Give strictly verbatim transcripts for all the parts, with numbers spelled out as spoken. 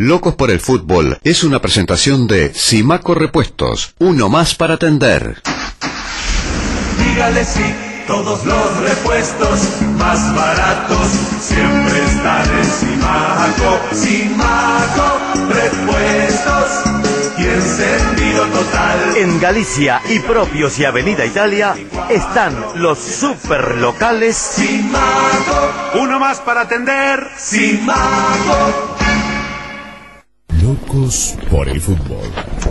Locos por el Fútbol es una presentación de Simaco Repuestos, uno más para atender. Dígale sí, todos los repuestos más baratos siempre están en Simaco. Simaco Repuestos y encendido total. En Galicia y Propios y Avenida Italia están los superlocales Simaco, uno más para atender. Simaco. Locos por el Fútbol.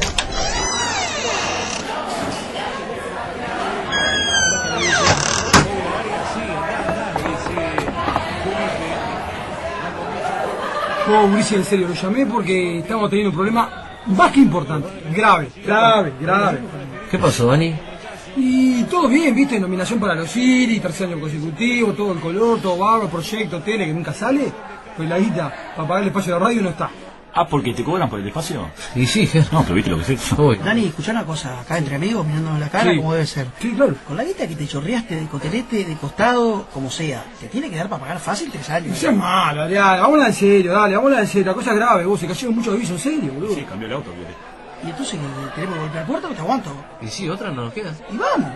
No, Ulises, en serio, lo llamé porque estamos teniendo un problema más que importante, grave, grave, grave. ¿Qué pasó, Dani? Y todo bien, viste, nominación para los Siri, tercer año consecutivo, todo el color, todo barro, proyecto, tele que nunca sale, pues la guita para pagar el espacio de la radio no está. Ah, ¿porque te cobran por el espacio? Y sí, no, pero viste lo que es. Dani, escuchá una cosa, acá entre amigos, mirándonos la cara, Sí. como debe ser. Sí, claro. Con la guita que te chorreaste de cotelete, de costado, como sea, te tiene que dar para pagar fácil tres años. No seas malo, dale, vámonos en serio, dale, vámonos en serio, la cosa es grave, vos, se cayeron muchos avisos, en serio, boludo. Sí, cambió el auto, fíjate. Y entonces, ¿queremos golpear puerta o te aguanto? Y sí, otra no nos queda. Y vamos.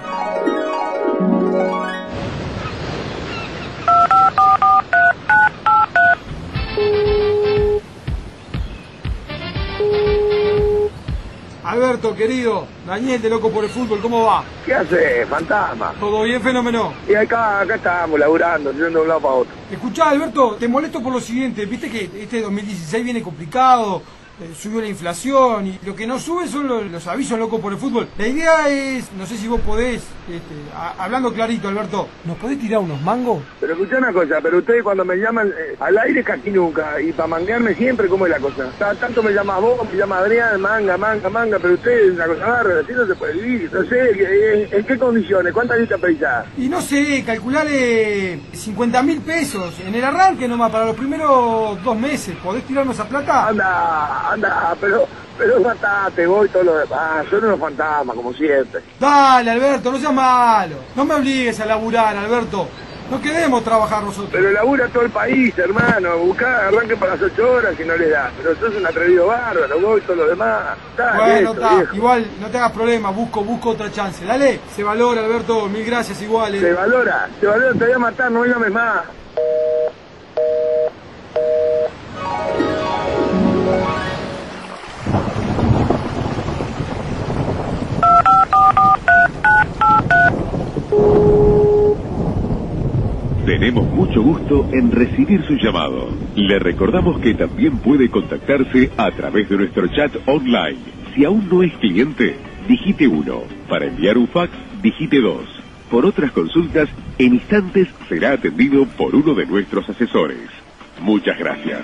Alberto, querido, Daniel de Loco por el Fútbol, ¿cómo va? ¿Qué hace, fantasma? ¿Todo bien, fenómeno? Y acá, acá estamos, laburando, yendo de un lado para otro. Escuchá, Alberto, te molesto por lo siguiente, viste que este dos mil dieciséis viene complicado, eh, subió la inflación y lo que no sube son los, los avisos Locos por el Fútbol. La idea es, no sé si vos podés, este, a, hablando clarito, Alberto, ¿nos podés tirar unos mangos? Pero escuchá una cosa, pero ustedes cuando me llaman eh, al aire casi nunca, y para manguearme siempre, ¿cómo es la cosa? T- Tanto me llamas vos, me llama Adrián, manga, manga, manga, pero ustedes, la cosa barra, así no se puede vivir. No sé, eh, ¿en qué condiciones? ¿Cuántas listas pensás? Y no sé, calculale cincuenta mil pesos en el arranque nomás para los primeros dos meses. ¿Podés tirarnos a plata? Anda, anda, pero, pero matate, voy todo lo demás, son unos fantasmas, como siempre. Dale, Alberto, no seas malo. No me obligues a laburar, Alberto. No queremos trabajar nosotros. Pero labura todo el país, hermano, buscá, arranque para las ocho horas y no les da. Pero sos un atrevido bárbaro, voy todo lo demás. Dale, Bueno, eso, está. viejo. Igual, no te hagas problema, busco, busco otra chance. Dale, se valora, Alberto, mil gracias igual. eh. Se valora, se valora, te voy a matar, no me llames más. Tenemos mucho gusto en recibir su llamado. Le recordamos que también puede contactarse a través de nuestro chat online. Si aún no es cliente, digite uno. Para enviar un fax, digite dos. Por otras consultas, en instantes será atendido por uno de nuestros asesores. Muchas gracias.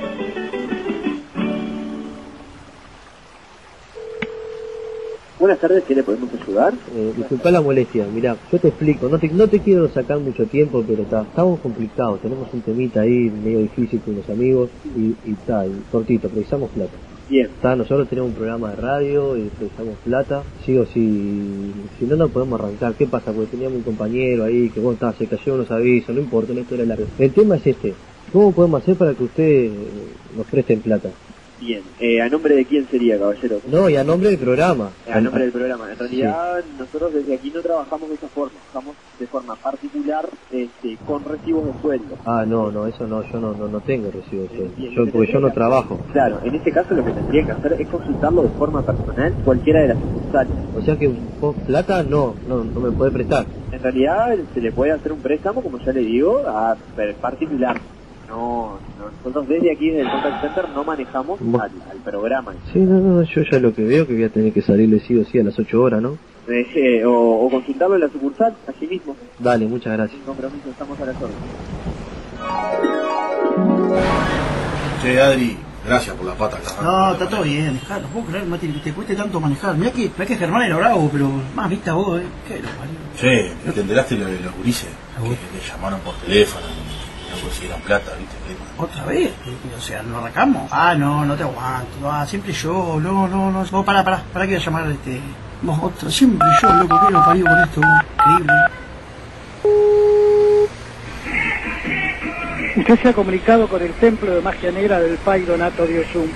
Buenas tardes, ¿qué le podemos ayudar? Eh, disculpa la molestia, mirá, yo te explico, no te, no te quiero sacar mucho tiempo, pero ta, estamos complicados, tenemos un temita ahí medio difícil con los amigos y, y ta, y cortito, precisamos plata. Bien. Ta, nosotros tenemos un programa de radio y precisamos plata, sí o sí, si no, no podemos arrancar. ¿Qué pasa? Porque teníamos un compañero ahí que, bueno, ta, se cayó unos avisos, no importa, una historia larga. El tema es este, ¿cómo podemos hacer para que ustedes nos presten plata? Bien. Eh, ¿A nombre de quién sería, caballero? No, y a nombre del programa. A nombre del programa. En realidad, sí. Nosotros desde aquí no trabajamos de esa forma. Trabajamos de forma particular, este, con recibos de sueldo. Ah, no, no, eso no, yo no, no, no tengo recibo de sueldo. Bien, Yo, porque yo no trabajo. Claro, en este caso lo que tendría que hacer es consultarlo de forma personal, cualquiera de las sucursales. O sea que vos plata no, no, no me puede prestar. En realidad, se le puede hacer un préstamo, como ya le digo, a particular. No, no, nosotros desde aquí, desde el Contact Center, no manejamos al, al programa. Sí, no, no, yo ya lo que veo que voy a tener que salirle sí o sí a las ocho horas, ¿no? Eh, o, o consultarlo en la sucursal, allí mismo. Dale, muchas gracias. Sin compromiso, estamos a las órdenes. Che, Adri, gracias por la pata. Acá. No, está todo bien, dejá, no puedo creer, Mati, que te cueste tanto manejar. Mirá que, mirá que Germán era bravo, pero más viste a vos, ¿eh? ¿Qué lo parió? Che, ¿te enteraste lo de los gurises? Que le llamaron por teléfono. No consiguieron plata, ¿viste? ¿Otra vez? O sea, ¿nos arrancamos? Ah, no, no te aguanto. Ah, siempre yo, no, no, no. Vos, pará, pará, pará que voy a llamar a este... Vos, otro, siempre yo, loco, que lo parió con esto, increíble. Usted se ha comunicado con el templo de magia negra del Pai Donato de Oshun.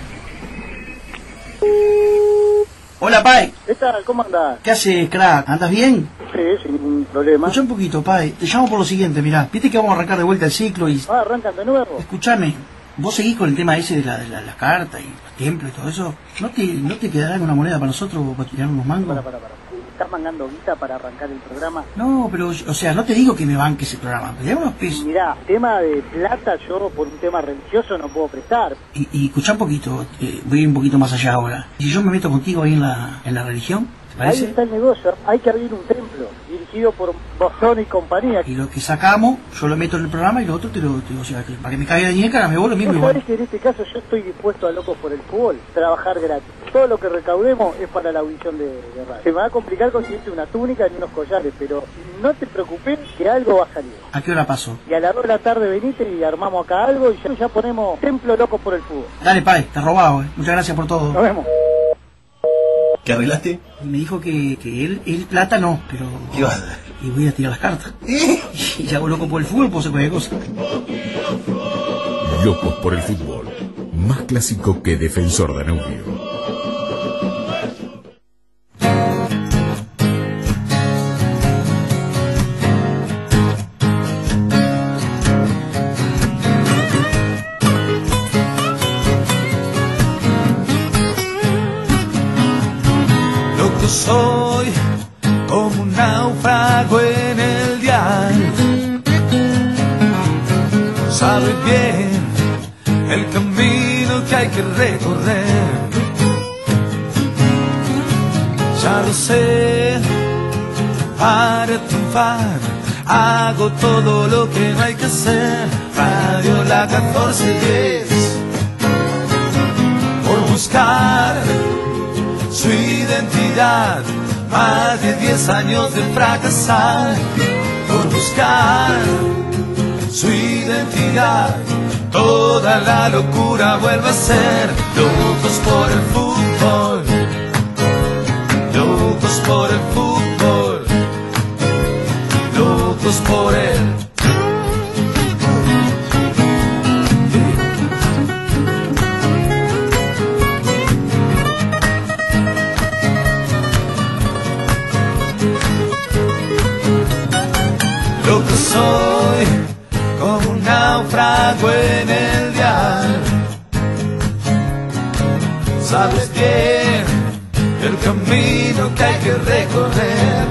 Hola, Pai. ¿Qué tal? ¿Cómo andás? ¿Qué haces, crack? ¿Andas bien? Sí, sin ningún problema. Escucha un poquito, Pai. Te llamo por lo siguiente, mirá. Viste que vamos a arrancar de vuelta el ciclo y... Ah, arrancan de nuevo. Escuchame, vos seguís con el tema ese de la, de la, las cartas y los templos y todo eso. ¿No te, no te quedará alguna moneda para nosotros para tirar unos mangos? Para, para, para. ¿Estás mangando guita para arrancar el programa? No, pero, o sea, no te digo que me banque ese programa. Me da unos pesos. Mirá, tema de plata yo por un tema religioso no puedo prestar. Y, y escuchá un poquito, eh, voy un poquito más allá ahora. Si yo me meto contigo ahí en la, en la religión, ¿te parece? Ahí está el negocio. Hay que abrir un templo dirigido por Bosón y compañía. Y lo que sacamos, yo lo meto en el programa y lo otro te lo... Te, o sea, que para que me caiga de ñeca, me vuelvo lo mismo ¿No igual. sabés que en este caso yo estoy dispuesto a Locos por el Fútbol? Trabajar gratis. Todo lo que recaudemos es para la audición de, de radio. Se me va a complicar conseguirte una túnica y unos collares, pero no te preocupes que algo va a salir. ¿A qué hora pasó? Y a las dos de la tarde venite y armamos acá algo y ya, ya ponemos Templo Locos por el Fútbol. Dale, Pai, te has robado, eh. Muchas gracias por todo. Nos vemos. ¿Qué arreglaste? Y me dijo que, que él, él plata no, pero... ¿Qué vas a dar? Y voy a tirar las cartas. Y ya hago loco por el fútbol, puedo hacer cualquier cosa. Locos por el fútbol. Más clásico que Defensor Danubio. Loco soy como un náufrago en el dial. Sabe bien el camino que hay que recorrer. Ya lo sé, para triunfar hago todo lo que no hay que hacer. Radio La catorce diez, por buscar su identidad, más de diez años de fracasar, por buscar su identidad, toda la locura vuelve a ser. Locos por el fútbol, locos por el fútbol, locos por él. Loco soy como un náufrago en el dial. Sabes bien el camino que hay que recorrer,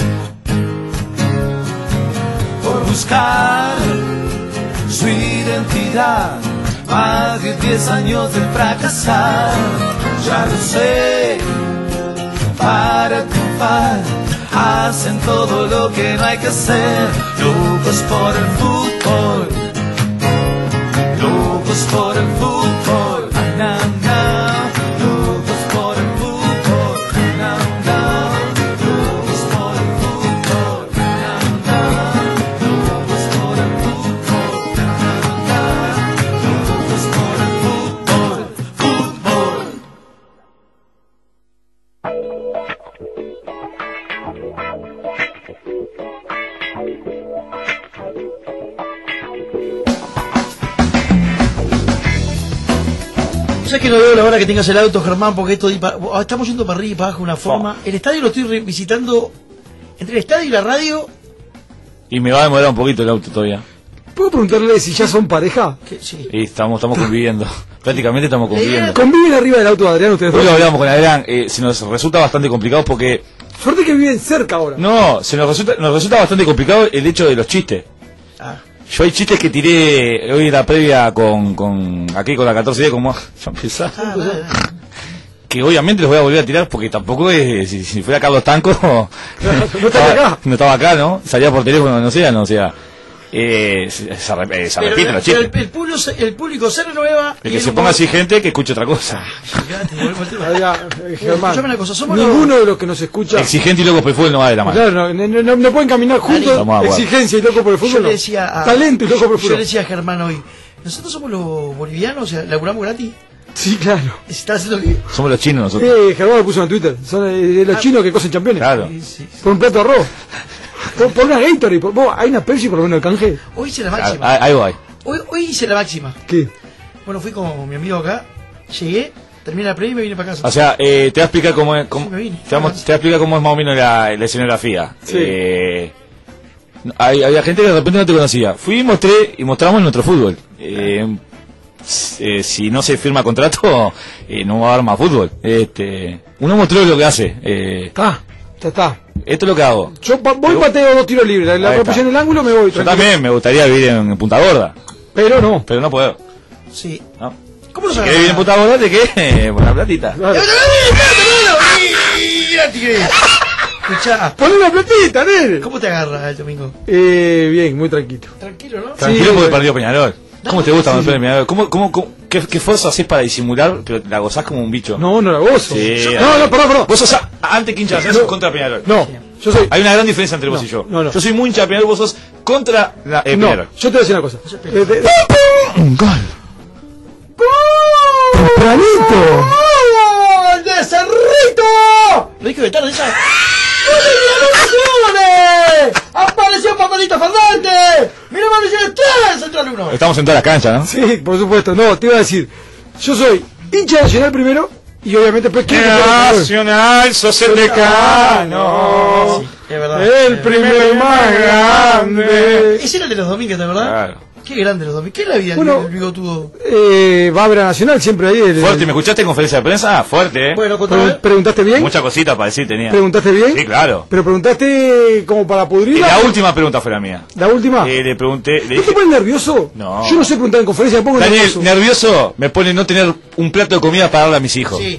por buscar su identidad, más de diez años de fracasar. Ya lo sé, para triunfar hacen todo lo que no hay que hacer. Locos por el fútbol, locos por el fútbol, na, na. Locos por el fútbol, na, na. Locos por el fútbol, na, na. Locos por el fútbol, na, na. Locos por el fútbol, fútbol. ¿Sabes que no veo la hora que tengas el auto, Germán? Porque esto estamos yendo para arriba y para abajo de una forma. El estadio lo estoy visitando entre el estadio y la radio. Y me va a demorar un poquito el auto todavía. ¿Puedo preguntarle si ya son pareja? Sí. Y estamos, estamos conviviendo. Prácticamente estamos conviviendo. ¿Conviven arriba del auto de Adrián ustedes Hoy dos? lo hablamos con Adrián, eh, se nos resulta bastante complicado porque... Suerte que viven cerca ahora. No, se nos resulta, nos resulta bastante complicado el hecho de los chistes. Ah. Yo hay chistes que tiré hoy en la previa con, con aquí con la catorce D, como ya empezó. Ah, vale, vale. Que obviamente los voy a volver a tirar porque tampoco es, si, si fuera Carlos Tanco, no, no estaba acá. No estaba acá, ¿no? Salía por teléfono, no sé, no sea. Eh, se, se, re- se Pero, repiten los pero chistes. el, el, público, se- el público se renueva. El y que el se ponga así gente que escuche otra cosa. Fíjate, vuelvo al tema. Adrián, eh, Germán, Escuchame una cosa, somos ninguno los- de los que nos escucha. Exigente y loco por el fútbol no va de la mano. Claro, no, no, no, no pueden caminar juntos. Estamos de acuerdo. Exigencia y loco por el Yo fútbol. le no. decía a, Talento y loco por el Yo fútbol. le decía a Germán hoy, nosotros somos los bolivianos, o sea, laburamos gratis. Sí, claro. Se está haciendo bien. Somos los chinos nosotros. Eh, Germán lo puso en Twitter. Son eh, los chinos que cosen campeones. Claro. Sí, sí, sí. Por un plato de arroz. Por, por una Gatorade. Por, vos, ¿hay una Pepsi por lo menos de canje? Hoy hice la Ah, máxima. ah, ahí voy. Hoy, hoy hice la máxima. ¿Qué? Bueno, fui con mi amigo acá, llegué, terminé la previa y me vine para casa. O sea, eh, te voy a explicar cómo es, cómo- Sí, me vine. te, vamos- te voy a explicar cómo es más o menos la, la escenografía. Sí. Eh, hay, había gente que de repente no te conocía. Fui y mostré y mostramos nuestro fútbol. Eh, s- eh, si no se firma contrato, eh, no va a haber más fútbol. Este, uno mostró lo que hace. Eh, Está, ya está. esto es lo que hago. Yo pa- voy pateo dos tiros libres. La Ahí propulsión está. en el ángulo me voy. Yo tranquilo. también me gustaría vivir en, en Punta Gorda, Pero no. pero no puedo. Sí. ¿no? ¿Cómo lo Si sabes? querés vivir en Punta Gorda, ¿de qué? Por la platita. Mira, tigre. Escuchá, Poné una platita, nene. ¿cómo te agarra el domingo? Eh, bien, muy tranquilo. Tranquilo, ¿no? Tranquilo Sí, porque sí. perdió Peñarol. ¿Cómo te gusta Sí, cuando sí. pierde Peñarol? ¿Cómo, cómo, cómo- qué, qué fuerza haces para disimular, pero la gozás como un bicho? No, no la gozo. Sí, Yo- dale. no, no, perdón, perdón. Vos sos a- antes que hincha de Ascenso contra Peñarol. No, yo soy. Hay una gran diferencia entre vos No, y yo. no, no. Yo soy muy hincha de Peñarol, vos sos contra la, eh, No, Peñarol. yo te voy a decir una cosa. Eh, de- de- Un gol. ¡Tempranito! ¡Gol de Cerrito! Lo dije de tarde ya. ¡Gol! ¡Apareció Papadito Fernández! ¡Mira, Mauricio tres! Central uno. Estamos en todas las canchas, ¿no? Sí, por supuesto. No, te iba a decir. Yo soy hincha de Nacional primero y obviamente después quiero que te- Nacional, sos el decano. Sí, es verdad. El primero más grande. Ese era el de los domingos, ¿de verdad? Claro. Qué grande los domingos. ¿Qué es la vida Bueno, del bigotudo? Eh, va a haber a Nacional siempre ahí. el- Fuerte, ¿me escuchaste en conferencia de prensa? Fuerte, ¿eh? Bueno, Pre- contame. ¿Preguntaste bien? Mucha cosita para decir tenía. ¿Preguntaste bien? Sí, claro. Pero preguntaste como para Y pudrirla. la última pregunta fue la mía. La última. Eh, le pregunté, le ¿No te dije, pones nervioso? No. Yo no sé preguntar en conferencia, me pongo Daniel, nervioso. nervioso me pone no tener un plato de comida para darle a mis hijos. Sí.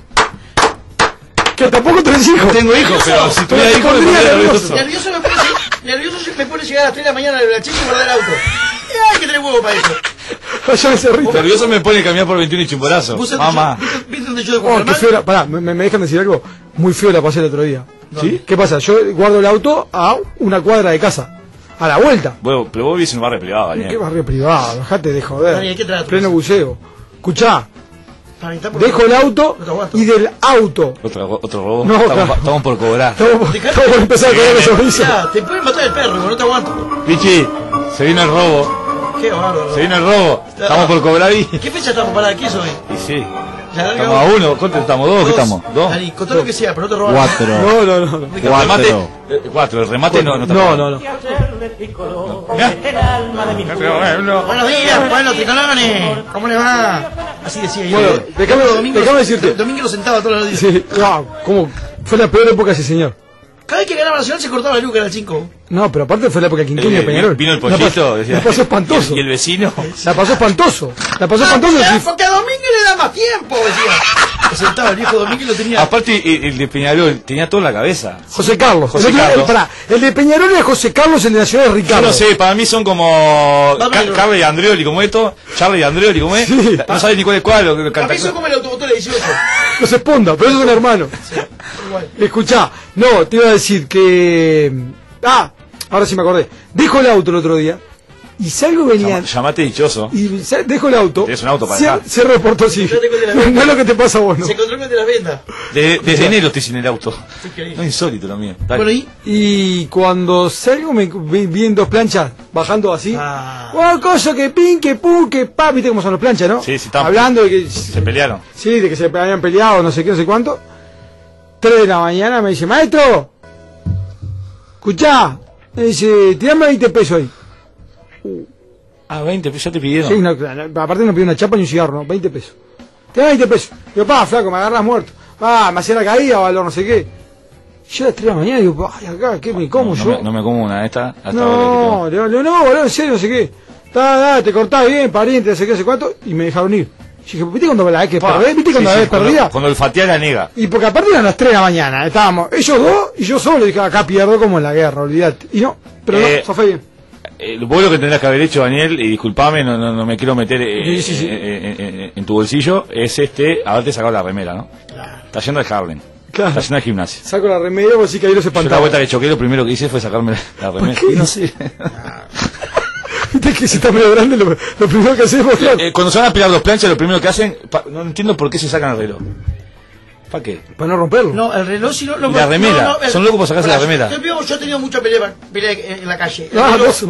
Que tampoco tenés hijos. No tengo hijos, pero si tuviera te hijos me pondría pondría nervioso. nervioso. Nervioso me pone, nervioso me pone llegar a las tres de la mañana al chico y guardar el auto. Y hay que tener huevo para eso. Allá en Cerrito. Nervioso me pone caminar por veintiuno y chimborazo. ¿Vos sabés Mamá. que yo- ¿Viste, viste donde yo de Oh, Juan qué Germán? feo la- pará, me, me dejan decir algo. Muy feo la pasé el otro día. ¿Sí? ¿Qué pasa? Yo guardo el auto a una cuadra de casa. A la vuelta. Bueno, pero vos vivís en un barrio privado, ¿Qué Daniel. barrio privado? Dejate de joder. Daniel, ¿qué trato? Pleno buceo. Escuchá, Para mitad por- dejo el auto No te aguanto. y del auto. Otro, otro robo. No, estamos, claro. estamos por cobrar. Estamos, Dejate- estamos por empezar a cobrar los servicios. Ya, te pueden matar el perro, no te aguanto. Pichi, se vino el robo. Qué bárbaro. Se vino el robo. Estamos por cobrar y. ¿Qué fecha estamos para aquí hoy? Y sí. La larga Estamos a uno. ¿Cuánto estamos? ¿Dos? ¿Qué estamos? ¿Dos? Dani, contá lo que sea, pero no te roban. Cuatro. No, no, no. no. El remate. eh, Cuatro. El remate no. No, No, no, no. Buenos días, pueblos tricolones. ¿Cómo le va? Así decía yo. Bueno, déjame- Domingo, déjame decirte. Domingo lo sentaba todos los días. Sí, no, ¿cómo? Fue la peor época ese señor. Cada vez que ganaba Nacional se cortaba la luz, que era el cinco. No, pero aparte fue la época quinquenio de Eh, Peñarol. Vino el La pollito. pasó- decía. La pasó espantoso. Y el vecino. La pasó espantoso. La pasó Ah, espantoso. ya, sí. porque a Domingo le da más tiempo, decía. Se sentaba el viejo Domingo y lo tenía. Aparte, el, el de Peñarol tenía todo en la cabeza. José Carlos. José el, otro- Carlos. el- pará, el de Peñarol era José Carlos, el de Nacional es Yo Ricardo. no sé, para mí son como Vamos, Ca- no. Carlos y Andreoli, como esto, Charlie y Andreoli, como es. Sí. No sabes ni cuál es cuál. o- A canta- mí son como el automotor de dieciocho. No se esponda, pero esos son hermanos. Igual. Escuchá, no, te iba a decir que. Ah, ahora sí me acordé. Dejo el auto el otro día y salgo venía. Llama- Llamate dichoso. Y sa- dejo el auto. Tenés un auto para se, dejar. se reportó, sí. Yo tengo el de la No, venta. es lo que te pasa a vos, ¿no? Se encontró con el de las ventas. De- desde enero estoy sin el auto. Sí, querido. No insólito lo mío. Dale. Bueno, ¿y? Y cuando salgo me vi, vi en dos planchas bajando así. Ah. Oh, cosa que pin, que pu, que pa, viste cómo son las planchas, ¿no? Sí, sí, estamos- Hablando de que. Se pelearon. Sí, de que se habían peleado, no sé qué, no sé cuánto. Tres de la mañana me dice, maestro, escuchá, me dice, tirame veinte pesos ahí. Ah, veinte, ya te pidieron. Sí, no, no, aparte no pidió una chapa ni un cigarro, no, veinte pesos. Tirame veinte pesos. Digo, pa, flaco, me agarras muerto. Pa, me hacía la caída, valor, no sé qué. Yo a las tres de la mañana digo, ay, acá, ¿qué me como no, yo? me, no me como una de estas. Hasta ahora No, que le digo, no, boludo, en serio, no sé qué. Da, da, te cortás bien, pariente, no sé qué, no sé cuánto, y me dejaron ir. Yo dije, ¿viste cuando la vez que te- Pa, perdés? ¿Viste cuando sí, la sí, vez cuando- perdida? Cuando olfatea la nega. Y porque aparte eran las tres de la mañana, estábamos ellos dos y yo solo, dije, acá pierdo como en la guerra, olvidate. Y no, pero Eh, no, zafé bien. Eh, vos lo que tendrás que haber hecho, Daniel, y disculpame, no, no, no me quiero meter eh, Sí, sí, sí. eh, eh, eh, en tu bolsillo, es este, haberte sacado la remera, ¿no? Está yendo al Harlem. Claro. Está yendo al gimnasio. Saco la remera, vos sí que ahí los Yo la espantados. vuelta que choqué, lo primero que hice fue sacarme la, la remera. qué? Y no sé. Viste que si está medio grande, lo, lo primero que hacemos, claro. Eh, cuando se van a pelear dos planchas, lo primero que hacen, pa- no entiendo por qué se sacan el reloj. ¿Para qué? Para no romperlo. No, el reloj si no... no Y la remera. el- Son locos por sacarse la Pará, remera. Yo, yo he tenido mucha pelea, pelea en la calle. El Ah, reloj- vos-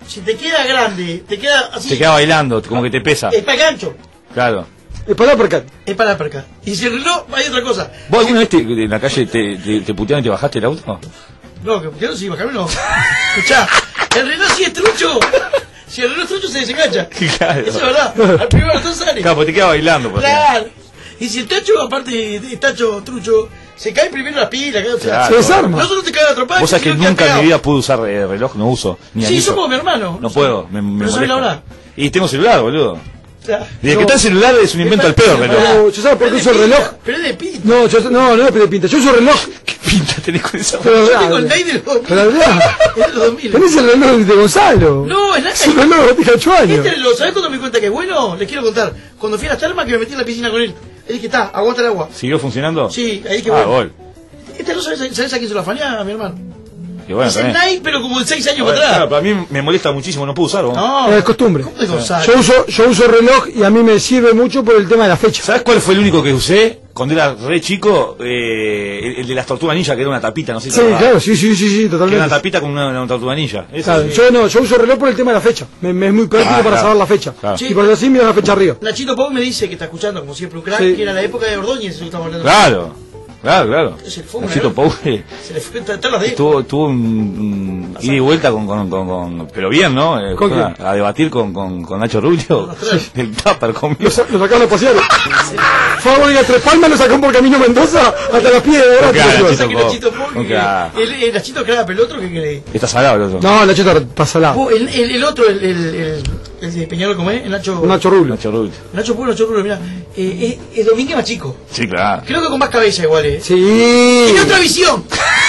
Si te queda grande, te queda así. Se queda bailando, como que te pesa. Es para gancho. Claro. Es para la perca. Es para la perca. Y si el reloj, hay otra cosa. ¿Vos alguna vez te, en la calle te, te, te putearon y te bajaste el auto? No, que yo no sí, bajarme no. Escuchá, el reloj sí es trucho. Si el reloj es trucho se desengancha. Claro. Eso es verdad. Al primero de los dos sale. Claro, porque te queda bailando. Pues, claro. Y si el tacho, aparte de tacho trucho, se cae primero las pilas, o sea, claro. Se desarma. No solo te cae atropada. Vos sabés que nunca en mi vida pude usar eh, reloj, no uso. Ni Sí, anillo. somos mi hermano. No puedo, me, me ¿Pero sabés la molesta. hora? Y tengo celular, boludo. sea, Desde no. que está el celular es un invento al pedo el reloj. No, ¿yo sabes por qué uso el reloj? Pero es de pinta. No, yo, no, no es de pinta. Yo uso reloj. ¿Qué pinta tenés con esa? Pero, Yo tengo el Nike del dos mil. Pero verdad. Es del dos mil. Tenés el reloj de Gonzalo. No, es la Es un reloj de tiene ocho años. Este lo, ¿sabés cuando me di cuenta que es bueno? Les quiero contar. Cuando fui a las termas que me metí en la piscina con él. Le dije, está, aguanta el agua. ¿Siguió funcionando? Sí, ahí que Ah, bueno. gol. Este no sabes, ¿sabes a quién se lo afanea, mi hermano? Y bueno, es el también. Nike, pero como de seis años Bueno, para atrás. claro, pero a mí me molesta muchísimo, no puedo usarlo. No, Es costumbre. ¿cómo de Gonzalo? Yo uso, yo uso reloj y a mí me sirve mucho por el tema de la fecha. ¿Sabes cuál fue el único que usé cuando era re chico? Eh, el, el de las tortugas ninja, que era una tapita, no sé si Sí, te acordás. claro, sí, sí, sí, sí, Que era totalmente. una tapita con una, una tortuga ninja. Ese, Claro, sí. yo no, yo uso reloj por el tema de la fecha. Me, me es muy práctico Ah, para claro. saber la fecha. Claro. Y por eso así mira la fecha arriba. Nachito Pau me dice que está escuchando, como siempre, un crack, Sí. que era la época de Ordóñez, eso que estamos hablando. Claro, claro, claro. Se le fue una Nachito vez. Pau eh, Se le fue todas las de tuvo, tuvo un, un ida y vuelta con, con, con, con- pero bien, ¿no? Eh, ¿Con fue a, a debatir con, con, con Nacho Rubio del Tupper conmigo. Lo, sa- lo sacaron a pasear. Fue a Bolivia Tres Palmas, lo sacó por Camino Mendoza hasta las pies de Con que haga, ahora. Nachito que Pau. Nachito Pau, Con que- que haga. el, el Nachito que era pelotro que cree. Está salado el otro. No, la cheta está salada. Vos, El, el, el otro, el, el, el, el de Peñarol, ¿cómo es? El Nacho. Nacho Rubio. Nacho Rubio. Nacho Puro, Nacho Puro, mira. Eh, es, es Domínguez más chico. Sí, claro. Creo que con más cabeza igual, eh. Sí. Tiene otra visión.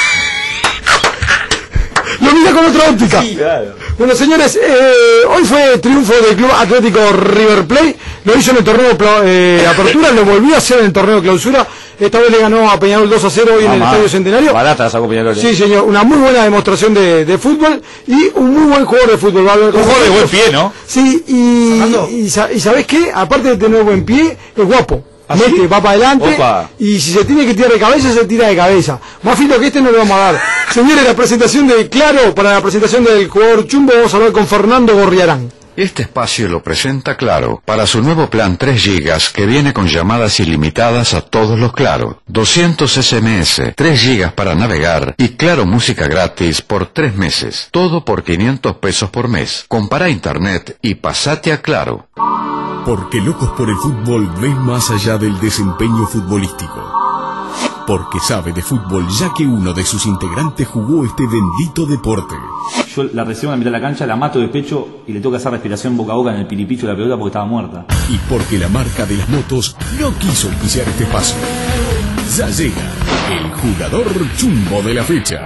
Lo mira con otra óptica. Sí. Claro. Bueno, señores, eh, hoy fue triunfo del Club Atlético River Plate. Lo hizo en el torneo pla- eh, Apertura, lo volvió a hacer en el torneo Clausura. Esta vez le ganó a Peñarol dos a cero hoy en el Mamá. Estadio Centenario. Barata la sacó Peñarol. eh. Sí, señor, una muy buena demostración de, de fútbol y un muy buen jugador de fútbol. Va a haber- Un jugador de buen pie, ¿no? Sí, y, Fernando. y, sa- y ¿sabés qué? Aparte de tener buen pie, es guapo. ¿Ah, Mete, sí? va para adelante Opa. y si se tiene que tirar de cabeza, se tira de cabeza. Más fino que este no le vamos a dar. Señores, la presentación de Claro, para la presentación del jugador Chumbo, vamos a hablar con Fernando Gorriarán. Este espacio lo presenta Claro, para su nuevo plan tres gigas que viene con llamadas ilimitadas a todos los Claro, doscientos ese eme ese, tres gigas para navegar y Claro música gratis por tres meses, todo por quinientos pesos por mes. Compara internet y pasate a Claro. Porque Locos por el Fútbol ven más allá del desempeño futbolístico. Porque sabe de fútbol ya que uno de sus integrantes jugó este bendito deporte. Yo la recibo en la mitad de la cancha, la mato de pecho y le tengo que hacer respiración boca a boca en el piripicho de la pelota porque estaba muerta. Y porque la marca de las motos no quiso auspiciar este espacio. Ya llega el jugador chumbo de la fecha.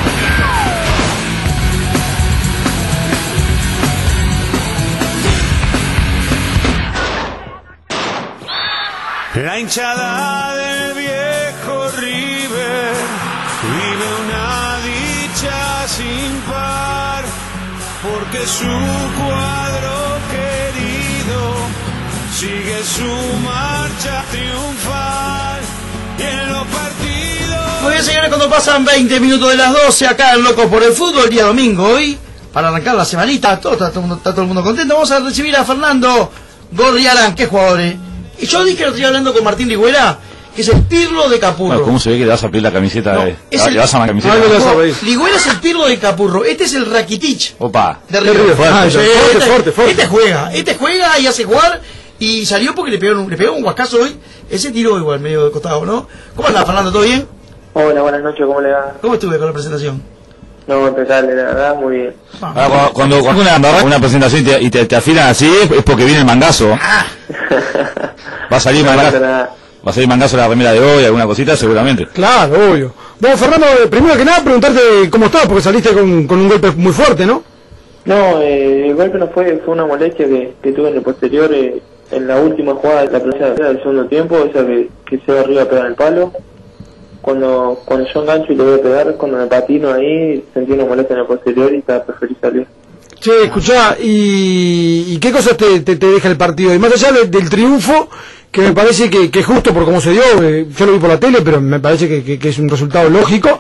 La hinchada del viejo River vive una dicha sin par, porque su cuadro querido sigue su marcha triunfal y en los partidos... Muy bien, señores, cuando pasan veinte minutos de las doce acá en Locos por el Fútbol, día domingo hoy, para arrancar la semanita, todo, está, todo, el mundo- está todo el mundo contento. Vamos a recibir a Fernando Gorriarán, qué jugador, eh. Y yo dije que lo estoy hablando con Martín Ligüera, que es el Pirlo de Capurro. Bueno, ¿cómo se ve que le vas a pedir la camiseta? No, de, es le el- vas a la camiseta. Ah, no le vas a No, pedir. Ligüera es el Pirlo de Capurro, este es el Rakitic Opa. de De River. River. Ah, Sí, fuerte, este, fuerte, fuerte. este juega, este juega y hace jugar y salió porque le pegó, un- le pegó un guascazo hoy. Ese tiró igual medio de costado, ¿no? ¿Cómo anda, Fernando? ¿Todo bien? Hola, buenas noches, ¿cómo le va? ¿Cómo estuve con la presentación? No, impecable, la verdad, muy bien. Ahora, cuando, cuando, cuando una, una presentación y te, y te, te afilan así es, es porque viene el mangazo. Va a salir No pasa mangazo. nada. Va a salir mangazo la remera de hoy, alguna cosita, seguramente. Claro, obvio. Bueno, Fernando, eh, primero que nada, preguntarte cómo estabas, porque saliste con, con un golpe muy fuerte, ¿no? No, eh, el golpe no fue, fue una molestia que, que tuve en el posterior, eh, en la última jugada de la primera del segundo tiempo, esa que, que se va arriba a pegar el palo. Cuando, cuando yo engancho y le voy a pegar, cuando me patino ahí, sentí una molestia en el posterior y estaba preferí salir. Che, escuchá, ¿y, y qué cosas te, te, te deja el partido? Y más allá de- del triunfo, que me parece que, que justo por cómo se dio, eh, yo lo vi por la tele, pero me parece que, que- que es un resultado lógico,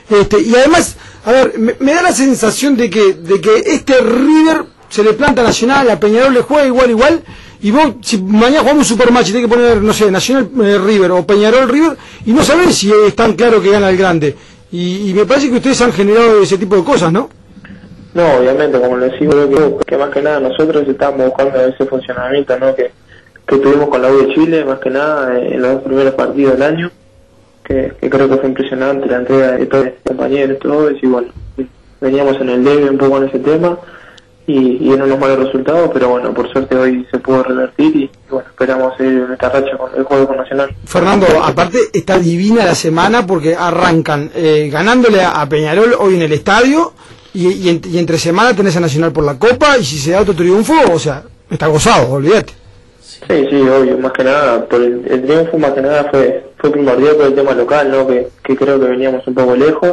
Este, y además, a ver, me, me da la sensación de que, de que este River se le planta a Nacional, a Peñarol le juega igual, igual, y vos, si mañana jugamos un supermatch y tenés que poner, no sé, Nacional eh, River o Peñarol River, y no sabés si es tan claro que gana el grande. Y, y me parece que ustedes han generado ese tipo de cosas, ¿no? No, obviamente, como lo decís, creo que, que más que nada nosotros estamos buscando ese funcionamiento, ¿no? Que, que tuvimos con la U de Chile, más que nada en los dos primeros partidos del año, que, que creo que fue impresionante la entrega de todos los compañeros, todo, y bueno, veníamos en el debe un poco en ese tema, y, y en unos malos resultados, pero bueno, por suerte hoy se pudo revertir, y, y bueno, esperamos seguir en esta racha con el juego con Nacional. Fernando, aparte está divina la semana porque arrancan eh, ganándole a, a Peñarol hoy en el estadio, y, y, en, y entre semana tenés a Nacional por la Copa, y si se da otro triunfo, o sea, está gozado, olvídate. Sí, sí, obvio, más que nada, por el, el triunfo más que nada fue fue primordial por el tema local, ¿no? Que, que creo que veníamos un poco lejos,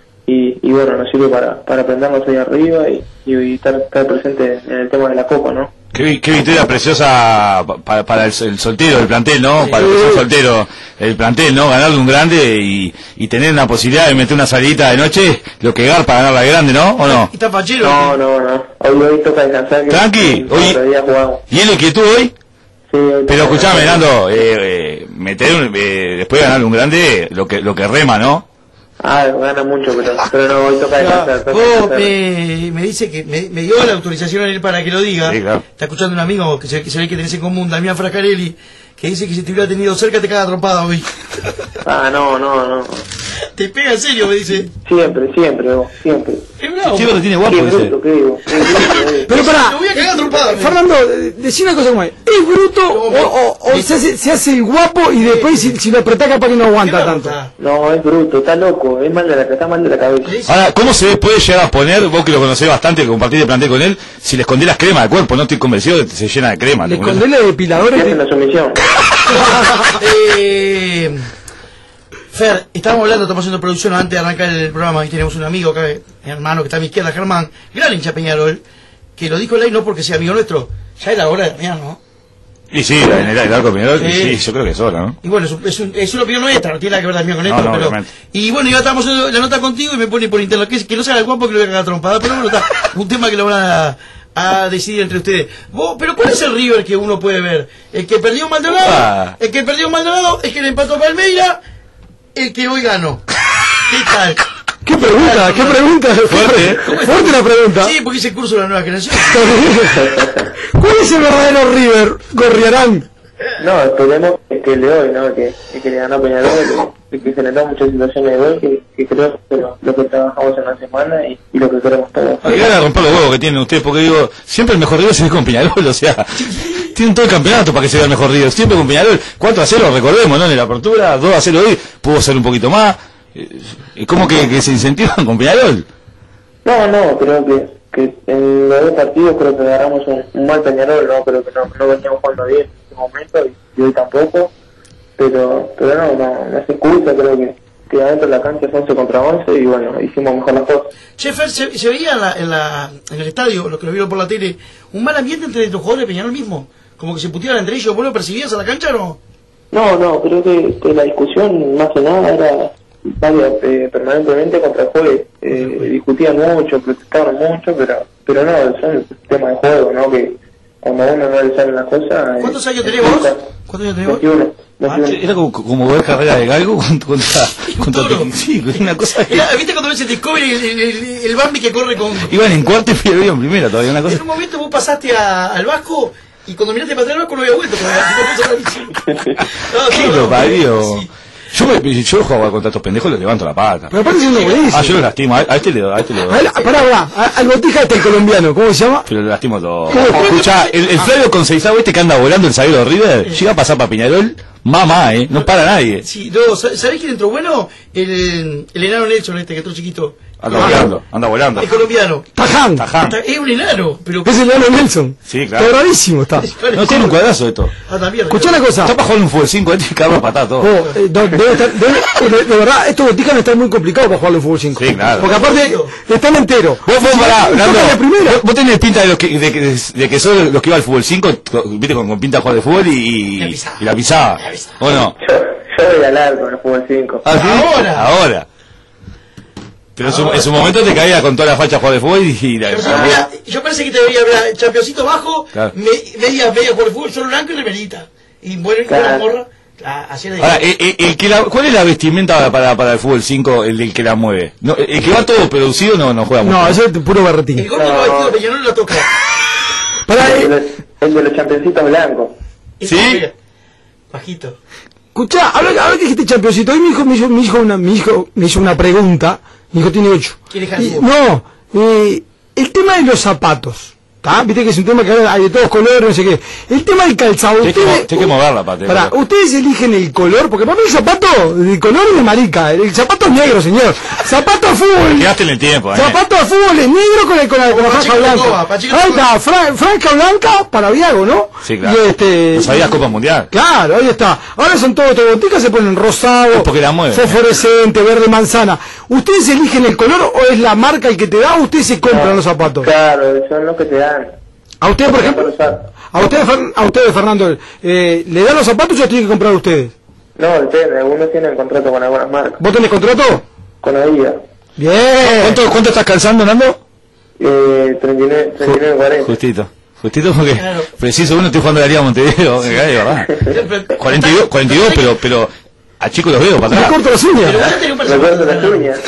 y, y bueno, nos sirve para, para aprendernos ahí arriba y, y estar, estar presente en el tema de la Copa, ¿no? Qué, qué victoria preciosa para, para el, el soltero, el plantel, ¿no? Para el que sea soltero, el plantel, ¿no? Ganarle un grande y, y tener una posibilidad de meter una salidita de noche, lo que gar para ganar la grande, ¿no? ¿O no? ¿Está fachero? No, no, no. Hoy, hoy toca descansar. Que Tranqui, hoy. Otro día jugamos. ¿Y él inquietud hoy? Sí, hoy pero escuchame, Nando, eh, eh, meter un, eh, después de ganarle un grande, lo que lo que rema, ¿no? Ah, gana mucho, pero, pero no, hoy toca descansar. toca Vos descansar. me, me dice que me, me dio la autorización a él para que lo diga. Sí, claro. Está escuchando un amigo que se, que se ve que tenés en común, Damián Frascarelli, que dice que si te hubiera tenido cerca te caga trompada hoy. Ah, no, no, no. Te pega en serio, me dice. Siempre, siempre, vos, siempre. Es bravo. Chico lo tiene guapo, Qué dice. bruto, qué digo. Qué bruto, eh. Pero pará, Te voy a cagar trompada. me Fernando, eh, decí una cosa como es, ¿es bruto o, o, o se, hace, se hace el guapo y después si, si lo apretás capaz que no aguanta tanto? No, es bruto, está loco, es mal de la, está mal de la cabeza. Ahora, ¿cómo se puede llegar a poner, vos que lo conocés bastante, que compartís de plantel con él, si le escondés las cremas al cuerpo? No estoy convencido de que se llena de crema. Le ¿te escondés los depiladores. Hacen la sumisión. eh, Fer, estábamos hablando, estamos haciendo producción antes de arrancar el programa y tenemos un amigo acá, mi hermano que está a mi izquierda, Germán, gran hincha Peñarol, que lo dijo Ley no porque sea amigo nuestro, ya era hora de Damián, ¿no? Y sí, en el, el arco Peñarol, Sí. sí, yo creo que es hora, ¿no? Y bueno, es, un- es, un- es una opinión nuestra, no tiene nada que ver Damián con No, esto, no, pero... obviamente. Y bueno, ya estábamos haciendo la nota contigo y me pone por internet que, que no se haga el guapo que lo voy a cagar trompada, pero bueno, está, un tema que lo van a, a decidir entre ustedes. Vos, pero ¿cuál es el River que uno puede ver? ¿El que perdió Maldonado? Ah. ¿El que perdió Maldonado? ¿El que le empató Palmeira? ¿El que hoy ganó? ¿Qué tal? ¿Qué pregunta? ¿Qué pregunta? Fuerte, ¿eh? Fuerte la pregunta. Sí, porque hice curso de la nueva generación. ¿Cuál es el verdadero River, Gorriarán? No, esperemos que el de hoy, ¿no? Que, que le ganó Peñarol, que, que generó muchas situaciones de gol, que, que creo que lo, lo que trabajamos en la semana y, y lo que queremos todos. Hay que ganar a romper los huevos que tienen ustedes, porque digo, siempre el mejor River se ve con Peñarol, o sea, tienen todo el campeonato para que se vea el mejor River, siempre con Peñarol, cuatro a cero, recordemos, ¿no? En la apertura, dos a cero hoy, pudo ser un poquito más, eh, ¿cómo que, que se incentivan con Peñarol? No, no, creo que, que en los dos partidos creo que agarramos un, un mal Peñarol, ¿no? Creo que no, no veníamos jugando bien en ese momento y, y hoy tampoco, pero pero no, no, no se excusa, creo que, que adentro de la cancha es once contra once y bueno, hicimos mejor las cosas. Che, Fer, se, se veía en, la, en, la, en el estadio, los que lo vieron por la tele, un mal ambiente entre los jugadores de Peñarol mismo, como que se puteaban entre ellos. ¿Vos lo percibías a la cancha o no? No, no, creo que, que la discusión más que nada era vaya, eh, permanentemente contra el juez, eh, discutían mucho, protestaban mucho, pero pero no, son temas de juego, ¿no? Que cuando a uno no le salen las cosas... ¿Cuántos eh, años tenés vos? ¿Cuántos años tenés vos? veintiuno, Ah, veintiuno. era como, como ver carrera de galgo contra... contra, contra sí, una cosa que... Era, ¿viste cuando ves el Discovery, el, el, el, el Bambi que corre con... Iban en cuarto y Fidel en primera todavía, una cosa... En un momento vos pasaste a, al Vasco y cuando miraste para atrás el Vasco no había vuelto. No, ¿Qué lo parió? Yo, me, yo juego contra estos pendejos y les levanto la pata. Me parece siendo buenísimo. Ah, yo lo lastimo, a, a este le doy, a este le doy. A él- Pará, pará, a- al botija este el colombiano, ¿cómo se llama? Pero lo lastimo todo. Escuchá, el, el Flavio Conceizao este que anda volando el zaguero de River, llega a pasar para Peñarol, mamá, eh, no para nadie. Sí, no, ¿sabés quién entró bueno? El, el enano Nelson este que entró chiquito. Anda volando, anda volando. El colombiano. Taján. Taján. Es un enano, pero... Es el Leonel Nelson. Sí, Está claro. rarísimo, está. No tiene un cuadrazo esto. Ah, también. Escuchá una cosa. Está para jugar un fútbol cinco este y cabrón patada todo. Oh, eh, no, debe estar- debe- de, de verdad, estos boticas no están muy complicados para jugarlo en fútbol cinco. Sí, claro. Porque aparte, están enteros. Vos, vos, pará, Nando, de primera. vos, vos tenés pinta de, los que, de, que- de que sos los que iba al fútbol cinco, viste, con, con pinta de jugar de fútbol y, y, y la pisaba. ¿O no? Yo, yo voy al arco en el fútbol cinco. ¿Ah, sí? Ahora. Ahora. Pero en su, en su momento te caía con toda la facha jugar de fútbol y... y la, Yo, mira, yo pensé que te veía, mira, championcito bajo, Claro. me, media, media por el fútbol, solo blanco y remerita. Y bueno, y con la morra, la- así era. Ahora, el, el- el que la- ¿cuál es la vestimenta para, para el fútbol cinco, el, del que la mueve? No, el que va todo producido no, no juega mucho. No, eso es puro berretín. El gordo no vestido, Peñarol lo toca. Para, El de los, el de los championcitos blancos. ¿Sí? Bajito. escuchá, ahora, ahora que dijiste championcito, hoy mi hijo me hizo, mi hijo una, mi hijo me hizo una pregunta, mi hijo tiene ocho. ¿Quiere Y- handball? no, eh, el tema de los zapatos, ¿tá? Viste que es un tema que ahora hay de todos colores, no sé qué. El tema del calzado, Tienes que, mo- ustedes, tienes que moverla, Pate. pará, ustedes eligen el color, porque para mí el zapato de color es de marica, el zapato es negro, señor. Zapato de fútbol. Quedaste en el tiempo, ¿eh? Zapato de fútbol es negro con, el, con la, con la Para franja Chico blanca. Recoba, para Chico Ahí Recoba. está, fra- franja blanca para Viago, ¿no? Sí, claro. Y este, ¿No sabías Copa Mundial? Claro, ahí está. Ahora son todos boticas, se ponen rosado, porque la mueven. fosforescente, verde manzana. ¿Ustedes eligen el color o es la marca el que te da o ustedes se compran los zapatos? Claro, son los que te dan. A ustedes, por ejemplo, Para usar. a ustedes, Fer- a ustedes Fernando, eh, ¿le dan los zapatos o los tienen que comprar ustedes? No, depende, algunos tienen contrato con algunas marcas. ¿Vos tenés contrato? Con Adidas. Bien. ¿Cuánto, ¿Cuánto estás calzando, Nando? Eh, treinta y nueve, treinta y nueve, cuarenta. Justito. Justito porque Claro. preciso uno estoy jugando la Liga Montevideo, me cae, ¿verdad? cuarenta y dos, cuarenta y dos, pero, pero a chicos los veo para Me atrás. corto las uñas. Pero vos ya tenés un par de Me corto zapatos. las uñas.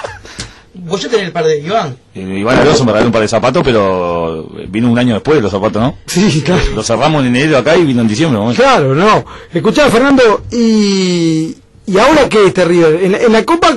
Vos ya tenés el par de Iván. Eh, Iván Alonso me regaló un par de zapatos, pero vino un año después de los zapatos, ¿no? Sí, claro. Los cerramos en enero acá y vino en diciembre. ¿no? Claro, no. Escuchá, Fernando, y, y ahora qué este River, ¿En, la- en la Copa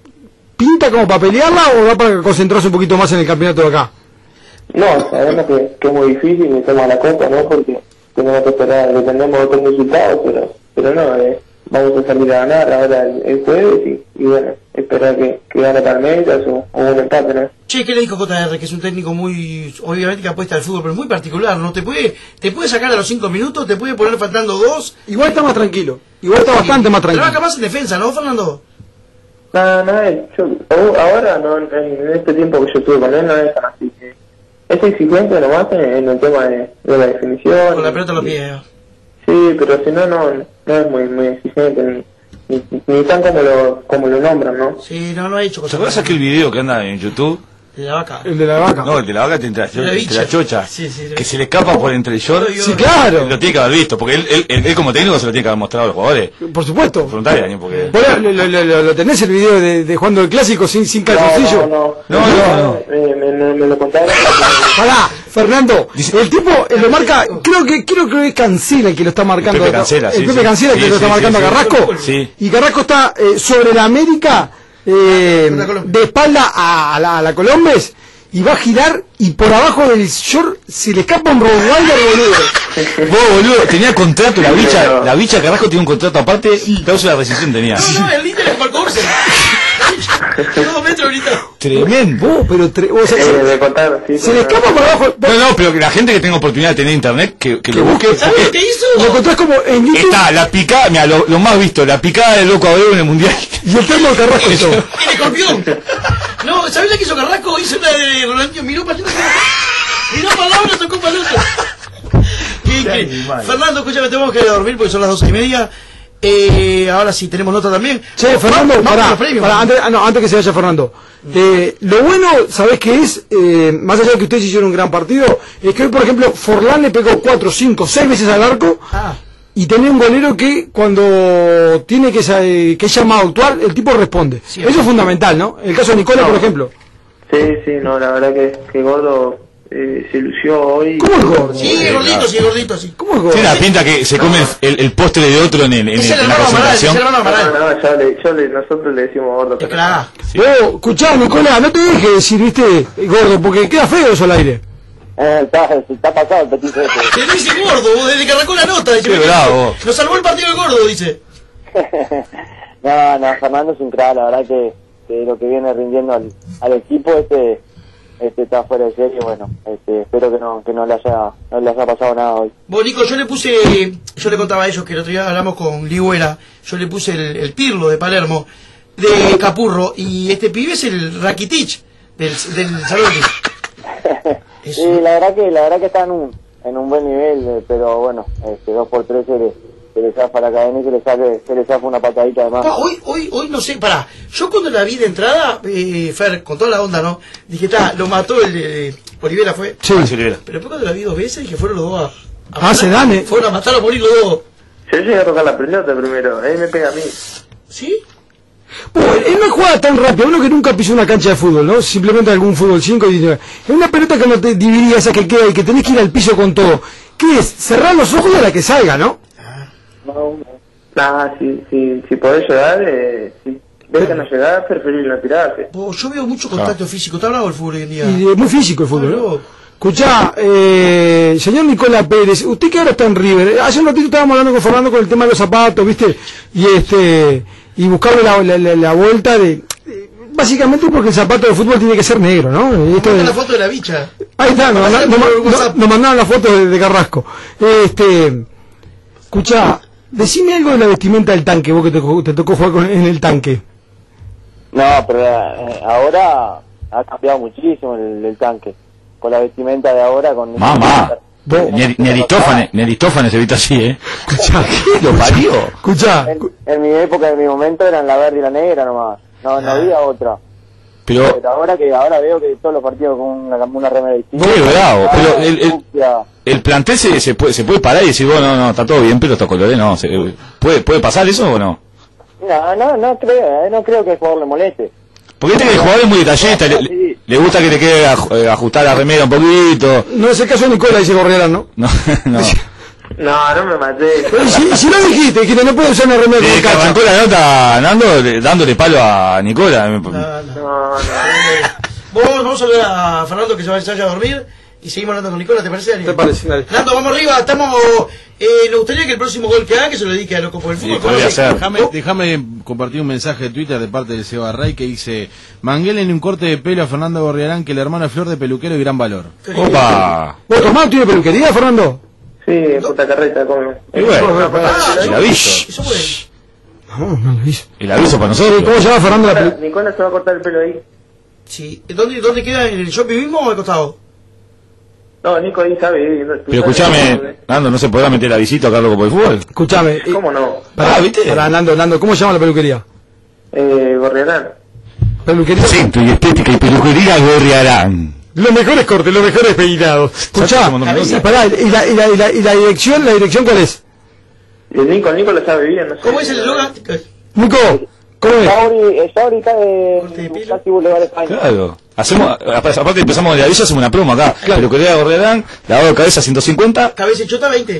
pinta como para pelearla o va para concentrarse un poquito más en el campeonato de acá? No, sabemos que, que es muy difícil meternos a la Copa, ¿no? Porque tenemos que esperar, dependemos de otros resultados, pero, pero no, eh, vamos a salir a ganar ahora el, el jueves y, y bueno, esperar que, que gane Palmeiras o, o un empate, ¿no? Che, ¿qué le dijo J R? Que es un técnico muy, obviamente que apuesta al fútbol, pero muy particular, ¿no? Te puede, te puede sacar a los cinco minutos, te puede poner faltando dos. Igual está más tranquilo. Igual está bastante más tranquilo. Trabaja más en defensa, ¿no, Fernando? No, no es, yo, o- ahora no, en, en este tiempo que yo estuve con él no es así que es exigente nomás en, en el tema de, de la definición. Con la pelota en los pies. Sí, pero si no, no, no es muy, muy exigente, ni, ni, ni tan como lo, como lo nombran, ¿no? Sí, no, no ha hecho ¿Te cosas. acuerdas aquel video que anda en YouTube? De la vaca. El de la vaca. No, el de la vaca te entra, La entre bicha. la chocha. Sí, sí, que se le escapa por entre el short. Sí, claro. Lo tiene que haber visto, porque él, él, él, él como técnico se lo tiene que haber mostrado a los jugadores. Por supuesto. Frontales, ¿no? Porque... ¿Vos lo, lo- lo- lo- lo tenés el video de, de jugando el clásico sin, sin calzoncillo? No, No, no, no. Eh, me, me, me lo contaron. Pará, Fernando, el tipo eh, lo marca, creo que creo que es Cancela el que lo está marcando. Pepe Cancela, el sí, Pepe sí. Cancela el que Sí, lo está sí, marcando sí, a sí. Carrasco. Sí. Y Carrasco está eh, sobre la América, eh, de espalda a, a la, a la Colombes, y va a girar y por abajo del short se le escapa un Rottweiler, boludo. Vos, boludo, tenía contrato, la bicha, la bicha Carrasco tiene un contrato aparte, cláusula de rescisión tenía. No, no, el Inter es Marco Ursen. Dos metros ahorita. Tremendo. Vos, pero tre- o sea, Eh, se, me contaron, sí. se le escapa por abajo. No, no, pero que la gente que tenga oportunidad de tener internet, que, que lo busque. ¿Sabés porque qué hizo? Lo encontrás como en YouTube Está la picada, mira, lo, lo más visto, la picada del loco Abreu en el mundial. y el termo de Carrasco y todo. El escorpión. No, ¿sabés la que hizo Carrasco? Hizo una de Ronaldinho, miró para allá, miró para el lado y la tocó para el otro. Qué increíble. Fernando, escúchame, tenemos que ir a dormir porque son las doce y media. Eh, ahora sí, tenemos nota también. Che, Fernando, Vamos con pará, los premios. pará, antes, ah, no, antes que se vaya Fernando. Eh, lo bueno, ¿sabés qué es? Eh, más allá de que ustedes hicieron un gran partido, es que hoy, por ejemplo, Forlán le pegó cuatro, cinco, seis veces al arco Ah, y tenía un golero que cuando tiene que, sa- eh, que es llamado a actuar, el tipo responde. Sí, Eso es fundamental, ¿no? El caso de Nicola, No. por ejemplo. Sí, sí, no, la verdad que, que Gordo eh, se lució hoy. ¿Cómo es gordo? sí, gordito, sí, gordito, sí. ¿Cómo es gordo? Tiene la pinta que se come el, el postre de otro en, el, en, Es el- el en la hermano Amaral, es el concentración. hermano No, Amaral. no, yo le, yo le, nosotros le decimos Gordo. Es pero claro. Sí. Vos, escuchá, Nicola, no te dejes decir, viste, gordo, porque queda feo eso al aire. Eh, está, está pasado el petiso ese. Te dice gordo, vos, desde que arrancó la nota. Dice, Qué bravo. nos salvó el partido el gordo, dice. No, no, Fernando es un crack, la verdad que, que lo que viene rindiendo al, al equipo este este está fuera de serie, bueno, este, espero que no que no le haya no le haya pasado nada hoy. Vos, Nico, yo le puse, yo le contaba a ellos que el otro día hablamos con Ligüera, yo le puse el, el Pirlo de Palermo, de Capurro, y este pibe es el Rakitic del, del Saloni. Sí, la verdad que la verdad que está en un en un buen nivel, eh, pero bueno, este dos por tres se le se le zafa la cadena y se le, sale, se le zafa una patadita de más. Pa, hoy, hoy, hoy no sé, pará. Yo cuando la vi de entrada, eh, Fer, con toda la onda, ¿no? Dije, está, lo mató el de Olivera, fue. Sí. Olivera. Pero después cuando la vi dos veces, dije, fueron los dos a. a Ah, se dan, eh. Fueron a matar a morir los dos. Yo llegué a tocar la pelota primero, ahí me pega a mí. ¿Sí? Bueno, él no juega tan rápido, uno que nunca pisó una cancha de fútbol, ¿no? Simplemente algún fútbol cinco y es una pelota que no te dividiría esa que queda y que tenés que ir al piso con todo. ¿Qué es? Cerrar los ojos y a la que salga, ¿no? No, nah, si, si, si podés llegar, eh, si ves que no llegás, preferible no tirarse. Oh, yo veo mucho contacto físico, está bravo el fútbol hoy en día. Y es muy físico el fútbol, ¿no? Escuchá, eh, señor Nicolás Pérez, usted que ahora está en River, hace un ratito estábamos hablando con Fernando con el tema de los zapatos, ¿viste? Y este y buscarle la, la, la, la vuelta de... Básicamente porque el zapato de fútbol tiene que ser negro, ¿no? Y esto Manda de- la foto de la bicha. Ahí está, nos, manda- nos, nos- nos mandaron la foto de, de Carrasco. Este, escuchá, decime algo de la vestimenta del tanque, vos que te, te tocó jugar con- en el tanque. No, pero eh, ahora ha cambiado muchísimo el, el tanque. Con la vestimenta de ahora, con... Mamá. Ni, ni Aristófanes, ni Aristófanes se viste así, ¿eh? Escuchá, ¿Lo parió? Escuchá. En, en mi época, en mi momento, eran la verde y la negra nomás. No, no había otra. Pero, Pero ahora que ahora veo que todos los partidos con una, una remera distinta. qué bravo, pero Ah, el, el, sucia. el plantel se, se, puede, se puede parar y decir, bueno, no, no, está todo bien, pero estos colores no. Se, ¿puede, ¿Puede pasar eso o no? No, no, no creo, eh, no creo que el jugador le moleste. Porque este que el jugador es muy detallista, le, le- le gusta que le quede aj- eh, ajustar la remera un poquito. No es el caso de Nicolás, dice Gorriarán, ¿no? No, no. No, no me maté. Pero si, si no dijiste, dijiste, no puede usar una remera Desde con que cacha. arrancó la nota, Nando, le- dándole palo a Nicola. No, no. Vamos, vamos a ver a Fernando que se vaya a dormir y seguimos hablando con Nicola, ¿te parece, Dani? ¿Te parece? Dale. Nando, vamos arriba, estamos... Eh, nos gustaría que el próximo gol que haga, que se lo dedique a Loco por el Fútbol. podría ser. Déjame, déjame compartir un mensaje de Twitter de parte de Seba Rey que dice: Manguel en un corte de pelo a Fernando Gorriarán, que el hermano es flor de peluquero y gran valor. Opa. ¿Vos, tu hermano tiene peluquería, Fernando? Sí, en Punta Carreta, como. Y bueno, el aviso. Eso puede. No, no lo hizo. El aviso para nosotros. ¿Cómo se llama Fernando? La pelu- Nicolás, Nicolás se va a cortar el pelo ahí. Sí. ¿Dónde, ¿Dónde queda? ¿En el shopping mismo o al costado? No, Nico ahí sabe. no, tú Pero sabes, escúchame, ¿no? Nando, ¿no se podrá meter a visita acá loco por el fútbol? Escuchame. eh, ¿Cómo no? pará, Ah, ¿viste? Pará, Nando, Nando, ¿cómo se llama la peluquería? Eh, Gorriarán. Peluquería. Centro y estética y peluquería Gorriarán. Los mejores cortes, los mejores peinados. Escuchá, cómo no me y gusta? pará, y la, y, la, y, la, y la dirección, ¿la dirección cuál es? El Nico, el Nico lo sabe bien, no sé. ¿Cómo es el eslogan? Nico, ¿cómo es? Sauri, el Sauri está de casi Boulevard España. Claro. Hacemos, aparte empezamos con el aviso, hacemos una promo acá. Peluquería Gorriarán, lavado de cabeza ciento cincuenta. Cabeza y chota veinte.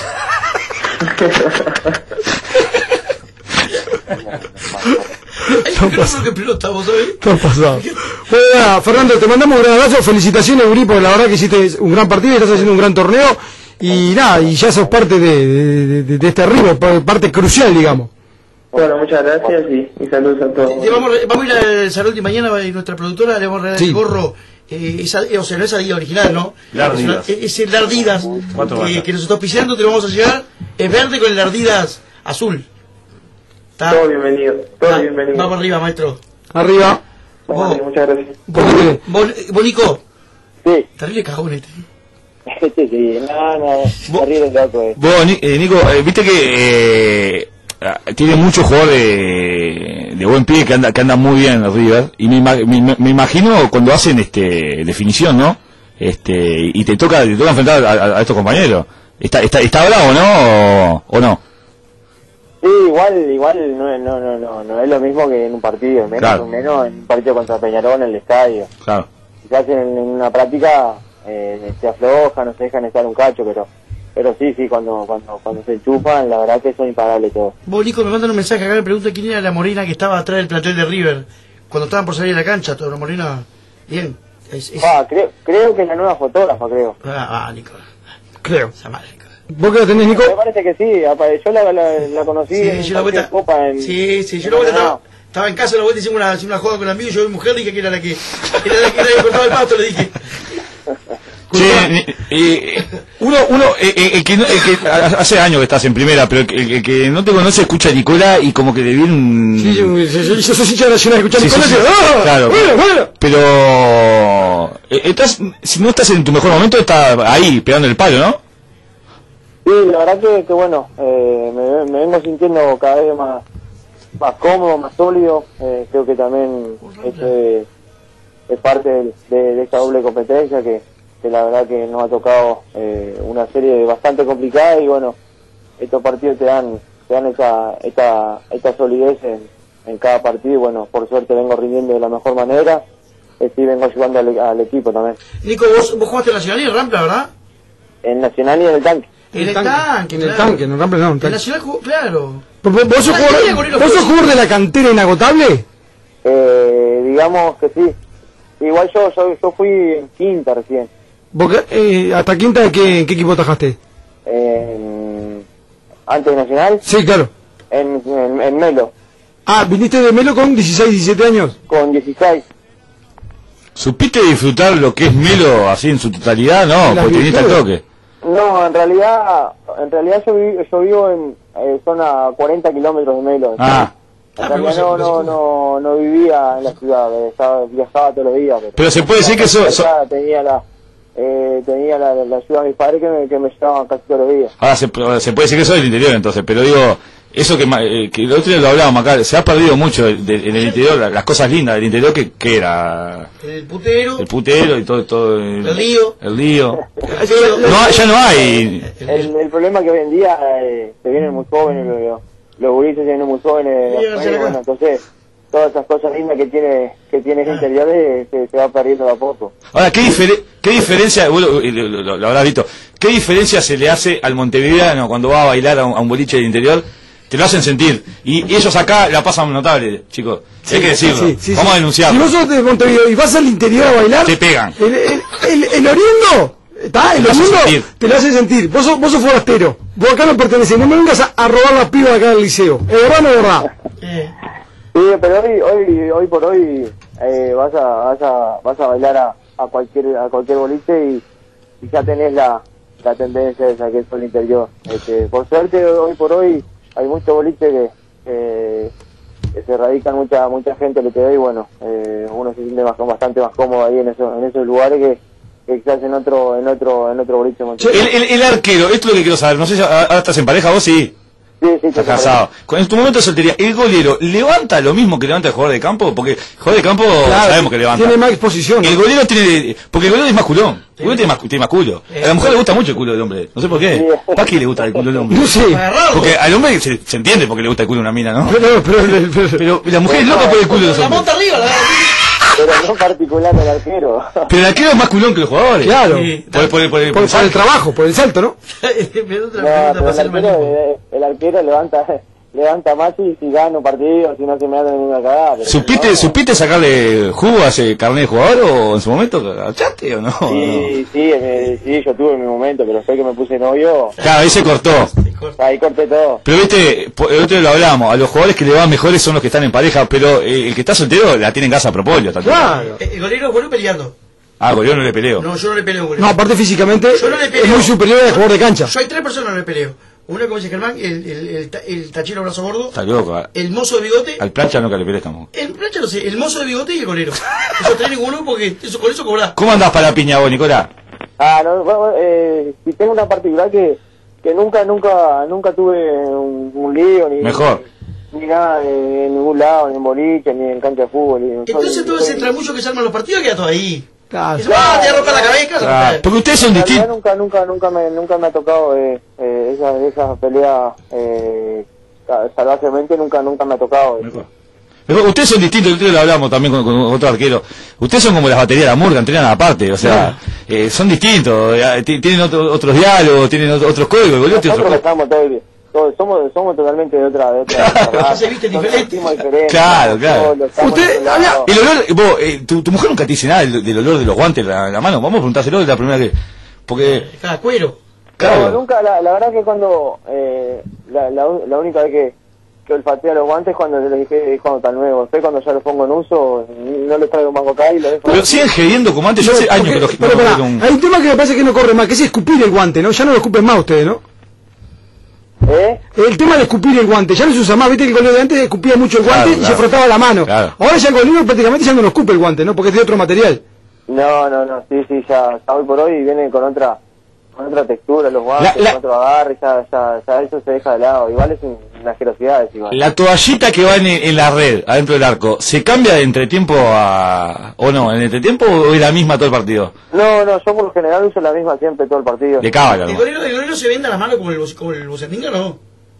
Ay, yo creo que pelota, vos sabés. Todo pasado. Bueno, nada, Fernando, te mandamos un gran abrazo, felicitaciones, Uri, porque la verdad que hiciste un gran partido, estás haciendo un gran torneo, y nada, y ya sos parte de, de, de- de este River, pa- parte crucial, digamos. Bueno, muchas gracias y, y saludos a todos. Le vamos, a- vamos a ir al salón y mañana va a ir nuestra productora, le vamos a regalar Sí. el gorro. Eh, esa- eh, o sea, no es Adidas original, ¿no? Lardidas. Es, una- es el Lardidas Cuatro que, bajas. que nos está auspiciando, te lo vamos a llegar. Es verde con el Lardidas azul. ¿Está? Todo bienvenido, todo Ah, bienvenido. Vamos arriba, maestro. Arriba. Vale, muchas gracias. ¿Por qué tenés? Vos, vos, Nico, Sí, terrible cagón este. sí, sí, no, no, terrible loco, eh. Vos, Ni- eh, Nico, eh, viste que eh, ah, tiene mucho jugador de, de buen pie que anda que anda muy bien en River, y me, ima- me, me imagino cuando hacen este definición, ¿no? Este y te toca te toca enfrentar a, a- a estos compañeros. ¿Está, está, está bravo, no? ¿O, o no? Sí, igual, igual no, es- no, no, no, no es lo mismo que en un partido, menos, Claro. menos en un partido contra Peñarol en el estadio. Claro. Quizás en, en una práctica eh, se aflojan, no se dejan estar un cacho, pero pero sí, sí, cuando cuando cuando se enchufan, la verdad que son imparables todos. Vos, Nico, me mandan un mensaje acá, me pregunta quién era la morena que estaba atrás del plantel de River. Cuando estaban por salir a la cancha, toda la morena. Bien. Es, es- Ah, creo, creo que es la nueva fotógrafa, creo. Ah, ah, Nico. Creo. Esa madre, Nico. ¿Vos qué la tenés, Nico? Me parece que sí, apa- yo la, la, la conocí Sí, en yo la un partido vuelta. de Copa en... Sí, sí, yo en la vuelta Granada. estaba, estaba en casa, la vuelta hicimos una, hicimos una joda con la amigo y yo mi mujer dije que era la que era la que, era la que cortaba el pasto, le dije. Che, ni- eh, uno, uno, eh, eh, el que, no- el que a- hace años que estás en primera, pero el, que- el que no te conoce escucha a Nicola y como que le viene un... Sí, yo, yo, yo, yo soy hincha nacional escuchando Sí, con sí, eso. sí. ¡Ah! Claro. Bueno, bueno. Pero eh, estás, si no estás en tu mejor momento, estás ahí pegando el palo, ¿no? Sí, la verdad que, que bueno, eh, me, me vengo sintiendo cada vez más más cómodo, más sólido. Eh, creo que también este, es parte de, de, de esta doble competencia que, que la verdad que nos ha tocado eh, una serie bastante complicada y bueno, estos partidos te dan te dan esa esta, esta solidez en, en cada partido y bueno, por suerte vengo rindiendo de la mejor manera. Sí, vengo ayudando al, al equipo también. Nico, vos, vos jugaste en Nacional y en Rampla, ¿verdad? En Nacional y en el tanque. En el tanque, En el claro. tanque, en el Rampla no, en el En tanque. Nacional jugó, claro. ¿Vos, vos sos Ah, sí, jugador, Gorilo vos fue- sos jugador de la cantera inagotable? Eh, digamos que sí. Igual yo, yo, yo fui en quinta recién. Porque, eh, ¿hasta quinta qué, en qué equipo tajaste? En- antes de Nacional. Sí, claro. En, en, en Melo, Ah, viniste de Melo con dieciséis, diecisiete años. con dieciséis. ¿Supiste disfrutar lo que es Melo así en su totalidad? No, Las porque viniste al virtudes. toque. No, en realidad, en realidad yo, vi- yo vivo en eh, zona cuarenta kilómetros de Melo. Ah. En realidad no, no, no, no vivía en la ciudad, eh, estaba, viajaba todos los días. Pero se puede decir que eso- eso- Tenía la, eh, tenía la, la ayuda de mis padres que me, que me llevaban casi todos los días. Ahora se, se puede decir que eso es del interior entonces, pero digo, eso que, ma- eh, que el otro día lo hablábamos acá, se ha perdido mucho de- de- en el interior, la- las cosas lindas del interior que, que era El putero. el putero y todo, todo el, El lío. el lío. No, ya no hay. El, el problema que hoy en día eh, se vienen muy jóvenes, los, los gurises se vienen muy jóvenes, Sí, y sí, bueno, entonces todas esas cosas lindas que tiene que tiene el interior eh, se, se va perdiendo de a poco. Ahora, ¿qué, difere- qué diferencia, vos lo, lo, lo- lo habrás visto, qué diferencia se le hace al montevideano cuando va a bailar a un, a un boliche del interior? Te lo hacen sentir. Y, y ellos acá la pasan notable, chicos. hay que decirlo. Sí, sí, Vamos sí. a denunciarlo. Si vos sos de Montevideo y vas al interior a bailar, Te pegan. el, el, el, el oriundo, ¿está? El Te lo hace oriundo sentir. te lo hace sentir. Vos sos, vos sos forastero. Vos acá no pertenecés. No me vengas a, a robar la piba acá del liceo. ¿Es verdad o no es verdad? Sí, pero hoy hoy hoy por hoy eh, vas a vas a vas a bailar a, a cualquier a cualquier boliche y, y ya tenés la la tendencia esa que es el interior. Este, por suerte hoy por hoy hay muchos boliches que, que, que se radican mucha mucha gente L T V y bueno, eh, uno se siente más, bastante más cómodo ahí en esos en esos lugares que, que quizás en otro en otro en otro boliche. El, el, el arquero, esto es lo que quiero saber. No sé si ahora estás en pareja, vos sí. Sí, sí, Estás casado. Con- En tu momento de soltería, ¿el golero levanta lo mismo que levanta el jugador de campo? Porque el jugador de campo Claro, sabemos que levanta. tiene más exposición. El golero tiene. Porque el golero es más culón. El golero tiene más, tiene más culo. A la mujer le gusta mucho el culo del hombre. No sé por qué. ¿Para qué le gusta el culo del hombre? No sé. Porque al hombre se, se entiende porque le gusta el culo de una mina, ¿no? Pero, pero, pero, Pero la mujer es loca por el culo de los La hombres. monta arriba, la Pero no particular el arquero. Pero el arquero es más culón que los jugadores. Claro. Por, por, por, por, por, por el trabajo, por el salto, ¿no? Pero otra No, pregunta pero para el hacer el arquero, manejo. eh, el arquero levanta levanta más y si gana un partido, si no se me da ninguna cagada. pero ¿Supiste, no, ¿Supiste sacarle jugo a ese carnet de jugador o en su momento agachaste o no? Sí, sí, eh, sí, yo tuve mi momento, pero fue que me puse novio, Claro, ahí se cortó. ahí corté todo. Pero viste, po- el otro día lo hablamos, a los jugadores que le van mejores son los que están en pareja, pero eh, el que está soltero la tiene en casa a propóleo. Claro. Eh, El golero es bueno peleando. Ah, Golión no le peleo. No, yo no le peleo a un golero. No, aparte físicamente Yo no le peleo. es muy superior al jugador de cancha. Yo hay tres personas que no le peleo. Uno, como dice Germán, el, el, el, ta- el tachero brazo gordo, Está loco. a- el mozo de bigote, Al plancha nunca le pelees tampoco. el plancha no sé, el mozo de bigote y el golero. Esos tres ninguno porque eso, con eso cobrás. ¿Cómo andás para la piña vos, Nicolás? Ah, no, bueno, eh, si tengo una particular que, que nunca, nunca, nunca tuve un, un lío, ni, Mejor. ni nada, ni en ningún lado, ni en boliche, ni en cancha de fútbol. ni- Entonces soy- todo soy- ese tramullo que se arman los partidos queda todo ahí. Claro. Y se va, te va a romper la cabeza. Claro, porque ustedes son En realidad distintos. Nunca, nunca, nunca me, nunca me ha tocado eh, eh, esas, esas peleas eh, sa- salvajemente, nunca, nunca me ha tocado. eh. Mejor, ustedes son distintos, ustedes lo hablamos también con, con otro arquero. Ustedes son como las baterías de la murga, entrenan aparte, o sea, eh, son distintos, eh, ti- tienen otro- otros diálogos, tienen otro- otros códigos, el Golión tiene Nosotros otros códigos. estamos todo el día. todos- somos, somos totalmente de otra, de otra, de otra raza. Se viste Nos diferente. vestimos diferente, Claro, estamos claro. solos, estamos Usted en otro habla- lado. El olor, vos, eh, tu, tu mujer nunca te dice nada del, del olor de los guantes en la, la mano, vamos a preguntárselo de la primera que... Porque, Cada cuero. claro, No, nunca, la, la verdad que cuando, eh, la, la, la única vez que, que olfatea los guantes cuando le dije, es cuando está nuevo. Después cuando ya los pongo en uso, no les traigo más acá y lo dejo. pero siguen gediendo como antes, yo No, hace años porque- que los... pero, no pará, veo un- hay un tema que me parece que no corre más, que es escupir el guante, ¿no? Ya no lo escupen más ustedes, ¿no? ¿Eh? El tema de escupir el guante, ya no se usa más, viste que el golero de antes escupía mucho el guante Claro, y claro. se frotaba la mano. Claro. Ahora ya el golero prácticamente ya no lo escupe el guante, ¿no? Porque es de otro material. No, no, no, sí, sí, ya, ya hoy por hoy viene con otra, con otra textura, los guantes, La- la- con otro agarre, ya, ya, ya eso se deja de lado. Igual es un- una asquerosidad, es igual. La toallita que va en, en la red, adentro del arco, ¿se cambia de entretiempo a... o no? ¿En entretiempo o es la misma todo el partido? No, no, yo por lo general uso la misma siempre todo el partido. De cábala, ¿El ¿no? golero, el golero se vende a la mano como el, bus- como el bucetinga, no?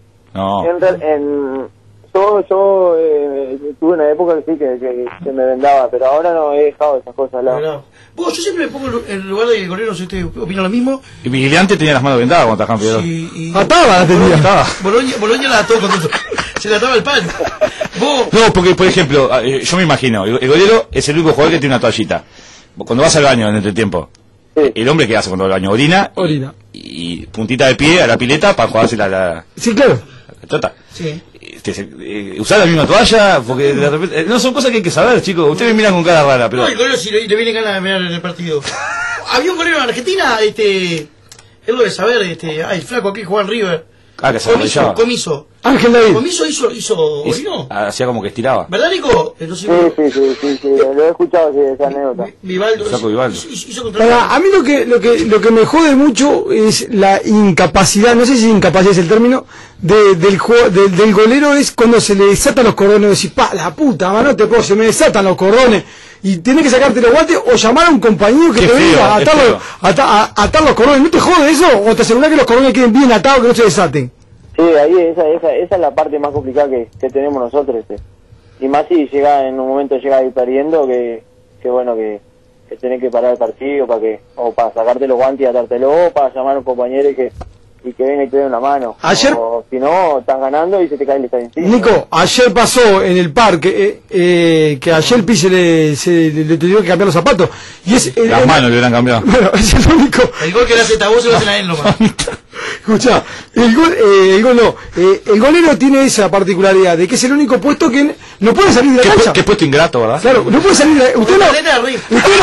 No. En, real- en- yo yo eh, tuve una época que sí, que, que, que me vendaba, pero ahora no he dejado esas cosas al lado. Claro. Vos, yo siempre me pongo en el lugar del golero, si usted opina lo mismo. Y Vigilante tenía las manos vendadas cuando atajaba Figueroa. Y, Ataba la tenía. Ataba. Boloña, Boloña la ató con todo. Se le ataba el pan. Vos, No, porque, por ejemplo, eh, yo me imagino, el, el golero es el único jugador que tiene una toallita. Cuando vas al baño en entretiempo, el hombre que hace cuando va al baño, orina, Orina. y puntita de pie a la pileta para jugarse la, la, Sí, claro. la tota. sí. Este, se- eh, usar la misma toalla, porque de repente, eh, no son cosas que hay que saber, chicos. Ustedes me miran con cara rara, pero No, el golero si le, le viene ganas de mirar en el partido. Había un golero en Argentina, este... Él lo debe saber, este... Ay, el flaco aquí jugaba en River. ah, que se Comiso, arrodillaba. Comiso. Ángel David. Comiso hizo... hizo Y- ¿no? hacía como que estiraba. ¿Verdad, Nico? Eh, no sé, Sí, sí, sí, sí, sí, lo he escuchado, sí, esa anécdota. Vivaldo. Saco Vivaldo. Hizo, hizo contra- Para, a mí lo que, lo que lo que me jode mucho es la incapacidad, no sé si incapacidad es el término, de, del, juego, del, del golero es cuando se le desatan los cordones, decir, pa, la puta, mano, te puedo, se me desatan los cordones, y tenés que sacarte los guantes o llamar a un compañero que Qué te feo, venga a qué atar, feo. los, ata- a- atar los cordones. ¿No te jode eso? ¿O te asegurás que los cordones queden bien atados, que no se desaten? Sí, ahí esa, esa, esa es la parte más complicada que, que tenemos nosotros, este. Y más si llega en un momento llega a ir perdiendo, que, que bueno, que, que tenés que parar el partido para que, o para sacarte los guantes y atártelo, o para llamar a un compañero y que, y que venga y te dé una mano. Ayer- O si no, estás ganando y se te cae el estadio encima. Nico, ayer pasó en el parque eh, eh, que ayer el se le, se le, le tuvieron que cambiar los zapatos. Y es, el- Las el- manos le hubieran cambiado. Bueno, es el único. El gol que le hace esta voz se lo hacen a él nomás. Escuchá, el gol, eh, el gol no, eh, el golero tiene esa particularidad de que es el único puesto que n- no puede salir de la Qué, pu- cancha. qué puesto ingrato, ¿verdad? Claro, no puede salir de usted no, Elena Riff. usted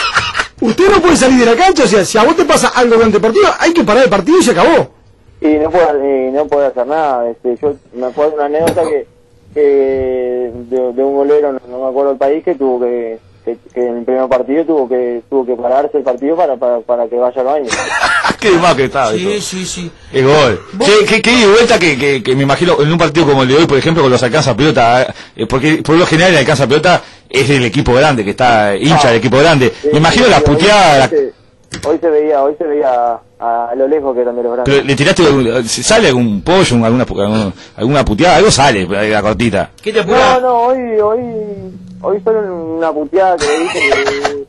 no, usted no puede salir de la cancha, o sea, si a vos te pasa algo durante el partido, hay que parar el partido y se acabó. Y no puedo, y no puedo hacer nada. Este, yo me acuerdo de una anécdota que, que de, de un golero, no, no me acuerdo el país, que tuvo que, que, que en el primer partido tuvo que tuvo que pararse el partido para, para, para que vaya al baño. Qué más que estaba. Sí, esto. sí, sí. El gol. Qué, qué, qué ida y vuelta que, que, que me imagino en un partido como el de hoy, por ejemplo, con los alcanza pelota, eh, porque por lo general el alcanza pelota es el equipo grande, que está hincha del equipo grande. Me imagino la puteada, la- Hoy se veía, hoy se veía a, a lo lejos que eran de los grandes. pero le tiraste, algún- sale algún pollo, un- alguna, alguna, alguna puteada, algo sale, la cortita. ¿Qué te No, apura? no, hoy, hoy, hoy solo una puteada que le dije que,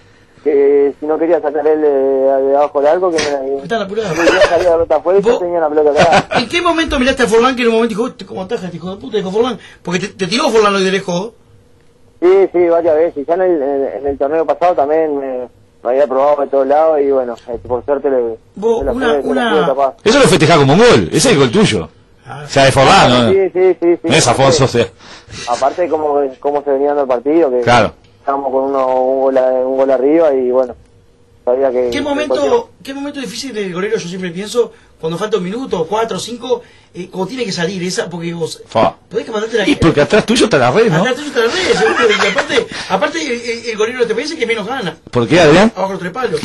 que si no quería sacar él de, de abajo del arco, que me, Está la apurada. me quería salir la pelota afuera y yo Vos- tenía la pelota atrás. ¿En qué momento miraste a Forlán que en un momento dijo, "Este, ¿cómo ataja este hijo de puta, dijo Forlán? Porque te, te tiró Forlán hoy de lejos. Sí, sí, varias veces. Ya en el, en, en el torneo pasado también me, me había probado de todos lados y bueno, este, por suerte le, Vos, me la una- pude- me la una- pude tapar. Eso lo festejás como un gol, ese es el gol tuyo. O sea, de Forlán, ¿no? Sí, sí, sí, sí. No es Afonso, o sea. Aparte de cómo, cómo se venía dando el partido, que Claro. estábamos con uno, un, gol, a- un gol arriba y bueno, sabía que... ¿Qué que momento, ¿Qué momento difícil del golero? Yo siempre pienso, cuando falta un minuto, cuatro, cinco, eh, como tiene que salir esa, porque vos Fa. podés que mandarte la... Y porque atrás tuyo está la red, ¿no? Atrás tuyo está la red, seguro, y aparte, aparte el, el, el golero te parece que menos gana. ¿Por qué, Adrián? Abajo los tres palos.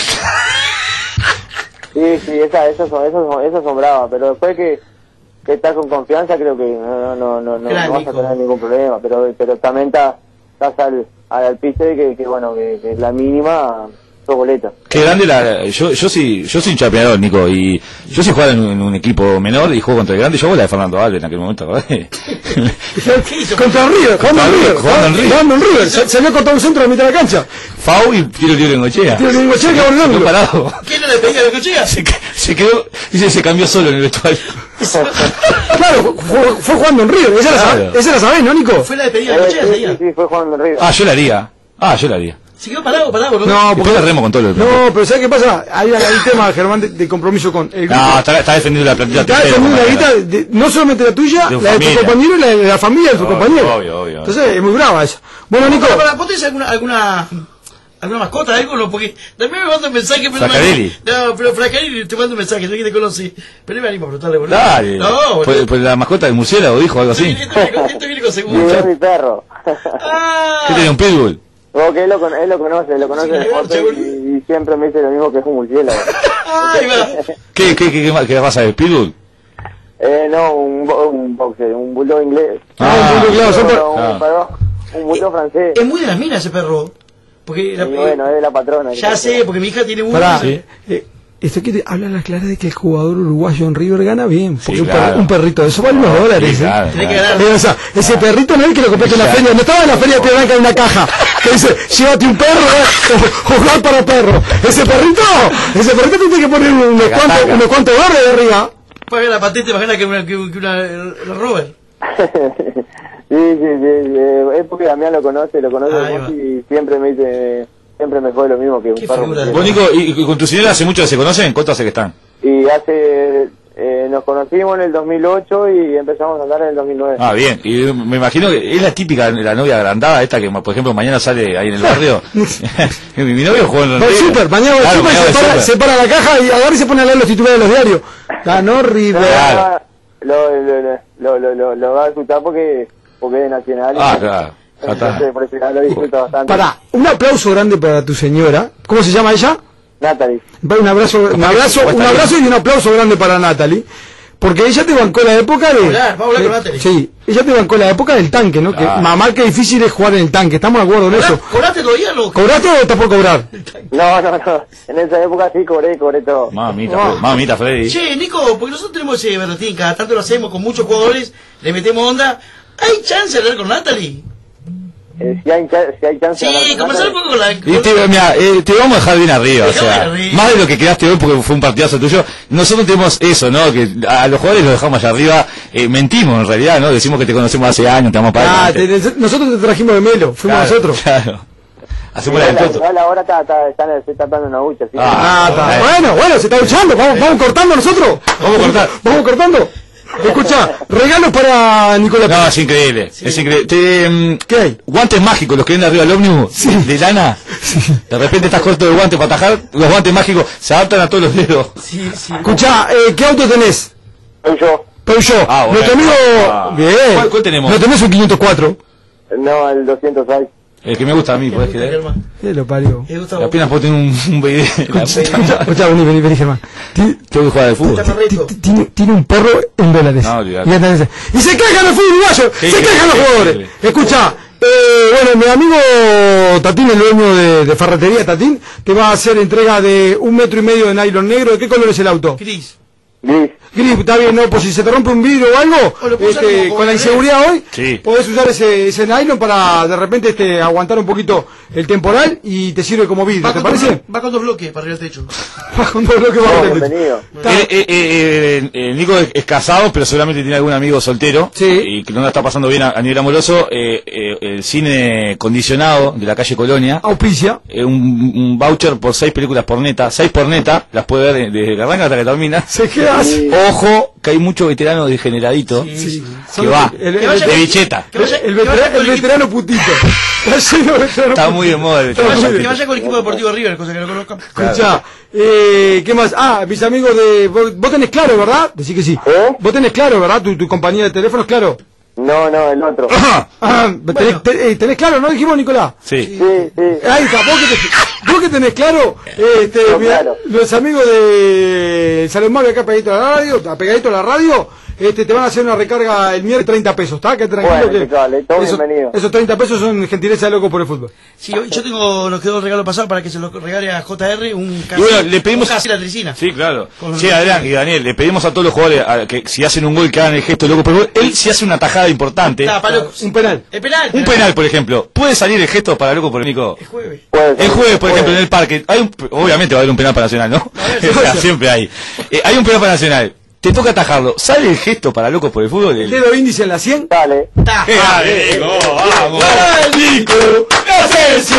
Sí, sí, esa, esas son, esas son, esas son bravas, pero después que, que estás con confianza creo que no, no, no, no, Gran no vas Nico. a tener ningún problema, pero, pero también estás, estás al, al piste que, que bueno, que, que la mínima sos boleta. Qué grande la... Yo, yo sí, yo soy un chapeador, Nico, y yo sí jugaba en un, en un equipo menor y juego contra el grande, yo hago la de Fernando Alves en aquel momento, ¿verdad? Contra River, jugando en River, Jugando en River. jugando en River, se, se había cortado un centro a la mitad de la cancha. Fau y tiro libre en Gochea. Tiro libre en Gochea, que volvió. Se quedó parado. ¿Quién no le pedía de cochea? Se, que- se quedó, dice, se cambió solo en el vestuario. Claro, fue, fue jugando en River, esa la, Claro. sab- esa la sabés, ¿no, Nico? Fue la despedida de Eh, cochea sí, ese sí, día. sí, fue jugando en River. Ah, yo la haría. Ah, yo la haría. Se quedó parado, parado, ¿no? No, Después le remo con todo lo que No, pero ¿sabes qué pasa? Hay, hay un tema, Germán, de, de compromiso con el grupo. No, está, está defendiendo la plantilla. Está tercera, defendiendo la compañera. guita, de- no solamente la tuya, De tu la de tu familia. compañero y la de la familia de tu Obvio, compañero. obvio, obvio. Entonces es muy brava esa. Bueno, Nico, Para, para, ¿vos tenés alguna, alguna, alguna mascota, algo? No, porque también me manda un mensaje, pero Fracarelli. no, pero Fracarelli te manda un mensaje, no sé quién te conoce, pero me animo a preguntarle, boludo. Dale. No, boludo. pues, pues la mascota del murciélago dijo algo así. Esto viene con- esto viene con Y seguro. es mi perro. ¿Qué tenía, un pitbull? Vos que él lo, con- él lo conoce, lo conoce Sí, de foto seguro. y, y siempre me dice lo mismo que es un murciélago. Ahí va. ¿Qué, qué, qué, qué, qué pasa? ¿El Pitbull? Eh, no, un, bo- un boxer, un bulldog inglés. Ah, un bulldog, claro, son per- No, un, ah. perro- un bulldog francés. Es muy de las minas ese perro. Porque la- Y bueno, es de la patrona. ya sé, porque mi hija tiene uno. Pará, y- eh, esto quiere hablar a las claras de que el jugador uruguayo en River gana bien. Porque Sí, un, claro. per- un perrito de eso vale unos dólares. Sí, ¿eh? claro, Tiene que claro. ganar. Eh, o sea, ese perrito no es el que lo compraste en la Ya. feria, no estaba en la feria de Piedranca en una caja. Que dice, llévate un perro, eh, o- jugar para perro. Ese perrito, ese perrito tiene que poner unos Taca, cuantos, taca. unos cuantos dólares de arriba. Paga la patente más grande que una, que, que una la Robert. Sí, sí, sí, eh, es porque Damián lo conoce, lo conoce Ahí mucho va. y siempre me dice, siempre me fue lo mismo que un Qué perro. figura de- Vos, Nico, y, y con tu señora hace mucho que se conocen? ¿Cuánto hace que están? Y hace, eh, nos conocimos en el dos mil ocho y empezamos a andar en el dos mil nueve. Ah, bien. Y me imagino que es la típica, la novia agrandada esta que, por ejemplo, mañana sale ahí en el barrio. mi, mi novio jugó en Va al super, mañana va al Claro, super, mañana se, va al para, súper. se para la caja y agarra y se pone a leer los titulares de los diarios. Ganó River. Claro. Lo, lo, lo, lo, lo, lo, lo va a disfrutar porque, porque es de Nacional. Ah, claro. Ya está. Entonces, por eso ya lo disfruta bastante. Pará, un aplauso grande para tu señora. ¿Cómo se llama ella? Natalie. Un abrazo, un abrazo, un abrazo y un aplauso grande para Natalie. Porque ella te bancó la época de... Hablar, vamos a hablar con de- Natalie. Sí, ella te bancó la época del tanque, ¿no? Que Ah. mamá, qué difícil es jugar en el tanque, estamos de acuerdo en eso. ¿Cobraste todavía lo ¿Cobraste o estás por cobrar? No, no, no. En esa época sí cobré, cobré todo. Mamita, Ah. Fre- mamita, Freddy. Che, Nico, porque nosotros tenemos ese berretín, cada tanto lo hacemos con muchos jugadores, le metemos onda. ¿Hay chance de hablar con Natalie? Eh, si, hay, cha- si hay chance de Sí, hablar con comenzar un Natalie. poco con la... Y te, mira, eh, te vamos a dejar bien arriba, o Dejame sea, arriba. más de lo que quedaste hoy porque fue un partidazo tuyo. Nosotros tenemos eso, ¿no? Que a los jugadores los dejamos allá arriba, eh, mentimos en realidad, ¿no? Decimos que te conocemos hace años, te vamos para Ah, adelante. te- nosotros te trajimos de Melo, fuimos Claro, nosotros. Claro. Hacemos la del Igual, Toto. igual ahora está, está, está, se está dando una ducha. ¿sí? Ah, Ah, está. eh. Bueno, bueno, se está luchando, vamos, vamos cortando nosotros. Vamos a cortar. Vamos cortando. Escucha, regalos para Nicolás. No, es increíble, es increíble. Te, mm, ¿Qué hay? guantes mágicos, los que ven arriba del ómnibus, de lana. De repente estás corto de guante para atajar, los guantes mágicos se adaptan a todos los dedos. Sí, sí. Escucha, eh, ¿qué auto tenés? Soy yo. Peugeot. Ah, bueno. Nuestro amigo... Ah. Bien. ¿Cuál- cuál tenemos? ¿No tenés un quinientos cuatro? No, el doscientos seis. El que me gusta a mí, ¿podés creer? ¿Qué lo parió? Me gusta Apenas puedo tener un, un video. Escucha, escucha, vení, vení, vení, Germán. Ti- Tengo que jugar al fútbol. ti- Tiene, tiene un perro en dólares. No, olvidate. Y anda- y se quejan los fútbol uruguayo, Sí, se sí, quejan los sí, jugadores. sí, sí. Escucha, eh, bueno, mi amigo Tatín, el dueño de, de Ferretería Tatín, te va a hacer entrega de un metro y medio de nylon negro. ¿De qué color es el auto? Gris. Gris. Gris, está bien, ¿no? Pues si se te rompe un vidrio o algo, O lo puedo usar este, como- con la como inseguridad hoy, Sí. podés usar ese, ese nylon para de repente este, aguantar un poquito el temporal y te sirve como vidrio, Va ¿te con, dos, parece? va con dos bloques para arriba del techo. Con todo lo que va a Oh, hacer. bienvenido. Eh, eh, eh, eh, Nico es, es casado, pero seguramente tiene algún amigo soltero Sí. y que no la está pasando bien a, a nivel amoroso. Eh, eh, el cine condicionado de la calle Colonia, Auspicia. eh, un, un voucher por seis películas por neta, seis por neta, las puede ver desde que arranca hasta que termina. Se queda así. Ojo, que hay mucho veterano degeneradito Sí. que va, El- el- de bicheta. Que vaya- El, que vaya veterano, con el el veterano putito. Está lleno de veterano Está putito. muy de moda el Que veterano. vaya, que vaya con el equipo deportivo River, cosa que no conozcan. Escuchá, eh, ¿qué más? Ah, mis amigos de... Vos, vos tenés claro, ¿verdad? Decí que sí. ¿Eh? Vos tenés claro, ¿verdad? Tu, tu compañía de teléfonos, claro. No, no, el otro. Ah, tenés, te- eh, tenés claro, ¿no dijimos, Nicolás? Sí. Sí, sí. Ahí está, vos que, te- vos que tenés claro, este, No, mirá, claro. los amigos de Salón Mario acá pegadito a la radio, pegadito a la radio, este, te van a hacer una recarga el miércoles treinta pesos, ¿está? Que tranquilo Bueno, que impecable, todo esos, bienvenido. esos treinta pesos son gentileza de Loco por el Fútbol. Sí, yo yo tengo, nos quedó el regalo pasado para que se lo regale a J R un Y bueno, le pedimos casi la tricina. Sí, claro. Con- Sí, Adrián y Daniel, le pedimos a todos los jugadores a- que si hacen un gol que hagan el gesto loco por el gol. Él si hace una tajada importante, Ah, para locos. Un penal. El penal. un penal por ejemplo, ¿puede salir el gesto para loco por el Nico? El jueves. Puede ser. El jueves, por Puede. ejemplo, en el parque, hay un, obviamente va a haber un penal para Nacional, ¿no? O sea, siempre hay. Eh, hay un penal para Nacional, te toca atajarlo, ¿sale el gesto para locos por el fútbol? El El... dedo índice en la cien. Dale. Ta. ¡Qué grande, Nico! ¡Vamos! Nico! ¡Asensio!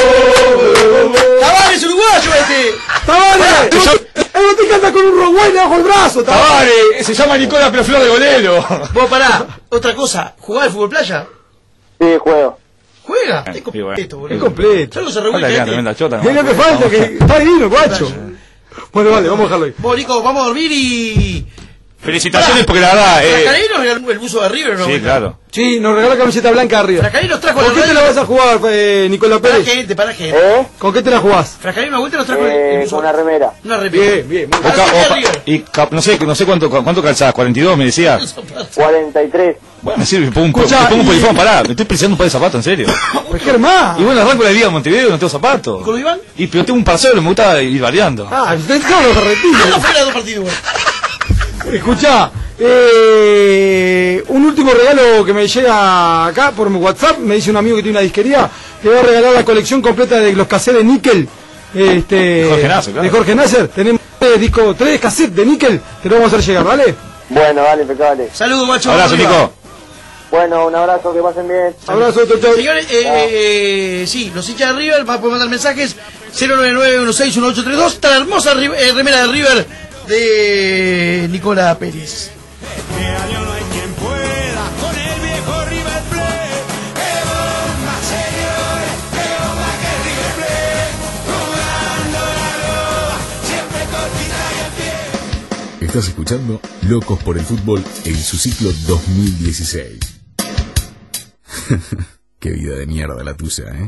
¡Tavares uruguayo este! ¡Tavares! ¡El no te canta con un rogüey bajo el brazo, Tavares! ¡Tavares! Se llama Nicola pero flor de golero. Vos pará, otra cosa, ¿jugás al fútbol playa? Sí, juego. Juega, Sí, es bueno. completo, boludo. Es completo. Solo se Falta revuelve que este. tremenda chota. ¿Qué es lo que falta? Que está divino, guacho. Bueno, vale, vamos a dejarlo ahí. Vos, Nico, vamos a dormir y... Felicitaciones porque la verdad... Eh, Fracarí nos regaló el buzo de River, ¿no? sí, claro. Sí, nos regaló camiseta blanca arriba. Fracarí nos trajo ¿Con la qué te radio. la vas a jugar, eh, Nicolás Para Pérez? gente, para gente. ¿Eh? ¿Con qué te la jugás? Fracarí una vuelta nos trajo el Eh, buzo. con una remera. Una remera. Bien, bien. O ca- o ca- y cap- no sé, no sé cuánto, cuánto calzás, cuarenta y dos me decías. cuarenta y tres. Bueno, me sirve, me pongo un, Escucha, me pongo un y- polifón, pará, me estoy precisando un par de zapatos, en serio. Pues qué hermano. Y bueno, arranco la vida en Montevideo, no tengo zapatos. ¿Con Iván? Y pero tengo un parcero, me gusta ir variando. Ah, usted todos los No, derretidos. fuera de dos partidos, güey. Escuchá, eh, un último regalo que me llega acá por mi WhatsApp, me dice un amigo que tiene una disquería, que va a regalar la colección completa de los cassettes de níquel. Este, De Jorge Nasser, claro. de Jorge Nasser. Tenemos tres discos, tres cassettes de níquel, te lo vamos a hacer llegar, ¿vale? Bueno, dale, impecable. Saludos, guacho. Abrazo, arriba. Nico. Bueno, un abrazo, que pasen bien. Abrazo, chau, chau. Señores, eh, eh, sí, los hinchas de River van a poder mandar mensajes cero nueve nueve uno seis uno ocho tres dos. Está la hermosa ri- eh, remera de River de Nicolás Pérez. Este año no hay quien pueda con el viejo River Plate. ¡Qué bomba, señores! ¡Qué bomba que es River Plate! Jugando la roba, siempre cortita y al pie. Estás escuchando Locos por el Fútbol en su ciclo dos mil dieciséis. Qué vida de mierda la tuya, ¿eh?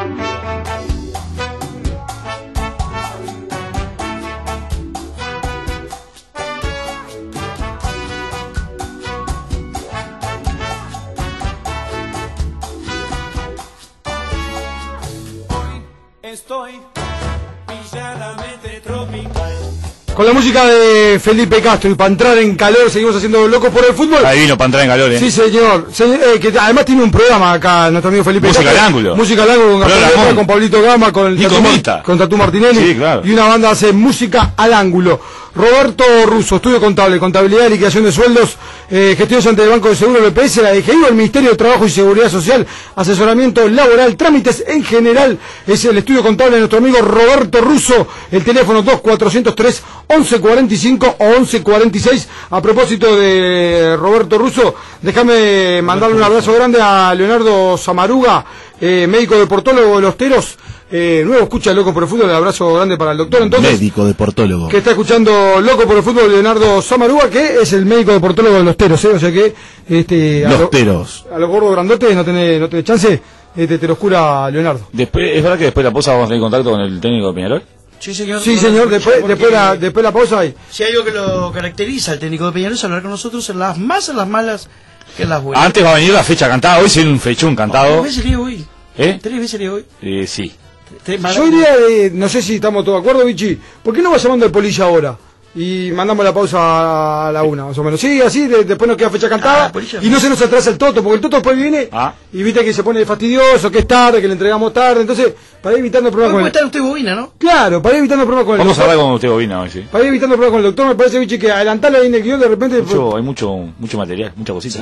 Estoy pilladamente tropical. Con la música de Felipe Castro y para entrar en calor seguimos haciendo Locos por el Fútbol. Ahí vino para entrar en calor, eh. Sí, señor. Señor, eh, que además tiene un programa acá, nuestro amigo Felipe Música Castro. al ángulo. Música al ángulo con Gastón Programón. Letra, con Pablito Gama, con Nico Tatu Mar- Mita. con Tatu Martinelli. Sí, claro. Y una banda hace música al ángulo. Roberto Russo, estudio contable, contabilidad y liquidación de sueldos, eh, gestiones ante el Banco de Seguro, el B P S, la D G I, el Ministerio de Trabajo y Seguridad Social, asesoramiento laboral, trámites en general. Es el estudio contable de nuestro amigo Roberto Russo. El teléfono dos cuatrocientos tres once cuarenta y cinco o once cuarenta y seis. A propósito de Roberto Russo, déjame mandarle un abrazo grande a Leonardo Samaruga, eh, médico deportólogo de Los Teros. Eh, nuevo escucha Loco por el Fútbol, un abrazo grande para el doctor entonces. Médico deportólogo. Que está escuchando Loco por el Fútbol, Leonardo Samaruga, que es el médico deportólogo de Los Teros, ¿eh? O sea que este, a, Los lo- Teros. a los gordos grandotes no tenés, no tenés chance, este, te los cura Leonardo. Después, ¿es verdad que después de la pausa vamos a tener contacto con el técnico de Peñarol? Sí, señor. Sí, señor, después, después, la, después la pausa hay. Si hay algo que lo caracteriza al técnico de Peñarol es hablar con nosotros en las más, en las malas, que en las buenas. Antes va a venir la fecha cantada, hoy sí un fechón cantado. Tres veces leo hoy. ¿Eh? Tres veces leo hoy. Eh, sí. Tres malas- Yo diría, eh, no sé si estamos todos de acuerdo, Vichy, ¿por qué no va llamando al polilla ahora? Y mandamos la pausa a la una, más o menos. Sí, así, de- después nos queda fecha cantada. Ah, polilla. Y no se nos atrasa el Toto, porque el Toto después viene Ah. y viste que se pone fastidioso, que es tarde, que le entregamos tarde. Entonces, para ir evitando Puede problemas con estar el... usted bobina, ¿no? Claro, para ir evitando problemas con el Vamos a doctor. hablar con usted, Bobina, hoy, sí. Para ir evitando problemas con el doctor, me parece, Vichy, que adelantarle ahí en el guión de repente... Mucho, hay mucho, mucho material, mucha cosita.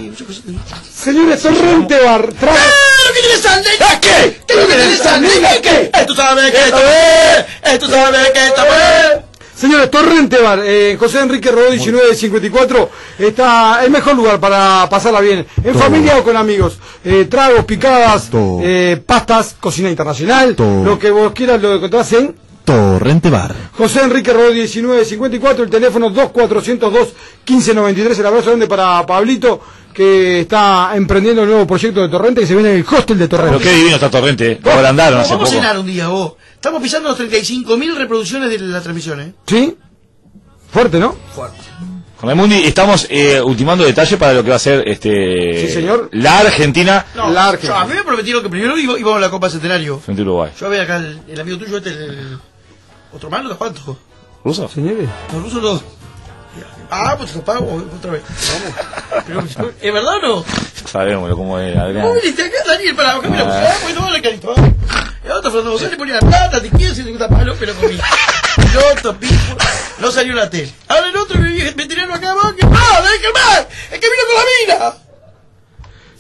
Señores, Torrente Bar, trae... ¡Qué interesante! ¿Qué? ¿Qué es lo que interesante? ¿Qué? Esto sabe que esto es. Esto sabe que esto es. Señores, Torrente Bar, eh, José Enrique Rodó diecinueve cincuenta y cuatro, está el mejor lugar para pasarla bien, en Todo. familia o con amigos. Eh, tragos, picadas, Todo. eh, pastas, cocina internacional, Todo. lo que vos quieras lo encontrás en Torrente Bar. José Enrique Rodó diecinueve cincuenta y cuatro, el teléfono dos cuatrocientos dos quince noventa y tres. El abrazo grande para Pablito, que está emprendiendo el nuevo proyecto de Torrente, que se viene en el hostel de Pero Torrente. qué divino está Torrente, lo agrandaron hace Vamos a poco. cenar un día, vos. Estamos pisando los treinta y cinco mil reproducciones de la transmisión, ¿eh? ¿Sí? Fuerte, ¿no? Fuerte. Con Raimundi estamos eh, ultimando detalles para lo que va a ser este Sí, señor. la Argentina No, La yo- Argentina. a mí me prometieron que primero iba- íbamos a la Copa Centenario. frente a Uruguay. Yo a ver acá el, el amigo tuyo, este, el, el- otro malo, ¿de cuánto? ¿Ruso? Señores. Los rusos no. Ah, pues te lo pago otra vez. Vamos. Pero, ¿es verdad o no? Sabemos cómo es, Adrián. ¿Cómo viniste acá, Daniel? Para acá, mira, Ah. ah, pues no, la carita. Y a otro Fernando González le ponía la plata, te quiero cincuenta palos, pero comí. Piloto, pico, no salió la tele. Ahora el otro me, me tiraron acá abajo, que no, déjame más, es que vino con la mina.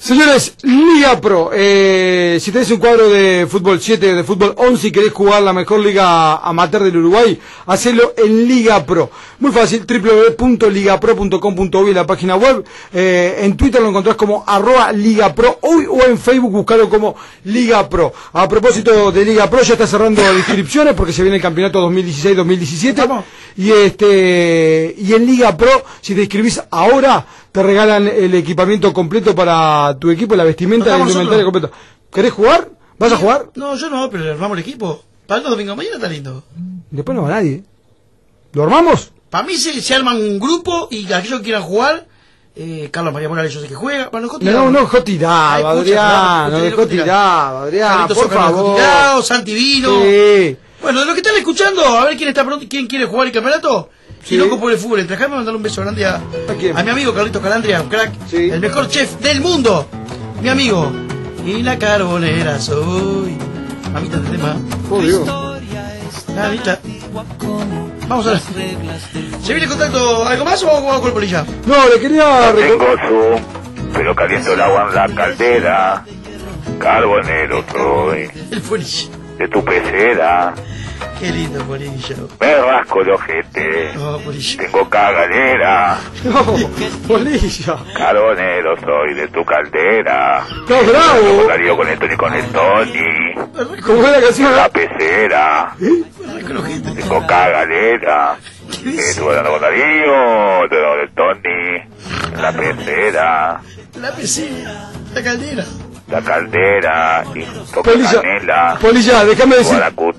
Señores, Liga Pro, eh, si tenés un cuadro de fútbol siete o de fútbol once y querés jugar la mejor liga amateur del Uruguay, hacelo en Liga Pro. Muy fácil, doble u doble u doble u punto liga pro punto com punto uy, la página web. Eh, en Twitter lo encontrás como arroba Liga Pro hoy, o en Facebook buscalo como Liga Pro. A propósito de Liga Pro, ya está cerrando inscripciones porque se viene el campeonato dos mil dieciséis dos mil diecisiete. Y este y en Liga Pro, si te inscribís ahora, te regalan el equipamiento completo para tu equipo, la vestimenta y el inventario completo. ¿Querés jugar? ¿Vas a jugar? No, yo no, pero le armamos el equipo. Para el domingo mañana está lindo. Después no va nadie. ¿Lo armamos? Para mí se, se arman un grupo y aquellos que quieran jugar, eh, Carlos María Morales yo sé que juega. Bueno, no, no, no dejó tirado, Adrián, no dejó tirado, Adrián, por favor. Tirado, Santi Vino. Sí. Bueno, de lo que están escuchando, a ver quién está pronto, quién quiere jugar el campeonato. Sí. Y loco por el fútbol. Entre acá me mandarle un beso grande a, ¿A, a mi amigo Carlitos Calandria, un crack, sí. El mejor chef del mundo. Mi amigo. Y la carbonera soy. Mamita de tema. Oh, Mamita. Vamos a ver. ¿Se viene contacto algo más o vamos con el polilla? No, le quería... No tengo Zoom, pero caliento el agua en la caldera. Carbonero soy. El polilla. De tu pecera. Qué lindo polillo. Me rasco el ojete. No, polillo. Tengo cagalera. No, polilla. Carbonero soy de tu caldera. ¡Estás bravo! Darío con el Tony con el Tony. ¿Cómo es la canción? La pecera. ¿Eh? Tengo cagalera. Estuve hablando con Darío. Estuve hablando del Tony. La pecera. La pecera. La caldera. La caldera y Polilla, canela, Polilla, déjame decir,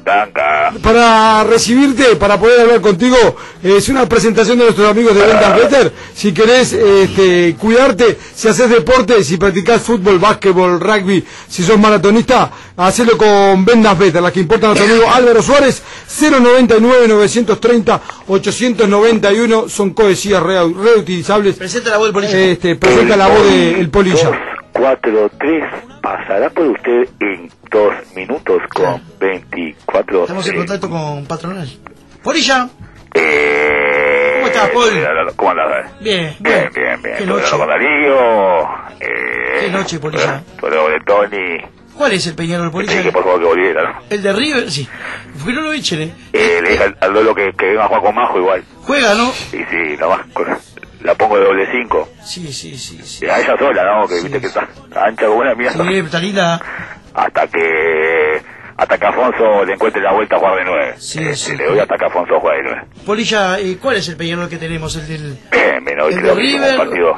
para recibirte, para poder hablar contigo, eh, es una presentación de nuestros amigos de Ventas Better. Si querés este, cuidarte, si haces deporte, si practicás fútbol, básquetbol, rugby, si sos maratonista, hacelo con Ventas Better, las que importan a nuestro amigo Álvaro Suárez. Cero noventa y nueve, novecientos treinta, ochocientos noventa y uno, son cohesías re- reutilizables. Presenta la voz del Polilla. Este, presenta la voz del Polilla. cuatro tres pasará por usted en dos minutos con veinticuatro. Estamos en contacto con Patronal. Polilla. Eh, ¿Cómo estás, Paul? ¿Cómo andás? Bien, bien, bien, bien. ¿Qué Estuve noche? hablando con Darío. Eh, ¿Qué noche, Polilla? Estuve hablando con el Tony. ¿Cuál es el Peñarol, Polilla? Sí, que por favor que volviera, ¿no? El de River, sí. Pero no lo echen, ¿eh? Eh, le dije al, al Lolo que, que venga a jugar con Majo igual. Juega, ¿no? Sí, sí, nomás. Con, la pongo de doble cinco. Sí, sí, sí. sí. A ella sola, ¿no? Que viste que está ancha como una mierda. Sí, está linda. Hasta que... Hasta que Afonso le encuentre la vuelta a jugar de nueve. Sí, eh, sí. Le doy hasta que Afonso juegue de nueve. Polilla, eh, ¿cuál es el Peñarol que tenemos? El del... Eh, menos el creo de que hicimos River. un partido.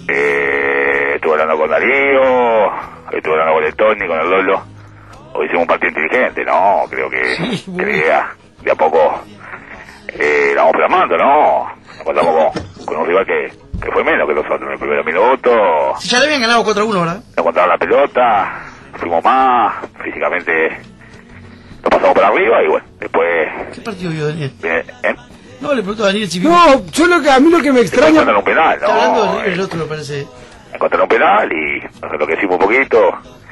Eh, estuve hablando con Darío, estuve hablando con el Tony, con el Lolo. Hoy hicimos un partido inteligente, ¿no? Creo que... Sí, bueno. que ya, de a poco... Eh, la vamos plasmando, ¿no? Nos encontramos con, con un rival que, que fue menos que nosotros en el primer minuto. Si ya le habían ganado cuatro a uno, ¿verdad? Nos encontraron la pelota, fuimos más, físicamente nos pasamos por arriba y bueno, después... ¿Qué partido vio, Daniel? Eh, ¿eh? No, le pregunto a Daniel si vio... No, yo lo que, a mí lo que me extraña... Encontraron un penal, Está hablando de ¿no? River, el otro, me parece. Encontraron un penal y nos enloquecimos un poquito.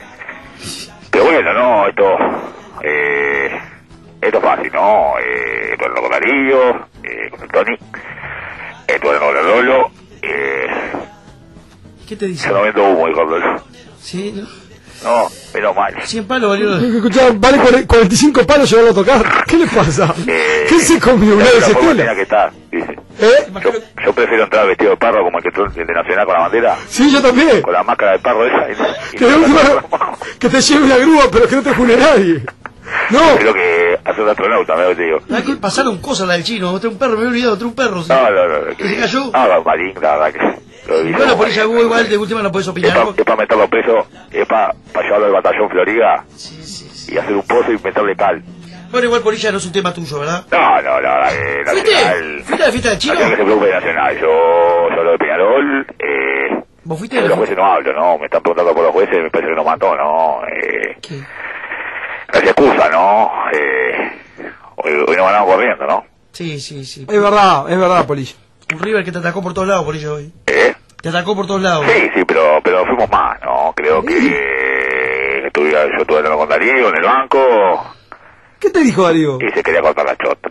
Pero bueno, no, esto... Eh, esto es fácil, ¿no? Eh, esto es con Darío, eh, con el Tony, esto es con el Lolo. Eh, ¿Qué te dice? yo no vendo humo, dijo el Lolo. Sí, ¿no? No, menos mal. cien palos valió. Escuchá, vale cuarenta y cinco palos llevarlo a tocar. ¿Qué le pasa? Eh, ¿Qué se comió? ¿Una la de forma Estela? tenía que estar, dice. ¿Eh? Yo, yo prefiero entrar vestido de parro como el que entró el de Nacional con la bandera. Sí, yo también. Con la máscara de parro esa. Y, y Que, de última, que te lleve una grúa, pero que no te june nadie. No. Creo que hace un astronauta, me te digo. ¿Sabes qué? Pasaron cosas la del chino. Otro un perro, me había olvidado, otro un perro. ¿sí? No, no, no. no ¿Que se cayó? Ah, Marín, la verdad que... Lo Y bueno, por ella vos igual de última no podés Es opinar. para meterlo preso, es para pa llevarlo al batallón Florida y hacer un pozo y meterle cal. Bueno, igual Polilla no es un tema tuyo, ¿verdad? No, no, no, eh, ¿Fuiste? Nacional... ¿Fuiste a la fiesta del chino? Nacional que se preocupe de Nacional, yo, yo hablo de Peñarol, eh... ¿Vos fuiste? De los jueces no hablo, ¿no? Me están preguntando por los jueces, me parece que nos mató, ¿no? Eh... ¿Qué? No se excusa, ¿no? Eh... Hoy, hoy nos van corriendo, ¿no? Sí, sí, sí. Es verdad, es verdad, Polilla. Un River que te atacó por todos lados, Polilla, hoy. ¿Eh? Te atacó por todos lados. Sí, sí, pero, pero fuimos más, ¿no? Creo que... Estuve, yo estuve hablando con Darío en el banco... ¿Qué te dijo Darío? Y se quería cortar la chota.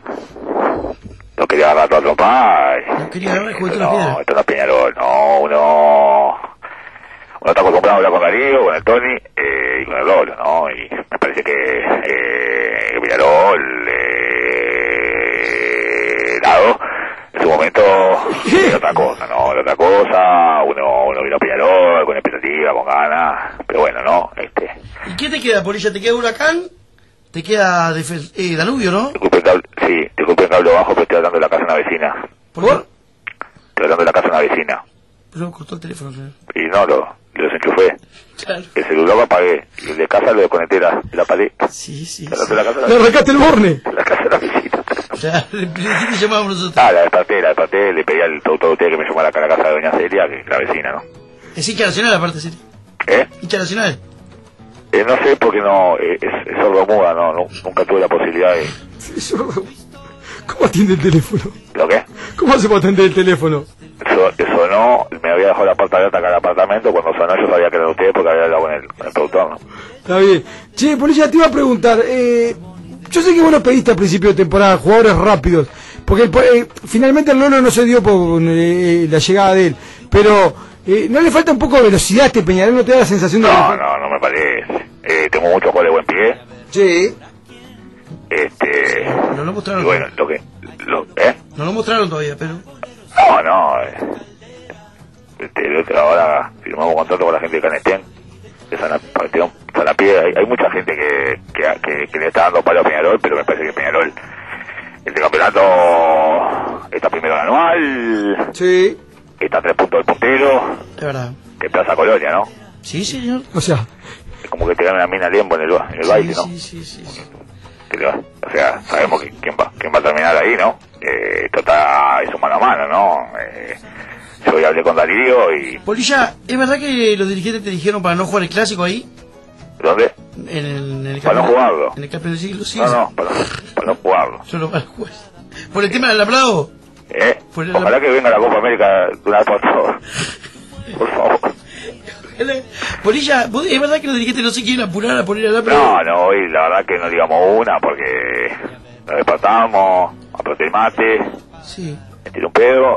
No quería agarrar todo a trompa. No quería agarrar el juguete de la No, piedra. esto no es Peñarol, no, uno... uno está acostumbrado a hablar con Darío, con el Tony eh, y con el Lolo, ¿no? Y me parece que eh, Peñarol, eh, dado, en su momento era otra cosa, ¿no? Era otra cosa, uno, uno vino a Peñarol con expectativa, con ganas, pero bueno, ¿no? Este, ¿Y qué te queda, Polilla? ¿Te queda Huracán? ¿Te queda Defe- eh, Danubio, no? disculpe el cable, sí, disculpe el cable bajo, pero estoy hablando de la casa de una vecina. ¿Por qué? Estoy hablando de la casa de una vecina. Pero cortó el teléfono, señor. Y no, lo, lo desenchufé. Claro. El celular lo apagué. Y el de casa lo desconecté la, la pared. Sí, sí. La, la casa de Le la, arrancaste el borne. la casa de la vecina. Ya, le le llamamos nosotros. Ah, la desperté, la desperté. Le pedí al productor de usted que me llamara acá a la casa de doña Celia, que es la vecina, ¿no? Es hincha nacional, aparte, sí. ¿Eh? Hincha nacional. Eh, no sé porque no, eh, es, es sordomuda, no, no, nunca tuve la posibilidad de... Sí, sordo. ¿Cómo atiende el teléfono? ¿Lo qué? ¿Cómo hace para atender el teléfono? So, sonó, me había dejado la puerta abierta acá al apartamento, cuando sonó yo sabía que era de usted porque había hablado con el, con el productor, ¿no? Está bien. Che, Polilla, te iba a preguntar, eh, yo sé que vos lo pediste al principio de temporada, jugadores rápidos, porque el- eh, finalmente el Lolo no se dio por eh, la llegada de él, pero eh, ¿no le falta un poco de velocidad a este Peñarol? ¿No te da la sensación de No, que... no, no me parece. Eh, tengo muchos jugadores de buen pie. Sí. Este... No lo mostraron. Y bueno, lo que... Lo, ¿Eh? No lo mostraron todavía, pero... No, no. Eh. Este, el otro- ahora firmamos un contrato con la gente de Canestén, de Sana- Partido Sanapié. Hay, hay mucha gente que, que, que, que le está dando palo a Peñarol, pero me parece que Peñarol, este campeonato, está primero en el anual, Sí. está a tres puntos del puntero, Es verdad. que Plaza Colonia, ¿no? Sí, señor. O sea, Es como que te gana una mina Lembo en el, ba- en el baile, ¿no? Sí, sí, sí, sí. Que le va- o sea, sabemos que, quién, va, quién va a terminar ahí, ¿no? Eh, esto está, es un mano a mano, ¿no? Eh, yo ya hablé con Darío y... Polilla, ¿es verdad que los dirigentes te dijeron para no jugar el clásico ahí? ¿Dónde? En el, en el Para no campeonato- jugarlo. En el campeonato del siglo, sí. No, sí. no, para, para no jugarlo. Solo para jugar. ¿Por el tema del aplauso? ¿Eh? Por el- Ojalá que venga la Copa América de una vez por todas. Por favor. Polilla, ¿vos- ¿es verdad que los dirigentes no se quieren apurar a poner el aplauso? No, no, hoy la verdad que no digamos una porque nos despertamos, apreté el mate, Sí. me tiré un pedo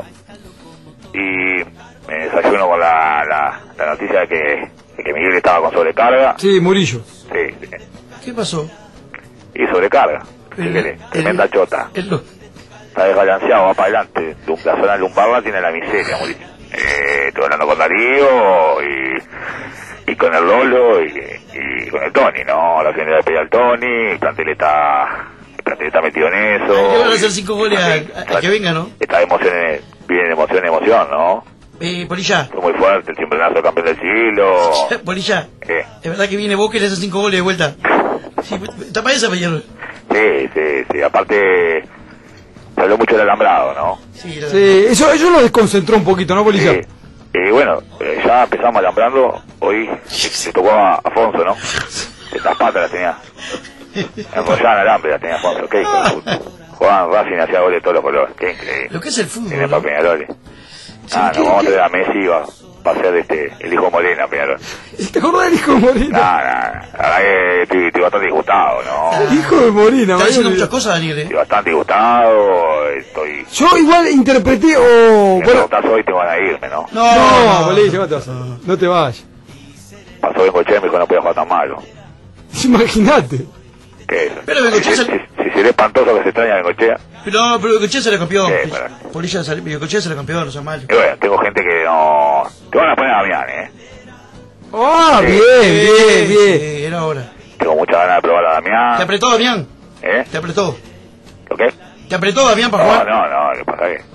y me desayuno con la, la, la noticia de que, de que Miguel estaba con sobrecarga. sí, Murillo. Sí, sí. ¿Qué pasó? Y sobrecarga. ¿Qué El- querés? el- Tremenda chota. El lo- Está desbalanceado, va para adelante. Lum- La zona lumbar la tiene la miseria, Murillo. Eh, estoy hablando con Darío y, y con el Lolo y, y con el Tony, ¿no? La señora de pedir al Tony, el plantel está, el plantel está metido en eso. Le van a hacer cinco goles a, a- a que venga, ¿no? Está de emoción, en- viene de emoción en emoción, ¿no? Eh, Polilla, Fue muy fuerte, el cimbronazo campeón del siglo. Polilla, ¿Qué? ¿es verdad que viene Boca y le hace cinco goles de vuelta? Sí, está para esa, Peñarol. Sí, sí, sí. Aparte, se habló mucho del alambrado, ¿no? Sí, la- Sí, eso, eso lo desconcentró un poquito, ¿no, Polilla? Sí. Y bueno, eh, ya empezamos alambrando. Hoy le tocó a Afonso, ¿no? Estas patas las tenía. Enrolladas en alambre las tenía Afonso. Qué hijo de puta. Jugaban Racing, hacía goles de todos los colores. Qué increíble. Lo que es el fútbol, Tiene ¿no? para Peñarol. Ah, ¿qué- nos vamos a qué? traer a Messi y va, va a ser este, el hijo Morena, Peñarol. ¿Te acordás del hijo de Morena? Nah, nah, la verdad que estoy, estoy bastante disgustado, ¿no? El hijo de Morena, Está Mariano. diciendo muchas cosas, Daniel, ¿eh? Estoy bastante disgustado, estoy... Yo igual interpreté, o... Si me bueno, preguntás hoy te van a irme, ¿no? No, no, Polilla, no te vas a- no te vayas. Pasó Bengochea y me dijo no podía jugar tan malo. Imagínate. ¿Qué es? Pero Bengochea si, se- si, si seré espantoso que se extraña Bengochea. Pero, pero Bengochea se le campeón. Sí, para. Polilla, sale- Bengochea se le campeón, no sea malo. Y bueno, tengo gente que no... Te van a poner a Damián, ¿eh? Ah, Sí. bien, bien, bien. Sí, era hora. Tengo muchas ganas de probar a ¿Te Damián. apretó, Damián? ¿Eh? ¿Te apretó? ¿Lo qué? ¿Te apretó, Damián, para No, jugar? no, no, lo que pasa es que...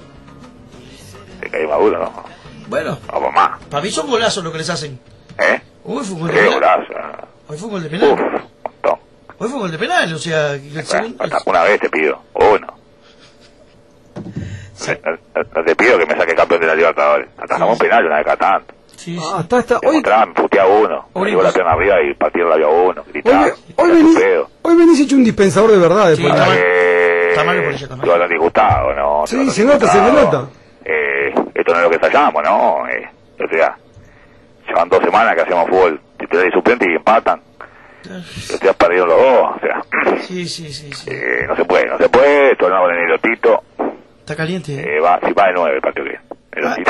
Se cae maduro, ¿no? Bueno, Vamos más. para mí son golazos lo que les hacen. ¿Eh? Hoy fue un gol de Qué penal. golazo. Hoy fue un gol de Uf, penal. un montón. Hoy fue un gol de penal, o sea... el Bueno, segundo- hasta una vez te pido. Uno. No, no- no te pido que me saque campeón de la Libertadores. Hasta un penal una vez cada tanto. Sí, sí. Ah, está, está. Te Hoy, mostraba, me puteaba uno. Me Hoy- llevó la pierna arriba y partí el labio a uno. hoy, Gritaba. hoy, era venís, su pedo. hoy venís hecho un dispensador de verdad. Sí, Polilla. está mal. Eh, Está mal, Polilla, está mal. Estoy bastante disgustado, ¿no? Sí, Estoy se bastante nota, se me disgustado. nota. Eh, esto no es lo que ensayamos, ¿no? Eh, o sea, llevan dos semanas que hacemos fútbol titular y suplente y empatan. Los días perdieron los dos, o sea, Sí, sí, sí, sí. eh, no se puede, no se puede. Esto no con el Nerotito. Está caliente. Eh, va, si va de nueve el partido que viene. Ah, Nerotito.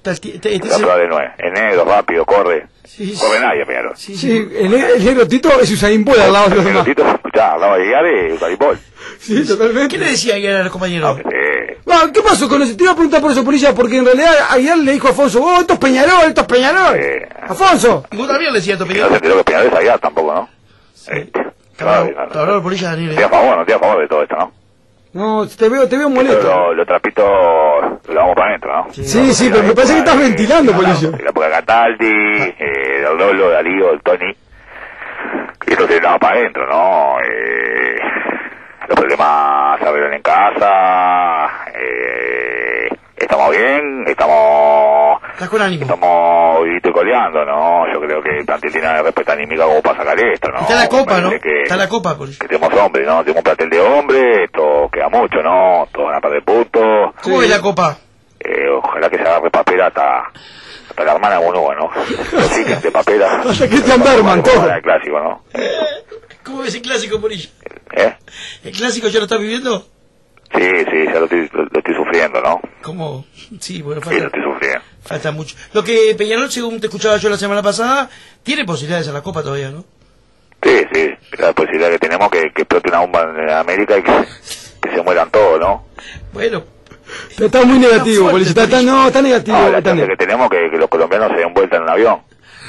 Está el ti- te- te- La prueba de nueve. Es negro, rápido, corre. Sí, sí. Corre nadie, Peñarol. Sí, el, el negro Tito es Usain Bolt al lado de los El demás. Tito, escuchá, hablaba de llegar y Usain Sí, totalmente. ¿Qué le decía ayer a los compañeros? Ah, ¿qué pasó con eso? Te iba a preguntar por eso, Polilla, porque en realidad ayer le dijo a Afonso, oh, esto es Peñarol, esto es Peñarol. Afonso. Y vos también le decías a tu No se Peñarol. enteró que Peñarol es allá tampoco, ¿no? Eh, claro, Te hablaba Polilla, Daniel. no estoy a favor, no estoy a favor de todo esto, ¿no? No, te veo, te veo Pero molesto. lo, lo trapito lo vamos para adentro, ¿no? Sí, sí, pero me parece que estás ventilando, Polilla. La época de Cataldi, eh, del Lolo, Darío, el Tony. Y esto se daba para adentro, ¿no? Eh, los problemas se abrieron en casa. Eh, estamos bien, estamos... Estás con ánimo. Estamos vivito y coleando, ¿no? Yo creo que el plantel tiene respeto anímica como para sacar esto, ¿no? Está la copa, ¿no? Parece que- Está la copa, Polilla. que tenemos hombres, ¿no? Tenemos un plantel de hombres, esto queda mucho, ¿no? Todos van a perder puntos. ¿Cómo es la copa? Eh, ojalá que se agarre papel hasta, hasta la hermana Bunúa, ¿no? Sí, que de papel hasta... Hasta Cristian Berman, todo. El clásico, ¿no? ¿Cómo ves el clásico, Polilla? ¿Eh? ¿El clásico ya lo estás viviendo? Sí, sí, ya lo estoy, lo, lo estoy sufriendo, ¿no? ¿Cómo? Sí, bueno, Sí, falta, lo estoy sufriendo. falta mucho. Lo que Peñarol, según te escuchaba yo la semana pasada, tiene posibilidades en la copa todavía, ¿no? Sí, sí, la posibilidad que tenemos que, que explote una bomba en América y que, que se mueran todos, ¿no? Bueno. Está muy negativo, Polilla. Está, está- no, está negativo. No, la está chance negativo. que tenemos que, que los colombianos se den vuelta en un avión.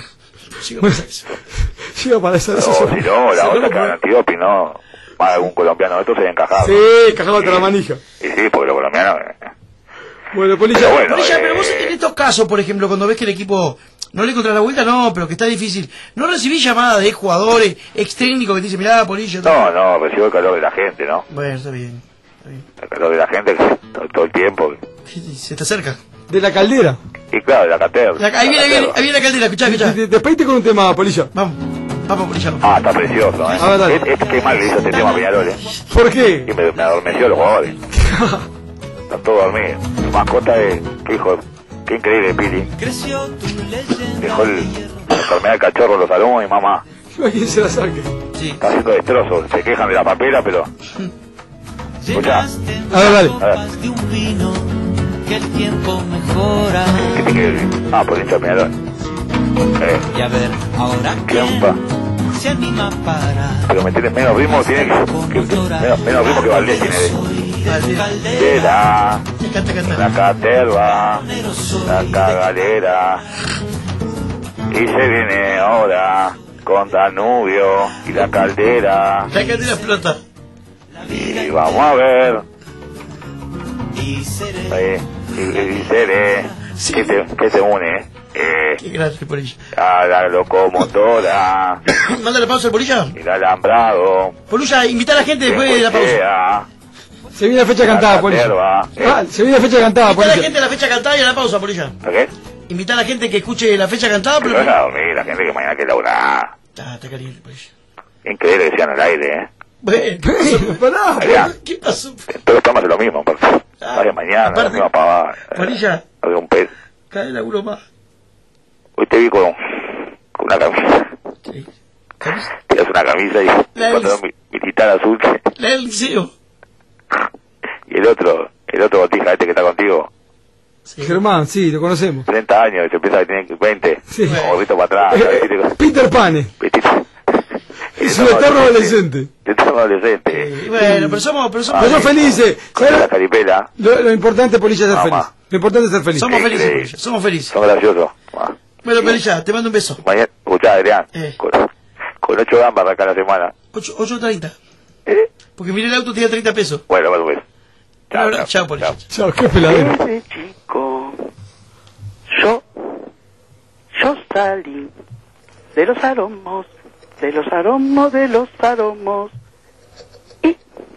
Llega para eso. O si no, la otra que van antidoping, ¿no? Más algún colombiano de estos se encajado. Sí, cajado la manija. Y sí, porque los colombianos... eh, Bueno, Polilla. Pero bueno, Polilla, eh, pero vos en estos casos, por ejemplo, cuando ves que el equipo no le encontrás la vuelta, no, pero que está difícil, ¿no recibís llamadas de jugadores, ex técnicos que te dicen, mirá, Polilla? No, no, recibo el calor de la gente, ¿no? Bueno, está bien. El calor de la gente que todo, todo el tiempo. Se te acerca. De la caldera. Y claro, de la catedra. La- ahí viene, ahí viene, ahí viene la caldera, escuchá, escuchá. De- de- Despedite con un tema, Polilla. Vamos, vamos, Polilla. Ah, está precioso, ¿eh? A ver, dale. Es, es que mal le hizo este tema a Peñarol, ¿eh? ¿Por qué? Y me, me adormeció los jugadores. Están todos dormidos. Su mascota es... Qué hijo... Qué increíble, Pili. Dejó el, la enfermedad del cachorro en los salones y mamá. No hay quien se la saque. Está haciendo destrozos. Se quejan de la papera, pero... Escuchá. A ver, dale. A ver. Que el tiempo mejora. ¿Qué te quiere decir? Ah, por hincha de Peñarol. Eh, Y a ver, ahora ¿qué onda? se anima para Pero me tiene menos ritmo, tiene que... que- que- menos, menos ritmo que Valdés tiene de... Caldera, la caterva, la cagalera. Y se viene ahora con Danubio y la caldera. La caldera explota. Y vamos a ver. Eh, y, y seré. ¿Qué te, qué te une? Eh, Qué grande, Polilla. a la locomotora, Mándale pausa al Polilla. el alambrado. Polilla, invita a la gente después de la pausa. Sea, Se viene la fecha cantada, la Polilla. caterva. Ah, se viene la fecha cantada, Invita a la Polilla. gente a la fecha cantada y a la pausa, Polilla. ¿Qué? Invita a la gente que escuche la fecha cantada, pero... Pero van a dormir, la gente que mañana que laburar. Ah, está caliente, Polilla. Increíble que sean al aire, ¿eh? Bueno, Pará, Allá. ¿qué pasó? Todos estamos en lo mismo, porque vaya mañana, la misma pavada. Polilla, Había un pez. cae el laburo más. Hoy te vi con, con una camisa. Tiras una camisa y La cuando del- mi, mi titán azul que- La del liceo. y el otro, el otro botija este que está contigo, Germán, sí, lo conocemos. treinta años, y se piensa que tiene veinte, Sí. como gorrito para atrás, ¿sabes? Viste, Peter Pane. Es un eterno adolescente. eterno adolescente. Bueno, pero somos... Pero somos, Pero son felices. Con ¿Sabes? la caripela, Lo, lo importante, Polilla, es ser Mamá. feliz. Lo importante es ser feliz. somos felices, Increíble. Polilla. Somos felices. son graciosos. Ah. Bueno, Polilla, te mando un beso. Mañana, escuchá, Adrián, Eh. con, con ocho gambas acá la semana. ocho treinta. Porque miré el auto, tenía treinta pesos. Bueno, bueno, bueno. Chao, chao, chao, Polilla. Chao, qué peladero. Desde chico, yo, yo salí de los aromos, de los aromos, de los aromos. Y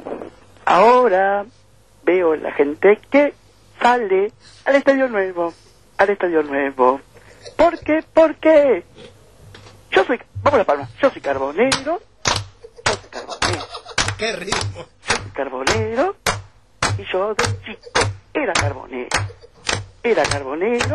ahora veo la gente que sale al estadio nuevo, al estadio nuevo. ¿Por qué? ¿Por qué? Yo soy, vamos a la palma, yo soy carbonero, yo soy carbonero. Qué ritmo. Yo soy carbonero y yo de chico era carbonero, era carbonero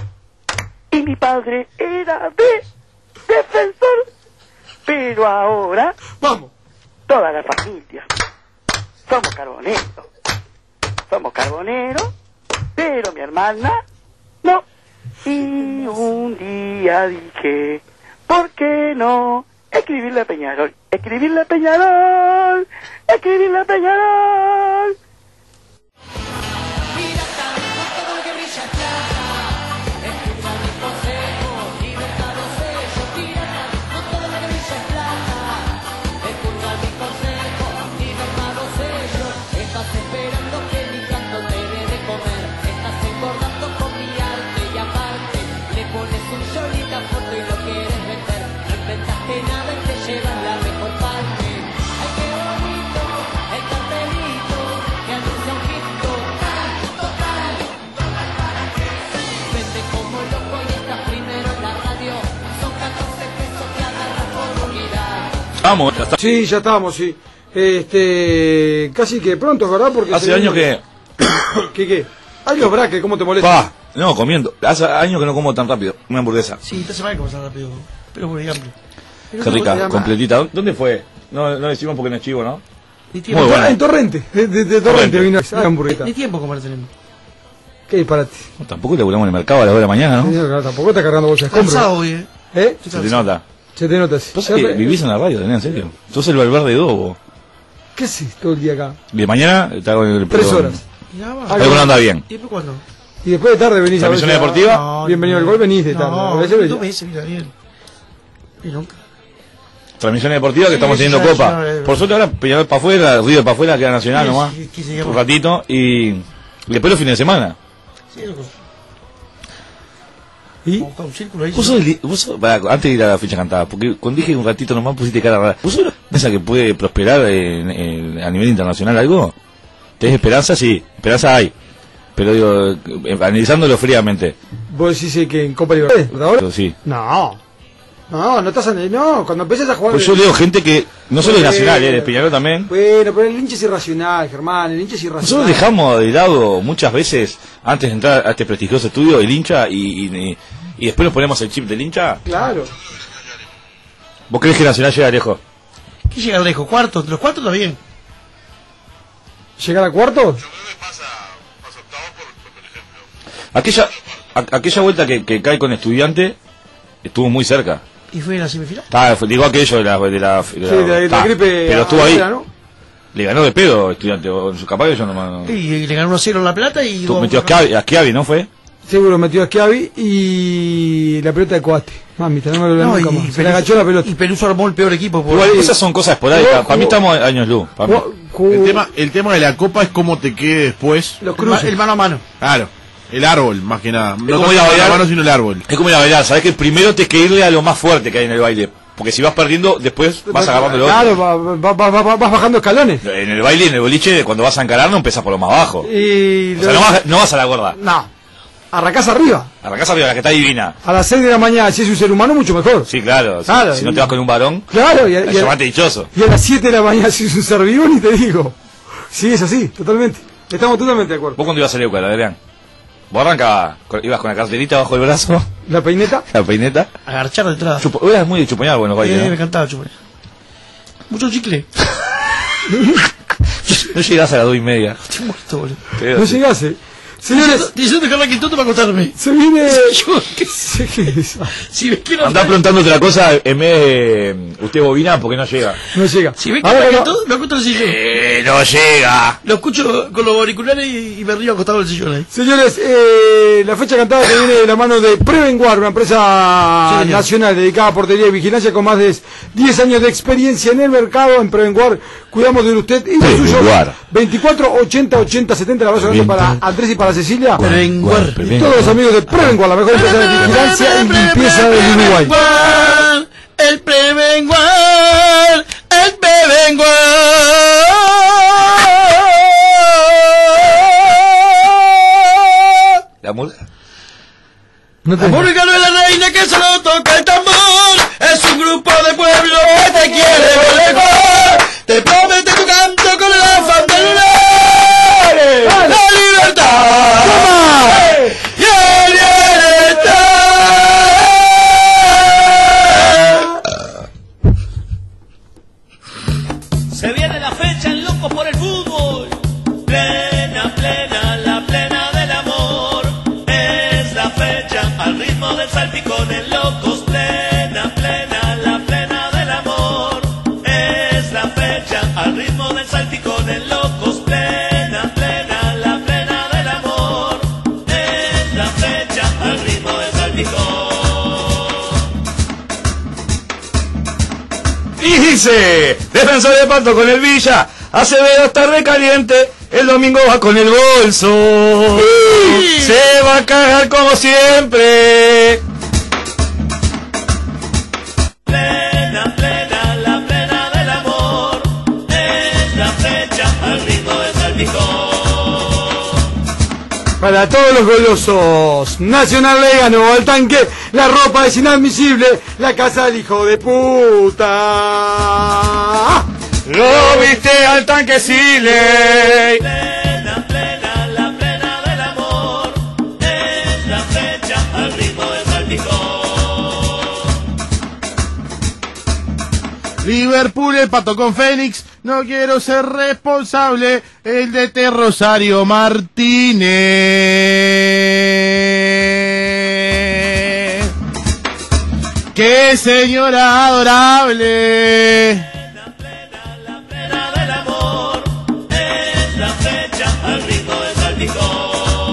y mi padre era de defensor, pero ahora vamos, toda la familia somos carboneros, somos carboneros, pero mi hermana no, Y un día dije, ¿por qué no escribirle a Peñarol? Escribirle a Peñarol, escribirle a Peñarol. Vamos, ya está. Sí, ya estamos, sí. Este, casi que pronto, ¿verdad? Porque Hace se años viene- que... ¿Qué qué? Ay, los braques, ¿cómo te molesta? Pa, no, comiendo. Hace años que no como tan rápido. Una hamburguesa. Sí, esta semana hay que pasar rápido. Pero por ejemplo. Qué rica, completita. ¿Dónde fue? No, no decimos porque no es chivo, ¿no? Ni tiempo. Muy buena. En Torrente, de, de- de Torrente vino esa hamburguesa. Ni tiempo comer tenemos. ¿Qué disparate? No, tampoco laburamos en el mercado a las dos de la mañana, ¿no? Señor, tampoco está cargando bolsas de Cansado escombros. hoy, eh. ¿Eh? Se te nota. Se te nota, sí. Pasa que vivís en la radio, ¿tenés? ¿En serio? Sos el Valverde dos, vos. ¿Qué haces todo el día acá? De mañana está con el... Tres con- horas. Algo no anda bien. ¿Y después cuándo? Y después de tarde venís a ver. ¿Transmisión deportiva? Bienvenido al gol, venís de tarde. No, A veces venís. dos veces, mira bien. Y nunca. Transmisión deportiva que Sí, estamos sí, teniendo ya, copa. ya, ya. Por suerte ahora Peñarol para afuera, Río para afuera, queda Nacional Sí, nomás. sí, sí, sí, Un ratito y... y después los fines de semana. Sí, loco. ¿Y? Vamos a buscar un círculo ahí. Vos sos, el- vos sos- pará, antes de ir a la fecha cantada, porque cuando dije un ratito nomás pusiste cara rara. ¿Vos sos la piensa que puede prosperar en- en- a nivel internacional algo? ¿Tenés esperanza? Sí, esperanza hay. Pero digo, eh, analizándolo fríamente. ¿Vos decís que en Copa Libertadores? Pero sí. No. No, no estás en... No, cuando empieces a jugar... Pues yo leo gente que no solo es Bueno. nacional, eh, de Peñarol también. Bueno, pero el hincha es irracional, Germán, el hincha es irracional. Nosotros dejamos de lado muchas veces, antes de entrar a este prestigioso estudio, el hincha y, y, y después nos ponemos el chip del hincha. Claro. ¿Vos crees que Nacional llega lejos? ¿Qué llega lejos? ¿Cuartos? ¿Los cuartos está bien? ¿Llegar a cuartos? Aquella, a- aquella vuelta que, que cae con Estudiante estuvo muy cerca. ¿Y fue en la semifinal? Ah, fue- digo aquello de la, de la, de Sí, de la- de la ah, gripe pero estuvo ahí. aguda, ¿no? Le ganó de pedo Estudiante, o capaz que yo no, no- Y le ganó uno cero en La Plata y... Tú dos- metió a Schiavi, a Schiavi, ¿no fue? Seguro metió a Schiavi y la pelota de Coate. Mamita, no me lo olvido No, nunca y más. Se le Peluso- agachó la pelota. Y Peluso armó el peor equipo. Por Igual, esas son cosas esporádicas. Jugó- Para mí estamos a años luz. para mí. El tema, el tema de la copa es cómo te quede después. Los cruces. El mano a mano. Claro, el árbol, más que nada. Es No como ir tanto a la bailar, mano, sino el árbol. es como ir a bailar, sabes que primero tienes que irle a lo más fuerte que hay en el baile, porque si vas perdiendo, después vas agarrando lo Claro, otro. va- va- va- va- va- vas bajando escalones. En el baile, en el boliche, cuando vas a encarar, no empezás por lo más bajo. Y O sea, no vas, no vas a la gorda. No. Arrancás arriba. Arrancás arriba, la que está divina. A las seis de la mañana, si es un ser humano, mucho mejor. Sí, claro. Si- Claro. Si no te vas con un varón, Claro, y a, y a- llamate dichoso. y a las siete de la mañana, si es un ser vivo, ni te digo. Sí, es así, totalmente. Estamos totalmente de acuerdo. ¿Vos cuándo ibas a Leuca, Adrián? ¿Vos arrancabas? con- ¿Ibas con la carterita bajo el brazo? La peineta. ¿La peineta? Agarchar de entrada. Chupo, eras muy de chupoñar, bueno, baile, Eh, me ¿no? encantaba chupar. Mucho chicle. No llegás a las dos y media. Estoy muerto, boludo. Pero No sí. llegase. Señores, Diciendo que arranque todo para acostarme. se viene... Yo, ¿qué? ¿Qué es? Si ves que no Andá preguntándote otra cosa en vez de usted bobina porque no llega. No llega. Si ves que Ahora arranque no- todo, me acuesto en el sillón. Eh, no llega. Lo escucho con los auriculares y, y me río acostado en el sillón ahí. Señores, eh, la fecha cantada que viene de la mano de Prevenguard, una empresa Sí, señor. nacional dedicada a portería y vigilancia con más de diez años de experiencia en el mercado. En Prevenguard cuidamos de usted y de suyos. Prevenguard. veinticuatro ochenta ochenta setenta, el abrazo grande para Andrés y para Cecilia. Prevenguard. Y todos los amigos de Prevenguard, la mejor empresa de vigilancia y limpieza del Uruguay. Prevenguard, el Prevenguard, el Prevenguard. ¿La murga? No te- La música no es la reina que solo toca el tambor. Es un grupo de pueblo que te quiere ver mejor. Te promete tu canto con el afán de lunar. La libertad. Y el bienestar. Se viene la fecha en Loco por el Fútbol. Plena, plena, la plena del amor. Es la fecha al del salpicón en locos, plena, plena, la plena del amor. Es la fecha al ritmo del salpicón en locos, plena, plena, la plena del amor. Es la fecha al ritmo del salpicón. Y dice, Defensor de Pasto con el Villa, Acevedo está recaliente, el domingo va con el bolso. Sí. Se va a cagar como siempre. Plena, plena, la plena del amor. Es la fecha al ritmo del salpicón. Para todos los golosos, Nacional le ganó al tanque, la ropa es inadmisible, la casa del hijo de puta. Lo viste al tanque Siley. Plena, plena, la plena del amor. Es la fecha al ritmo del salpicón. Liverpool empató con Fénix. No quiero ser responsable. El D T Rosario Martínez. ¡Qué señora adorable! La fecha al ritmo del salpicón.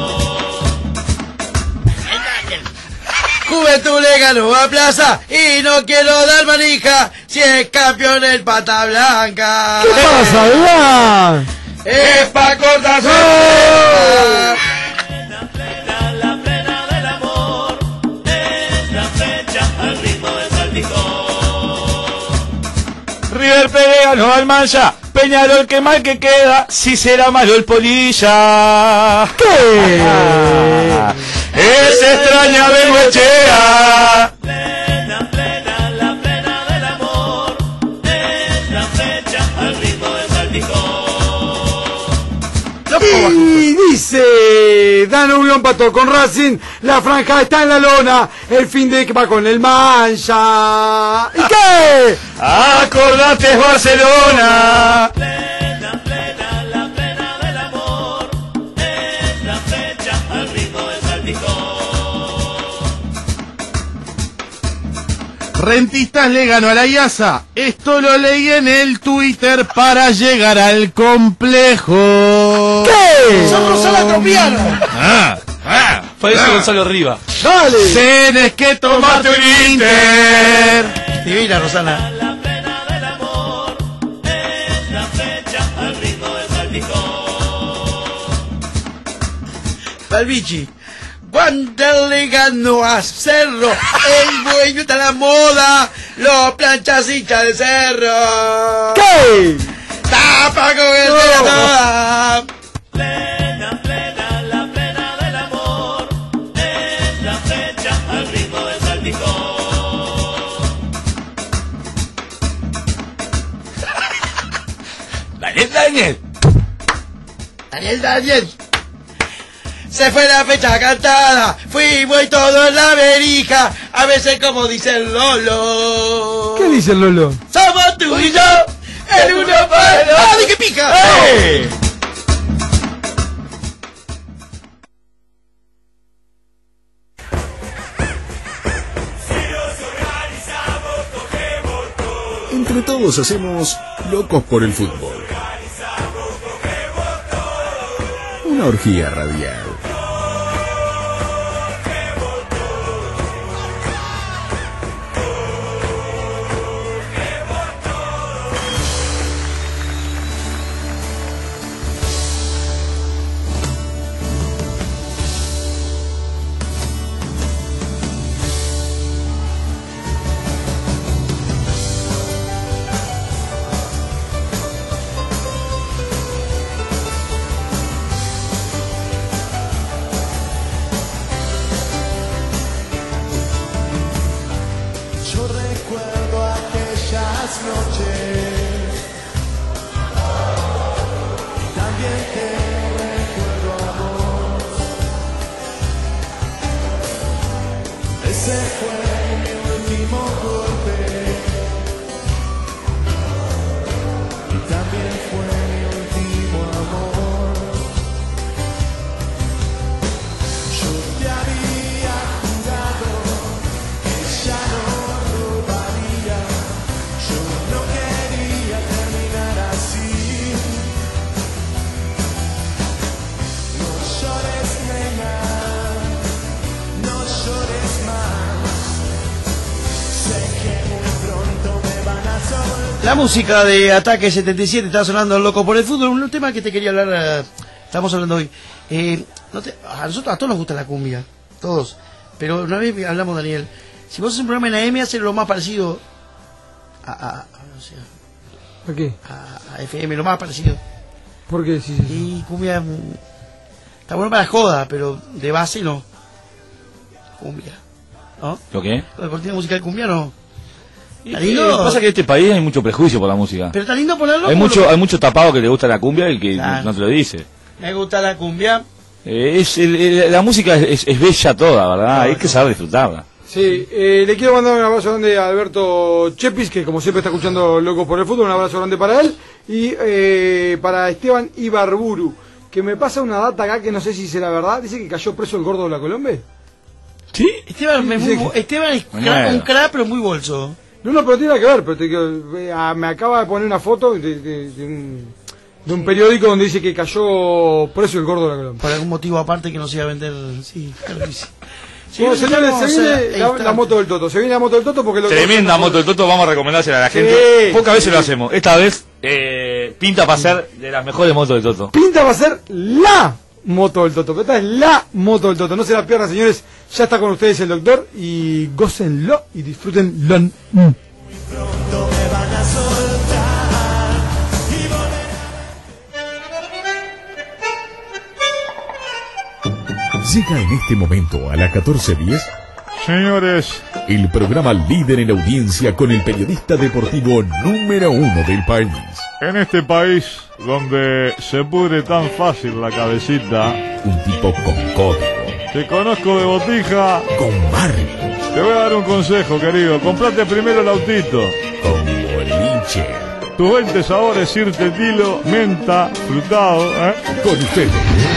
Juventud le ganó a Plaza y no quiero dar manija si es campeón el Pata Blanca. ¿Qué pasa, Iván? Es pa' cortarse. La plena, la plena del amor. Es la fecha al ritmo del salpicón. River Plate ganó al Mancha. Peñarol, que mal que queda, si será malo el Polilla. ¿Qué? Es extraña Bengoechea. Plena, plena, la plena del amor. Es la fecha al ritmo del salpicón. Y dice, Danubio empató con Racing, la franja está en la lona, el fin de que va con el Mancha. ¿Y qué? Acordate es Barcelona. Plena, plena, la plena del amor. Es la fecha al ritmo del salpicón. Rentistas le ganó a la I A S A. Esto lo leí en el Twitter para llegar al complejo. ¿Qué? ¡Son Rosana Tropiano! Ah, ah, parece Gonzalo Riva. Dale. Tienes que tomarte un Inter. Divina Rosana. La plena del amor. Es la fecha al ritmo del salpicón. Balbici. Cuando le ganó a Cerro, el dueño está la moda, los planchas hinchas de Cerro. ¿Qué? Tapa con el No. de la toda. Plena, plena, la plena del amor. Es la fecha al ritmo del salpicón. Daniel, Daniel. Daniel, Daniel. Se fue la fecha cantada, fuimos y todo en la verija, a veces como dice el Lolo. ¿Qué dice el Lolo? Somos tú y yo, el uno para el otro. ¡Ah, de qué pica! ¡Eh! Entre todos hacemos Locos por el Fútbol. Una orgía radial. no quería terminar así. No llores, nena, no llores más. Sé que muy pronto me van a soltar. La música de Ataque setenta y siete está sonando Loco por el Fútbol, un tema que te quería hablar, eh, estamos hablando hoy. Eh, no te- a nosotros a todos nos gusta la cumbia, todos, pero una vez hablamos, Daniel, si vos haces un programa en A M, haces lo más parecido a, a, a, no sé, ¿Por qué? a, a F M, lo más parecido. ¿Por qué? Sí, sí, sí. Y cumbia mm, está bueno para joda, pero de base no. Cumbia, ¿no? ¿Lo qué? La cortina musical cumbia no. Está Y, lindo, eh, pasa que en este país hay mucho prejuicio por la música. pero está lindo ponerlo. Hay como mucho, lo- hay mucho tapado que le gusta la cumbia y que Claro. no te lo dice. Me gusta la cumbia. Eh, es, el- el- la música es, es bella toda, ¿verdad? Hay que saber disfrutarla. Sí, eh, le quiero mandar un abrazo grande a Alberto Chepis, que como siempre está escuchando Locos por el Fútbol, un abrazo grande para él, y eh, para Esteban Ibarburu, que me pasa una data acá que no sé si será verdad, dice que cayó preso el gordo de la Colombe. ¿Sí? Esteban, es muy bo- Esteban es Bueno. cra- un crack, pero muy bolso. No, no, pero tiene nada que ver, pero te quiero- eh, ah, me acaba de poner una foto de, de- de un, de un periódico donde dice que cayó preso el gordo de la Colombe. Por algún motivo aparte que no se iba a vender. Sí, claro que sí. Sí, Bueno, señores, vamos se a- viene ahí la, está. la moto del Toto, se viene la moto del Toto porque lo Tremenda moto del Toto, vamos a recomendársela a la Sí, gente. Pocas veces sí. lo hacemos. Esta vez eh, pinta para ser de las mejores motos del Toto. Pinta va a ser la moto del Toto, pero esta es la moto del Toto, no se la pierdan, señores, ya está con ustedes el doctor y gócenlo y disfrútenlo. Mm. Pronto me van a soltar y volver. Llega en este momento a la catorce diez. Señores, el programa líder en audiencia con el periodista deportivo número uno del país. en este país donde se pudre tan fácil la cabecita, un tipo con código, te conozco de botija, con barrio, te voy a dar un consejo, querido. Comprate primero el autito, con boliche. tus veinte sabores, Sirte, Tilo, menta, frutado, ¿eh? Con ustedes,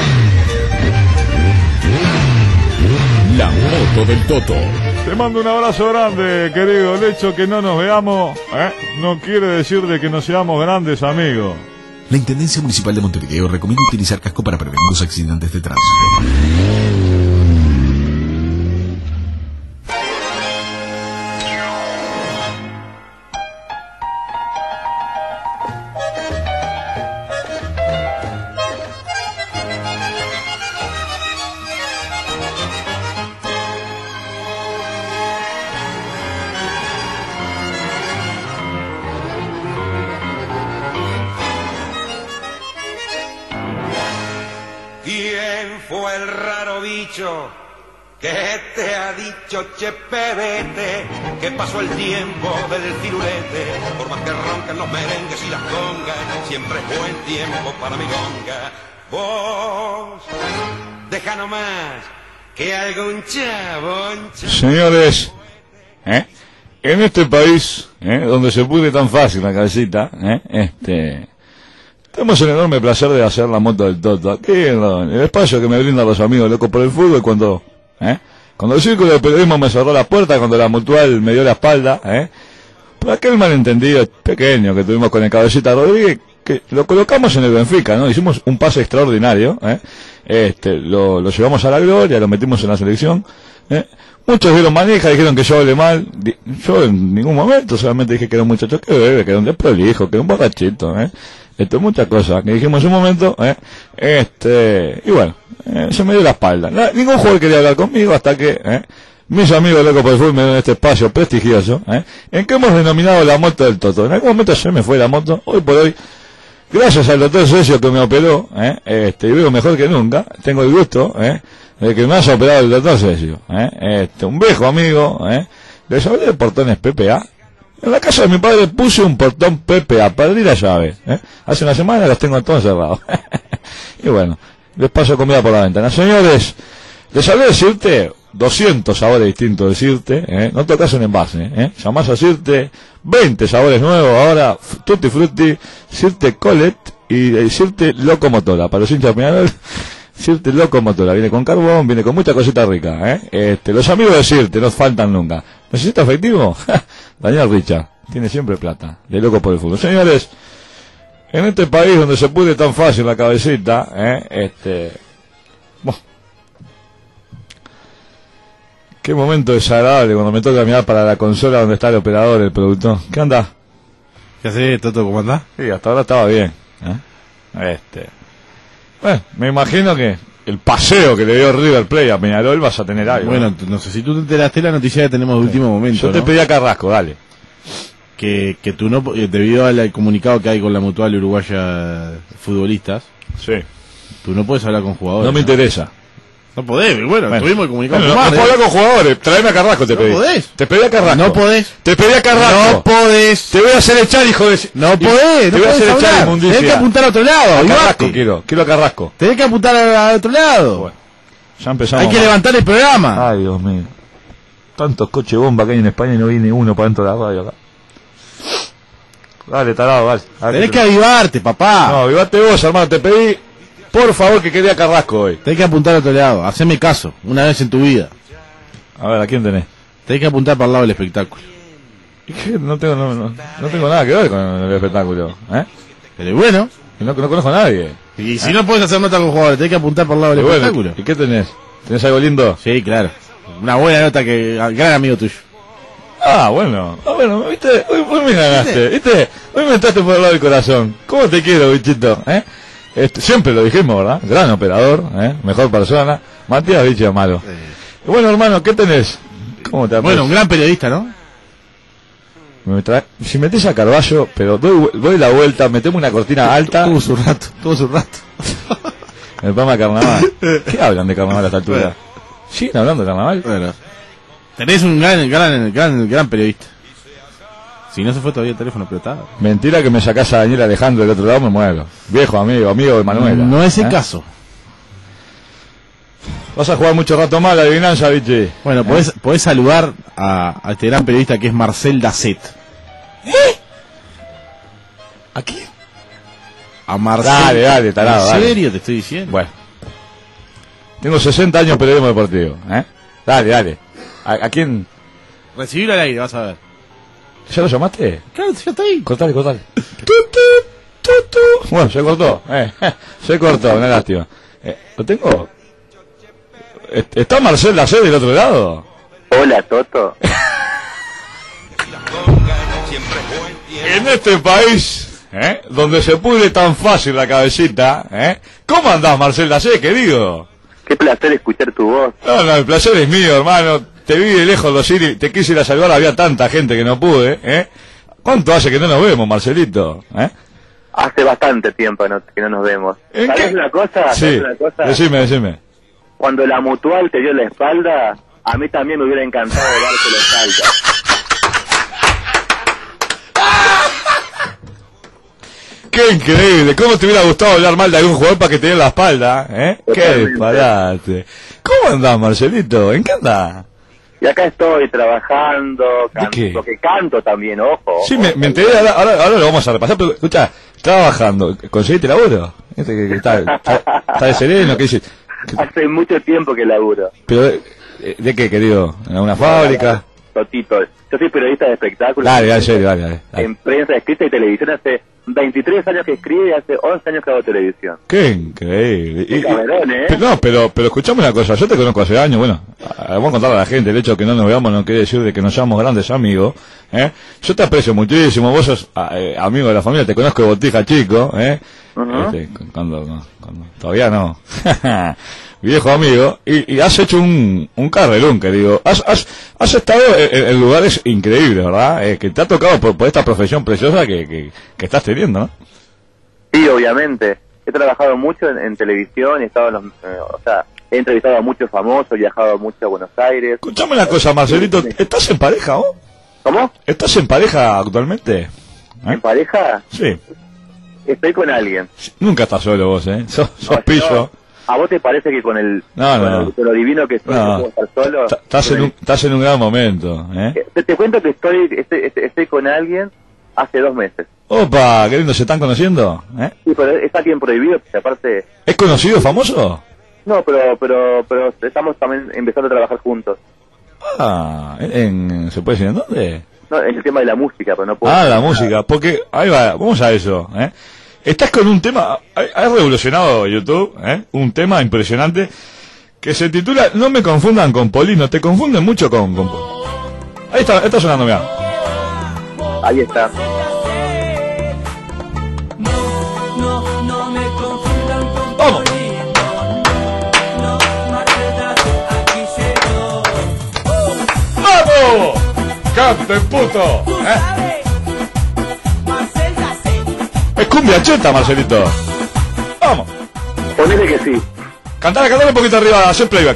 la moto del Toto. Te mando un abrazo grande, querido. El hecho que no nos veamos, ¿eh? no quiere decir de que no seamos grandes amigos. La Intendencia Municipal de Montevideo recomienda utilizar casco para prevenir los accidentes de tránsito. ¿Quién fue el raro bicho que te ha dicho, che pebete, que pasó el tiempo del cirulete? Por más que roncan los merengues y las congas, siempre es buen tiempo para milonga. Vos, deja nomás que algún chabón... Señores, ¿eh? en este país, ¿eh? donde se pudre tan fácil la cabecita, ¿eh? este... tenemos el enorme placer de hacer la moto del Toto aquí en lo- en el espacio que me brindan los amigos locos por el fútbol cuando ¿eh? cuando el círculo de periodismo me cerró la puerta, cuando la mutual me dio la espalda, ¿eh? por aquel malentendido pequeño que tuvimos con el Cabecita Rodríguez, que lo colocamos en el Benfica, ¿no? Hicimos un pase extraordinario, ¿eh? este lo, lo llevamos a la gloria, lo metimos en la selección, ¿eh? Muchos dieron manija, dijeron que yo hablé mal. Di- Yo en ningún momento solamente dije que era un muchacho que bebe, que era un desprolijo, que era un borrachito, ¿eh? Esto, muchas cosas que dijimos en un momento, ¿eh? Este, y bueno, eh, se me dio la espalda. Na- ningún jugador quería hablar conmigo hasta que, ¿eh? mis amigos locos por el fútbol me dieron este espacio prestigioso, ¿eh? en que hemos denominado la moto del Toto. En algún momento se me fue la moto, hoy por hoy, gracias al doctor Cesio que me operó, ¿eh? este, y veo mejor que nunca, tengo el gusto, ¿eh? de que me haya operado el doctor Cesio, ¿eh? este, un viejo amigo, ¿eh? les hablé de portones P P A. En la casa de mi padre puse un portón P P A, perdí la llave, ¿eh? hace una semana los tengo todos cerrados. Y bueno, les paso comida por la ventana. Señores, les hablé de Sirte, doscientos sabores distintos de Sirte, ¿eh? no tocas un envase, ¿eh? llamás a Sirte, veinte sabores nuevos ahora, f- Tutti Frutti, Sirte Colette y eh, Sirte Locomotora, para los hinchas Peñarol. Sirte Locomotora, viene con carbón, viene con mucha cosita rica, ¿eh? Este, los amigos de Sirte no faltan nunca. ¿Necesita efectivo? Daniel Richa, Tiene siempre plata. De loco por el fútbol. Señores, en este país donde se puede tan fácil la cabecita, ¿eh? este... Bueno, qué momento desagradable cuando me toca mirar para la consola donde está el operador, el productor. ¿Qué anda? ¿Qué haces, Toto? ¿Cómo andás? Sí, hasta ahora estaba bien. ¿eh? Este... Bueno, me imagino que el paseo que le dio River Plate a Peñarol vas a tener algo. Bueno, t- no sé si tú te enteraste la noticia que tenemos de último momento. Yo te ¿no? pedí a Carrasco, dale. Que, que tú no, eh, debido al al comunicado que hay con la Mutual Uruguaya de Futbolistas, sí, tú no puedes hablar con jugadores. No me interesa. No podés, bueno, Bueno. tuvimos el comunicado. Bueno, con no, no Mar, puedo ¿eh? hablar con jugadores. Tráeme a Carrasco, te No pedí. podés. Te pedí a Carrasco. No podés. Te pedí a Carrasco. No podés. Te voy a hacer echar, hijo de... No podés, Te no voy a podés hacer echar hablar. inmundicia. Tenés que apuntar a otro lado, A avivate. Carrasco quiero. Quiero a Carrasco. Tenés que apuntar a, a otro lado. Bueno, ya empezamos. Hay que mal. levantar el programa. Ay, Dios mío. Tantos coches bomba que hay en España y no viene uno para dentro de la radio acá. Dale, tarado, dale. dale Tenés que avivarte, papá. No, avivate vos, hermano. Te pedí, por favor, que quería a Carrasco hoy. Tenés que apuntar a otro lado. Haceme caso, una vez en tu vida. A ver, ¿a quién tenés? Tenés que apuntar para el lado del espectáculo. ¿Y qué? No tengo, no, no, no tengo nada que ver con el espectáculo. ¿Eh? Pero bueno. No, no conozco a nadie. Y si no podés hacer nota con jugadores, tenés que apuntar para el lado del Y bueno, espectáculo. ¿y qué tenés? ¿Tenés algo lindo? Sí, claro. Una buena nota que gran amigo tuyo. Ah, bueno. Ah, bueno, viste, hoy, hoy me ganaste, viste, hoy me entraste por el lado del corazón. ¿Cómo te quiero, bichito? ¿Eh? Este, siempre lo dijimos, ¿verdad? Gran operador, ¿eh? Mejor persona. Matías Bicho Malo. Y bueno, hermano, ¿qué tenés? ¿Cómo te Bueno, un gran periodista, ¿no? Me trae, si metés a Carballo, pero doy, doy la vuelta, metemos una cortina alta. Tuvo su rato, tuvo su rato. El programa de carnaval. ¿Qué hablan de carnaval a esta altura? Bueno. ¿Siguen hablando de carnaval? Bueno. Tenés un gran, gran, gran, gran periodista. Si no se fue todavía el teléfono, pero está. Mentira que me sacás a Daniel Alejandro del otro lado, me muero. Viejo amigo, amigo de Manuela. No es el ¿eh? caso. Vas a jugar mucho rato más la adivinanza, bichi. Bueno, podés, podés saludar a, a este gran periodista que es Marcel Dacet. ¿Eh? ¿A quién? A Marcel. Dale, dale, tarado, ¿En dale. serio te estoy diciendo? Bueno. Tengo sesenta años en periodismo deportivo, ¿eh? Dale, dale. ¿A, a quién? Recibilo al aire, vas a ver. ¿Ya lo llamaste? Claro, ya está ahí. Cortale, cortale. Tu, tu, tu, tu. Bueno, se cortó. Eh, se cortó, una lástima. Eh, ¿Lo tengo? ¿Est- ¿Está Marcel Lacet del otro lado? Hola, Toto. En este país, ¿eh? Donde se pudre tan fácil la cabecita, ¿eh? ¿Cómo andás, Marcel Lacet, querido? Qué placer escuchar tu voz. No, no, el placer es mío, hermano. Te vi de lejos los ir y te quise ir a saludar, había tanta gente que no pude, ¿eh? ¿Cuánto hace que no nos vemos, Marcelito? ¿Eh? Hace bastante tiempo no- que no nos vemos. ¿En ¿Sabes qué? una cosa? Sí, ¿Sabes una cosa? decime, decime. Cuando la Mutual te dio la espalda, a mí también me hubiera encantado darte la espalda. ¡Qué increíble! ¿Cómo te hubiera gustado hablar mal de algún jugador para que te dé la espalda? ¿Eh? ¡Qué Totalmente. disparate! ¿Cómo andás, Marcelito? ¿En qué andás? Y acá estoy trabajando, canto, qué? porque canto también, ojo. Sí, me, me enteré, ahora, ahora, ahora lo vamos a repasar, pero escucha, trabajando, ¿conseguiste laburo? Este que, que está, está, está de sereno, ¿qué dice? Hace mucho tiempo que laburo. ¿Pero de, de qué, querido? ¿En una fábrica? Totito, yo soy periodista de espectáculos. Dale, dale, en serio, dale, dale. dale. En prensa escrita y televisión hace veintitrés años que escribo y hace once años que hago televisión. ¡Qué increíble! Qué cabrón, ¿eh? Pero, no, pero, pero escuchame una cosa, yo te conozco hace años, bueno, a- vamos a contarle a la gente, el hecho de que no nos veamos no quiere decir de que nos seamos grandes amigos, ¿eh? Yo te aprecio muchísimo, vos sos a- eh, amigo de la familia, te conozco de botija chico, ¿eh? Ajá. Este, cu- cuando, no, cuando- todavía no. Viejo amigo, y, y has hecho un, un carrerón, querido. Has, has, has estado en, en lugares increíbles, ¿verdad? Eh, que te ha tocado por, por esta profesión preciosa que, que, que estás teniendo, ¿no? Sí, obviamente. He trabajado mucho en, en televisión, he estado en los, eh, o sea, he entrevistado a muchos famosos, he viajado mucho a Buenos Aires. Escuchame una cosa, Marcelito, ¿estás en pareja vos? ¿Cómo? ¿Estás en pareja actualmente? ¿Eh? ¿En pareja? Sí. Estoy con alguien. Nunca estás solo vos, ¿eh? Sos, sos No, pillo. no. ¿A vos te parece que con el No, con, no. el- con lo divino que soy No. no puedo estar solo? Ta- Estás en, un, estás en un gran momento, ¿eh? Te, te cuento que estoy, estoy, estoy, estoy con alguien hace dos meses. Opa, qué lindo, ¿se están conociendo? ¿Eh? Sí, pero es alguien prohibido, porque aparte... ¿Es conocido, famoso? No, pero, pero, pero estamos también empezando a trabajar juntos. Ah, ¿en, ¿se puede decir en dónde? No, es el tema de la música, pero no puedo... Ah, la música, porque, ahí va, vamos a eso, ¿eh? Estás con un tema, has revolucionado YouTube, ¿eh? Un tema impresionante que se titula No me confundan con Polino, te confunden mucho con... con... Ahí está, está sonando, mira. Ahí está. ¡Vamos! ¡Vamos! ¡Cante, puto! ¿Eh? Es cumbia cheta, Marcelito. Vamos. Ponele que sí. Cantale, cantale un poquito arriba, hacer playback.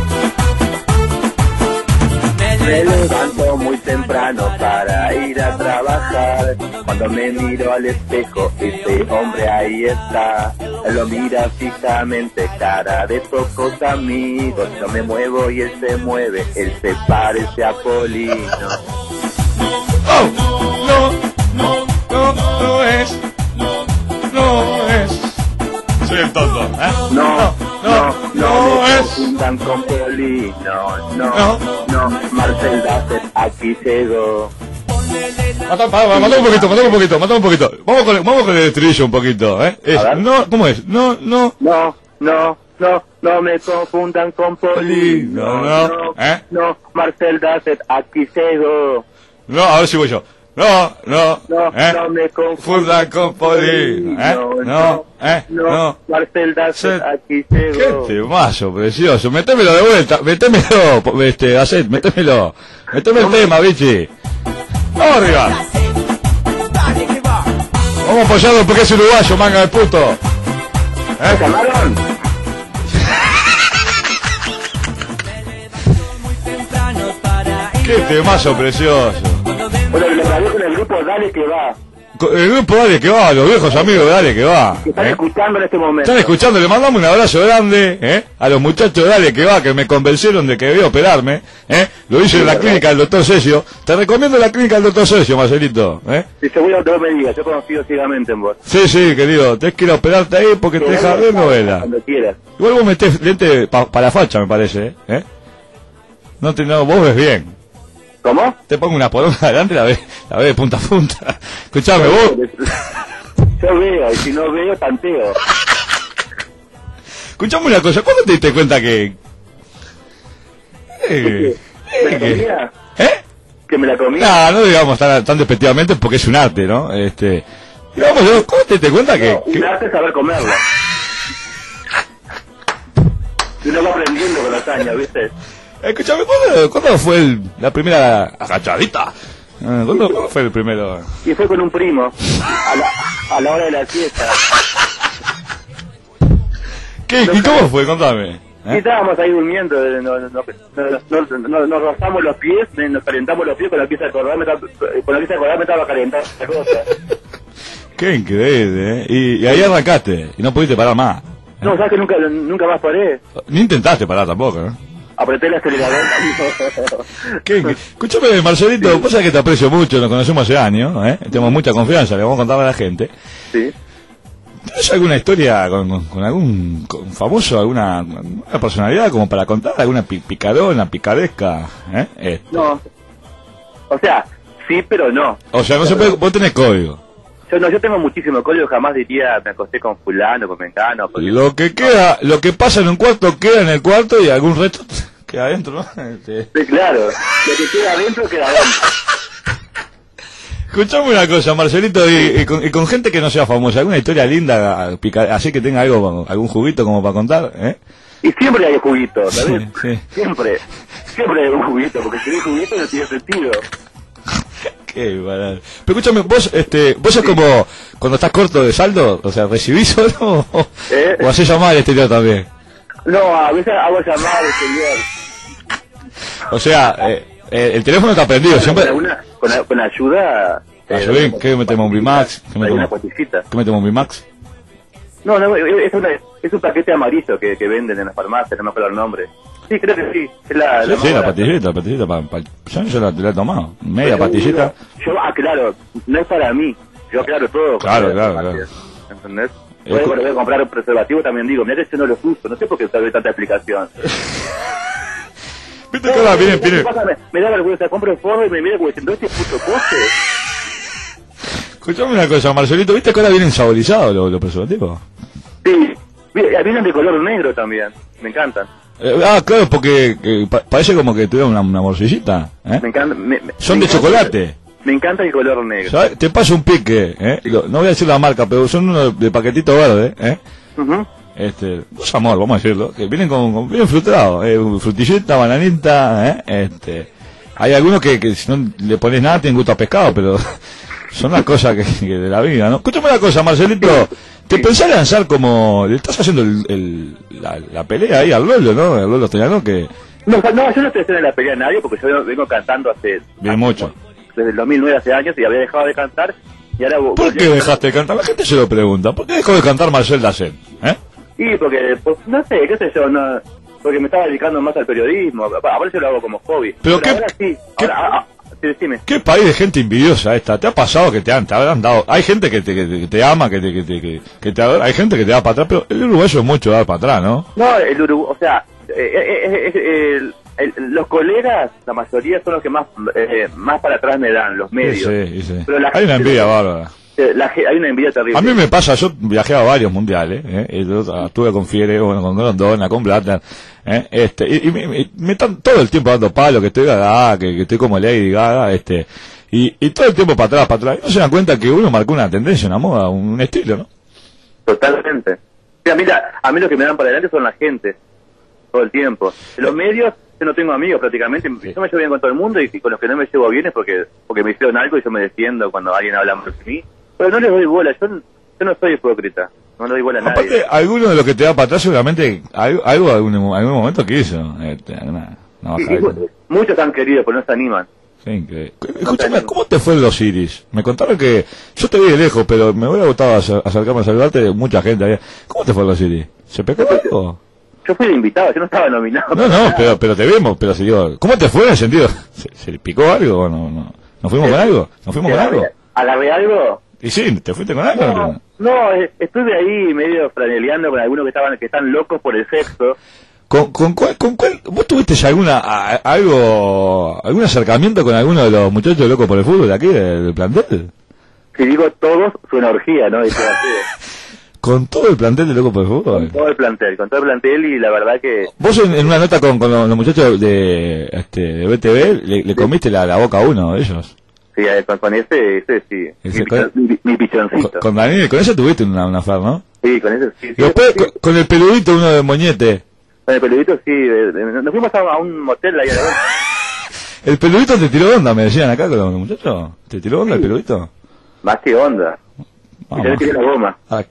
Me levanto muy temprano para ir a trabajar. Cuando me miro al espejo, ese hombre ahí está. Él lo mira fijamente, cara de pocos amigos. Yo me muevo y él se mueve, él se parece a Polino. ¡Oh! No, no, no, no es. No es. Soy el tonto, ¿eh? No, no, no, no, no me es. confundan con Polino. No, no, Marcel Dasset aquí llegó. Mata, mata, mata un poquito, mata un poquito, mata un poquito. Vamos con, vamos con el estribillo un poquito, ¿eh? Es, no, ¿cómo es? No, no. No, no, no, no me confundan con Polino. No, No, ¿eh? no, Marcel Dasset aquí llegó. No, a ver si voy yo. No, no, No, ¿eh? no me Confundan con Polino, ¿eh? No, ¿eh? No. Marcel Dasset aquí Qué llegó. temazo, precioso. Métemelo de vuelta, métemelo, po- este, Hacet, métemelo. Méteme el tema, bichi. Vamos arriba. Vamos apoyado porque es uruguayo, manga de puto. ¿Eh? ¿Llamaron? Qué temazo precioso. Bueno, lo grabé con el grupo Dale que va. Co- El grupo Dale que va, los viejos amigos de Dale que va. Que están ¿eh? escuchando en este momento. Están escuchando, le mandamos un abrazo grande, ¿eh? A los muchachos de Dale que va, que me convencieron de que debía operarme, ¿eh? Lo hice en la clínica del doctor Cesio. Te recomiendo la clínica del doctor Cesio, Marcelito, ¿eh? Si seguro que vos me digas, yo confío ciegamente en vos. Sí, sí, querido, tenés que ir a operarte ahí porque te deja ver novela. Cuando quieras. Igual vos metés lente pa- para la facha, me parece, ¿eh? No te, no, vos ves bien. ¿Cómo? Te pongo una poronga adelante, la ves, la ves de punta a punta. Escuchame, vos. Yo veo, y si no veo, tanteo. Escuchame una cosa, ¿cuándo te diste cuenta que... Eh, ¿Me la comía? ¿Eh? ¿Que me la comía? No, no digamos tan, tan despectivamente porque es un arte, ¿no? Este... Digamos, yo, ¿cómo te diste cuenta que...? No, un que- arte es saber comerla. Y uno va aprendiendo con los años, ¿viste? Escúchame, ¿cuándo, ¿cuándo fue el, la primera agachadita? Eh, ¿Cuándo, ¿Cuándo fue el primero? Y fue con un primo, a la, a la hora de la fiesta. ¿Qué, ¿Y cómo fue? Contame. Y estábamos ahí durmiendo, eh, no, no, no, no, no- nos rozamos los pies, eh, nos calentamos los pies con la pieza de acordar, me estaba- con la pieza de acordar me estaba calentando la cosa. Qué increíble, ¿eh? Y, y ahí arrancaste, y no pudiste parar más. No, sabes que nunca, nunca más paré. Ni intentaste parar tampoco, ¿no? Apreté el acelerador. ¿Qué, qué? Escúchame, Marcelito, vos sabés que te aprecio mucho, nos conocemos hace años, ¿eh? Tenemos mucha confianza, le vamos a contar a la gente. Sí. ¿Tienes alguna historia con, con- con algún con famoso, alguna, alguna personalidad como para contar? ¿Alguna pi- picarona, picaresca? ¿Eh? Eh, No. O sea, sí, pero no. O sea, no se puede, vos tenés código. Yo, no, yo tengo muchísimo código, jamás diría me acosté con fulano, con mengano. porque- Lo que queda, lo que pasa en un cuarto queda en el cuarto y algún resto queda adentro, ¿no? Este, Sí, claro. Lo que queda adentro, queda adentro. Escuchame una cosa, Marcelito, y, y con, y con gente que no sea famosa, alguna historia linda, pica- así que tenga algo, algún juguito como para contar, ¿eh? Y siempre hay juguito, ¿sabes? Sí. Siempre. Siempre hay un juguito, porque si no hay juguito no tiene sentido. Qué banal. Pero escúchame, vos, este, vos sos como cuando estás corto de saldo, o sea, ¿recibís solo o, ¿Eh? o hacés llamada al exterior también? No, a veces hago llamadas de exterior. O sea, eh, eh, el teléfono está prendido, siempre... Con, alguna- con, con ayuda... eh, Ayudín, ¿qué metemos un Bimax? ¿Qué Hay una metemos, cuatillita. ¿Qué metemos un Bimax? No, no, es, una, es un paquete amarillo que, que venden en la farmacia, no me acuerdo el nombre. Sí, creo que sí. Es la, Sí, la sí, la más barata. patillita, la patillita, pa, pa- yo, yo la, la he tomado, media Pero, patillita. Yo, ah, claro, no es para mí. Yo aclaro todo. Claro, con la claro, farmacia, claro. ¿Entendés? Eh, Luego, cuando voy a comprar un preservativo también digo, mira que yo no los uso, no sé por qué sabe tanta explicación. Viste que ahora viene, ¿qué viene. pasa? Me, me da vergüenza, compro el forro y me mira como diciendo, este puto coche. Escuchame una cosa, Marcelito, ¿viste que ahora vienen saborizados los, los preservativos? Sí, vi- vienen de color negro también, me encantan. Eh, ah, claro, porque eh, pa- parece como que tuvieron una, una morcillita, ¿eh? Me encanta, me- me- Son me de encanta- chocolate. Me encanta el color negro. ¿Sabes? Te paso un pique, ¿eh? Lo- no voy a decir la marca, pero son unos de paquetito verde, ¿eh? Ujú. Este, dos amor, vamos a decirlo, que vienen con, con bien frutados, eh, frutillita, bananita, ¿eh? Este, hay algunos que, que si no le pones nada tienen gusto a pescado, pero son las cosas que, que de la vida, ¿no? Escúchame una cosa, Marcelito, ¿te pensás lanzar como, le estás haciendo el, el- la, la pelea ahí al Lolo, ¿no? Al Lolo Stoyanov, que No, no, yo no estoy haciendo la pelea a nadie porque yo vengo- vengo cantando hace viene mucho. desde el dos mil nueve, hace años, y había dejado de cantar y ahora vo- ¿Por volví qué a- dejaste de cantar? La gente se lo pregunta, ¿por qué dejó de cantar Marcel Dacet? ¿Eh? Sí, porque, pues, no sé, qué sé yo, no, porque me estaba dedicando más al periodismo, ahora yo lo hago como hobby. Pero qué- ahora sí, ahora, ah, ah, sí, decime. ¿Qué país de gente envidiosa esta? ¿Te ha pasado que te han, te habrán dado? Hay gente que te, que te, que te ama, que te, que te, que, que te adora, hay gente que te da para atrás, pero el uruguayo es mucho dar para atrás, ¿no? No, el Uruguay, o sea, eh, eh, eh, eh, el- el- los colegas, la mayoría son los que más eh, más para atrás me dan, los medios. Sí, sí. Pero la Hay una gente- envidia bárbara. Eh, la ge- hay una envidia terrible. A mí me pasa, yo viajé a varios mundiales, ¿eh? Y yo estuve con Fiere, bueno, con Grondona, con Blatter, ¿eh? Este, y, y me, me- me están todo el tiempo dando palo, que estoy gaga, que, que estoy como Lady Gaga, este, y, y todo el tiempo para atrás, para atrás. Y no se dan cuenta que uno marcó una tendencia, una moda, un, un estilo, ¿no? Totalmente. Sí, a, mí la- a mí lo que me dan para adelante son la gente, todo el tiempo. En los medios yo no tengo amigos prácticamente, yo me llevo bien con todo el mundo y, y con los que no me llevo bien es porque porque me hicieron algo y yo me defiendo cuando alguien habla mal de mí. Pero no les doy bola, yo, n- yo no soy hipócrita, no le doy bola a nadie. Aparte, alguno de los que te da para atrás seguramente algo, algo algún, algún momento que hizo, este, una, una Y- y bajada. mu- muchos han querido, pero no se animan. Sí, increíble. Escúchame, ¿cómo te fue en los Iris? Me contaron que yo te vi de lejos, pero me hubiera gustado acer- acercarme a saludarte, mucha gente había. ¿Cómo te fue en los Iris? ¿Se pecó algo? Yo fui de invitado, yo no estaba nominado. No, no, pero, pero te vimos, pero si yo, ¿cómo te fue en el sentido? ¿Se, se le picó algo o no, no? ¿Nos fuimos con algo? ¿Nos fuimos con algo? ¿Agarré algo? Y sí, ¿te fuiste con algo? No, no, eh, estuve ahí medio franeleando con algunos que estaban que están locos por el sexo. ¿Con, con, cuál, con cuál, ¿Vos tuviste ya alguna, a- algo, algún acercamiento con alguno de los muchachos locos por el fútbol de aquí, del, del plantel? Si digo todos, suena orgía, ¿no? Y todo así. ¿Con todo el plantel de locos por el fútbol? Todo el plantel, con todo el plantel y la verdad que... Vos en, en una nota con, con los, los muchachos de, este, de B T V le, le comiste la, la boca a uno de ellos. Sí, eh, con, con ese, ese sí. Ese, mi, pichon- mi, mi pichoncito. Con, con Daniel, con ese tuviste una, una fer, ¿no? Sí, con ese sí. Y después con, con el peludito uno de Moñete. Con el peludito sí. eh, eh, nos fuimos a, a un motel ahí a la vuelta. El peludito te tiró onda, me decían acá con los muchachos. ¿Te tiró onda el peludito? Más que onda. Y Vamos. también tiene la goma. Ah,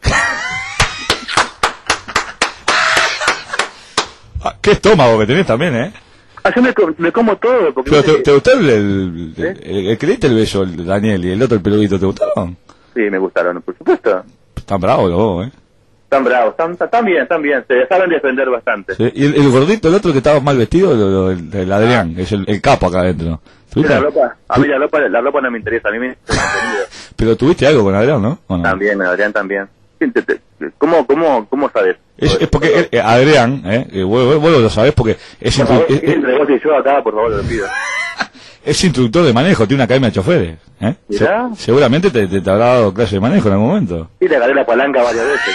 Ah, qué estómago que tenés también, ¿eh? Ah, yo me, co- me como todo. Porque Pero viste te, que- te gustó el, el, el, el- el que le diste el beso, el Daniel, y el otro el peludito, ¿te gustaron? Sí, me gustaron, por supuesto. Están bravos los dos, ¿eh? Están bravos, están, están bien, están bien. Se saben defender bastante. Sí. Y el, el gordito, el otro que estaba mal vestido, lo- lo- el, el Adrián, que es el, el capo acá adentro. ¿Tuviste? La ropa, a mí la ropa, la ropa no me interesa, a mí me interesa el contenido. Pero tuviste algo con Adrián, ¿no? ¿O no? También, Adrián también. Sí, te- te- ¿Cómo, cómo, cómo sabes? Es, es porque eh, Adrián, ¿eh? eh, vos, vos- vos lo sabés porque es, Por instru- favor, es, es- entre vos y yo acá, por favor, lo pido. es instructor de manejo, tiene una academia de choferes. ¿eh? Se- Mirá. seguramente te, te, te habrá dado clase de manejo en algún momento. Y le agarré la palanca varias veces.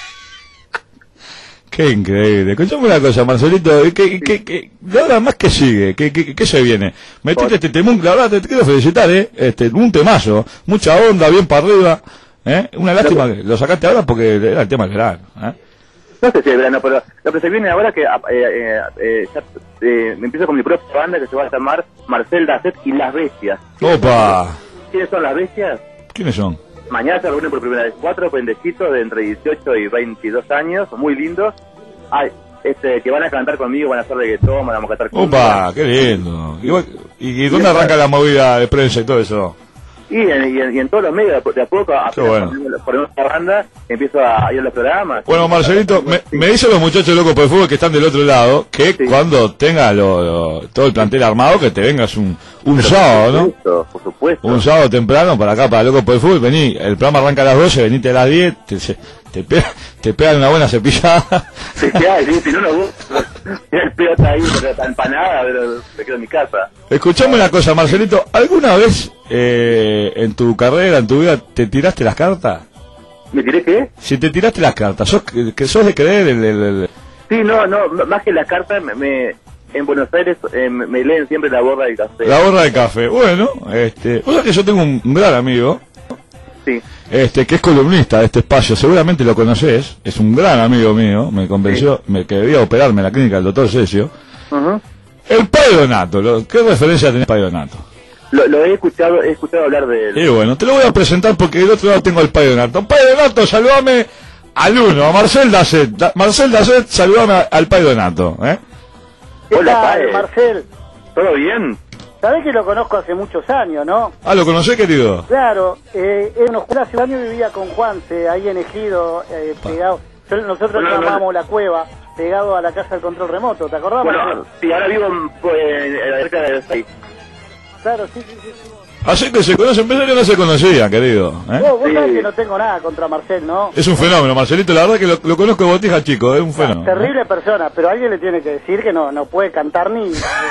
Qué increíble. Escuchame una cosa, Marcelito. ¿Qué, qué, qué, de ahora más que sigue? ¿Qué, qué, qué se viene? Metiste este temón, la verdad te quiero felicitar, ¿eh? Este, un temazo. Mucha onda, bien para arriba. ¿eh? Una lástima que lo sacaste ahora porque era el tema del verano. ¿eh? No sé si es verano, pero lo que se viene ahora que eh, eh, eh, ya, eh, me empiezo con mi propia banda que se va a llamar Marcel Dacet y Las Bestias. ¡Opa! ¿Quiénes son las bestias? ¿Quiénes son? Mañana se reúnen por primera vez cuatro pendecitos de entre dieciocho y veintidós años, muy lindos. Ay, este, que van a cantar conmigo, van a hacer reggaetón, vamos a cantar cumbia. ¡Opa! ¡Qué lindo! Igual- ¿Y, y dónde arranca la movida de prensa y todo eso? Y en, y en, y en todos los medios, de a poco, apenas bueno. ponemos- ponemos la banda, empiezo a ir a los programas. Bueno, Marcelito, me, me dicen los muchachos locos por el fútbol que están del otro lado que cuando tengas lo, lo- todo el plantel armado, que te vengas un, un Pero sábado, por ¿no? supuesto, por supuesto. Un sábado temprano para acá, para Locos por el Fútbol, vení, el programa arranca a las doce, venite a las diez, te, se- te, pe- te pegan una buena cepillada. Sí, sí, ay, sí, si no nos gusta. el pelota ahí, pero está empanada, pero me quedo en mi casa. Escuchame una cosa, Marcelito. ¿Alguna vez eh, en tu carrera, en tu vida, te tiraste las cartas? ¿Me tiré qué? Si te tiraste las cartas, ¿sos, que, que sos de creer el, el, el- Sí, no, no, más que las cartas, me, me- en Buenos Aires eh, me, me leen siempre la borra del café. la borra de café? Bueno, este, vos sabés que yo tengo un, un gran amigo, Sí. este, que es columnista de este espacio, seguramente lo conocés, es un gran amigo mío, me convenció me, que debía operarme en la clínica del doctor Cesio. Ujú. El Pai Donato, lo- ¿qué referencia tenés Pai Donato? Lo, lo he escuchado, he escuchado hablar de él. Y bueno, te lo voy a presentar porque del otro lado tengo al Pai Donato. Pai Donato, saludame al uno, a Marcel Dacet. Da- Marcel Dacet, saludame a- al Pai Donato, ¿eh? ¿Qué Hola, tal, Pae. Marcel? ¿Todo bien? Sabés que lo conozco hace muchos años, ¿no? Ah, ¿lo conocés, querido? Claro, eh, en unos hace un año vivía con Juanse, ahí en Ejido, eh, pegado. yo- nosotros Bueno, no, llamamos la cueva, pegado a la casa del control remoto, ¿te acordás? Bueno, Marcel? sí, ahora vivo en, pues, en- en- cerca de seis. Claro, sí, sí, sí. sí. Así que se conocen, pensé que no se conocían, querido. ¿eh? Vos, vos sabés que no tengo nada contra Marcel, ¿no? Es un fenómeno, Marcelito, la verdad que lo, lo conozco de botija, chico, es un fenómeno. Terrible persona, pero alguien le tiene que decir que no no puede cantar ni,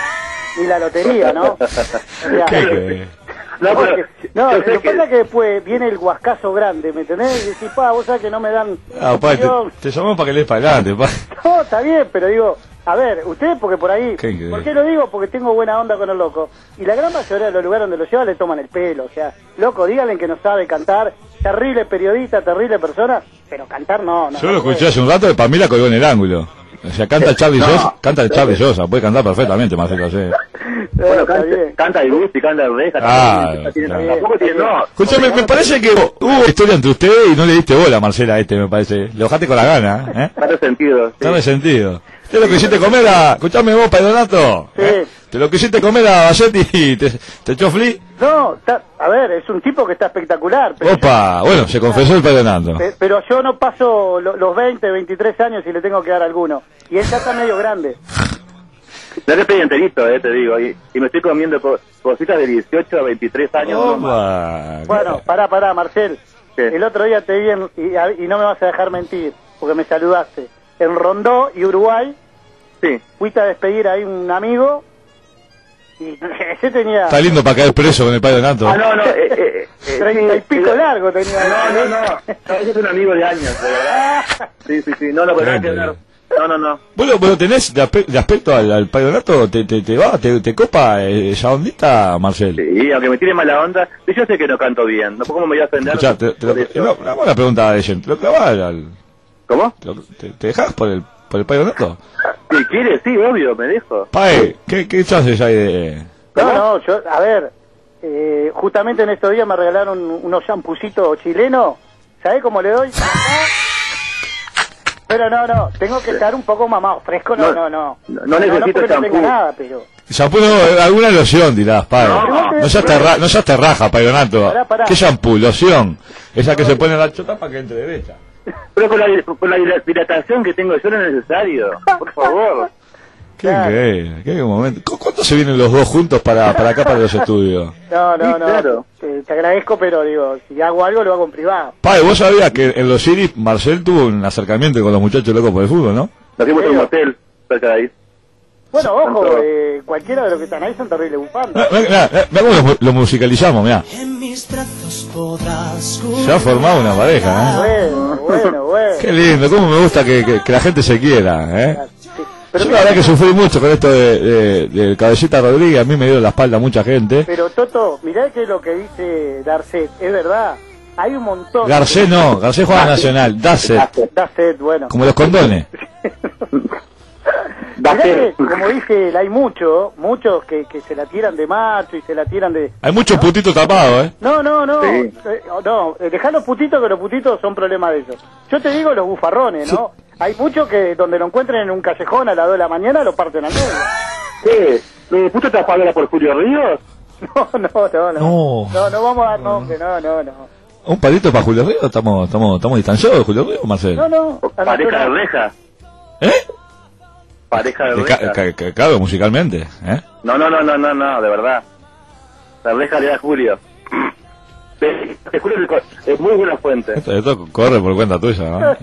ni la lotería, ¿no? O sea, ¿Qué crees? No, pero, porque- no, yo lo sé que que... pasa es que después viene el guascazo grande, ¿me entendés? Y decís, pa, vos sabés que no me dan... Ah, pa, te, opción. te llamamos para que lees para adelante, pa. No, está bien, pero digo, a ver, ustedes porque por ahí... ¿Qué querés? ¿Por qué lo digo? Porque tengo buena onda con el loco. Y la gran mayoría de los lugares donde lo lleva le toman el pelo. O sea, loco, díganle que no sabe cantar. Terrible periodista, terrible persona, pero cantar no. no Yo lo no escuché puede. hace un rato de Pamela colgó en el ángulo. O sea, canta Charlie No. Sosa, canta Charlie Sosa, puede cantar perfectamente, Marcelo, sí. Bueno, Está canta, bien. canta el Gusti, canta el Reja. Ah, tiene- claro. Tampoco tiene, no. Escúchame, me parece que hubo historia entre ustedes y no le diste bola a Marcela a este, me parece. Lo dejaste con la gana, ¿eh? Está sentido. Sí. Está resentido. ¿Te lo quisiste comer a... Escuchame vos, Paidonato? ¿Eh? ¿Te lo quisiste comer a Bassetti y te, te echó fli? No, está- a ver, es un tipo que está espectacular. Pero Opa, bueno, se confesó el Paidonato. Pe- Pero yo no paso lo- los veinte, veintitrés años y le tengo que dar alguno. Y él ya está medio grande. No le pedí enterito, eh, te digo. Y, y me estoy comiendo co- cositas de dieciocho a veintitrés años. no más. Opa. Bueno, pará, pará, Marcel. ¿Qué? El otro día te vi en- y, a- y no me vas a dejar mentir, porque me saludaste. En Rondó y Uruguay, Sí. fuiste a despedir ahí un amigo y ese tenía Está lindo para caer preso con el Paidonato. Ah, no, no. Eh, eh, eh, treinta y sí, pico eh, largo tenía. No, no, no. No, ese es un amigo de años, de verdad. Sí, sí, sí. No, no, pero nada que ver. No, no, no. Bueno, bueno, tenés de, aspe- de aspecto al, al Paidonato, ¿te, te, te va, te, te copa eh, esa ondita, Marcel? Sí, aunque me tire mala onda, y yo sé que no canto bien. ¿No? ¿Cómo me voy a ofender? Escuchá, te, te lo, por eso? no, una buena pregunta de gente. ¿Te lo clavás al... ¿Cómo? te, lo- te, te dejás por el, por el Paidonato? Si quiere, sí, obvio, me dejo. Pae, ¿qué, qué chances hay de...? No, no, yo, a ver, eh, justamente en estos días me regalaron unos champucitos chilenos. ¿Sabés cómo le doy? Pero no, no, tengo que estar un poco mamado. Fresco no, no, no. No, no necesito porque no tenga champú. nada, pero... Shampoo no, eh, alguna loción dirás, Pae. No, No, no, seas terra, no seas terraja, Paidonato. Pará, pará. ¿Qué shampoo? Loción. Esa que se pone en la chota para que entre derecha. Pero con la, con la dilatación que tengo yo no es necesario. Por favor. Qué increíble, qué momento. ¿Cu- ¿Cuánto se vienen los dos juntos para, para acá, para los estudios? No, no, Sí, no. claro. Te, te agradezco, pero digo, si hago algo lo hago en privado. Pae, vos sabías que en los Iris Marcel tuvo un acercamiento con los muchachos locos por el fútbol, ¿no? Nos fuimos a un motel cerca de ahí. Bueno, ojo, Tanto- eh, cualquiera de los que están ahí son terribles bufandas. Mirá, mirá, mirá, mirá cómo lo, lo musicalizamos, mirá. En mis brazos podrás Se ha formado una pareja, ¿eh? Bueno, bueno, bueno. Qué lindo, cómo me gusta que, que, que la gente se quiera, ¿eh? Pero Yo la verdad que sufrí mucho con esto de, de, de Cabecita Rodríguez, a mí me dio la espalda mucha gente. Pero Toto, mirá que lo que dice Darcet, es verdad. Hay un montón. Garcés no, Garcés juega Nacional, Dasset, Darcet, bueno. como los condones. Mirá que, como dice él, hay muchos, muchos que, que se la tiran de macho y se la tiran de... Hay muchos putitos tapados, ¿eh? No, no, no, Sí. eh, no, eh, dejá los putitos, que los putitos son problema de ellos. Yo te digo los bufarrones, ¿no? Hay muchos que donde lo encuentren en un callejón a las dos de la mañana lo parten al medio. ¿Qué? ¿Me puso tapado por Julio Ríos? No, no, no, no. No. No, no vamos a dar nombre, no, no, no. Un palito para Julio Ríos, estamos, estamos, estamos distanciados de Julio Ríos, Marcel. No, no. a Pareja de nosotros- reja. ¿Eh? Pareja de De ca- reja. ca- ca- Claro, musicalmente, ¿eh? No, no, no, no, no, no, de verdad. La reja le da a Julio. Te te juro que co- es muy buena fuente. Esto, esto corre por cuenta tuya, ¿no?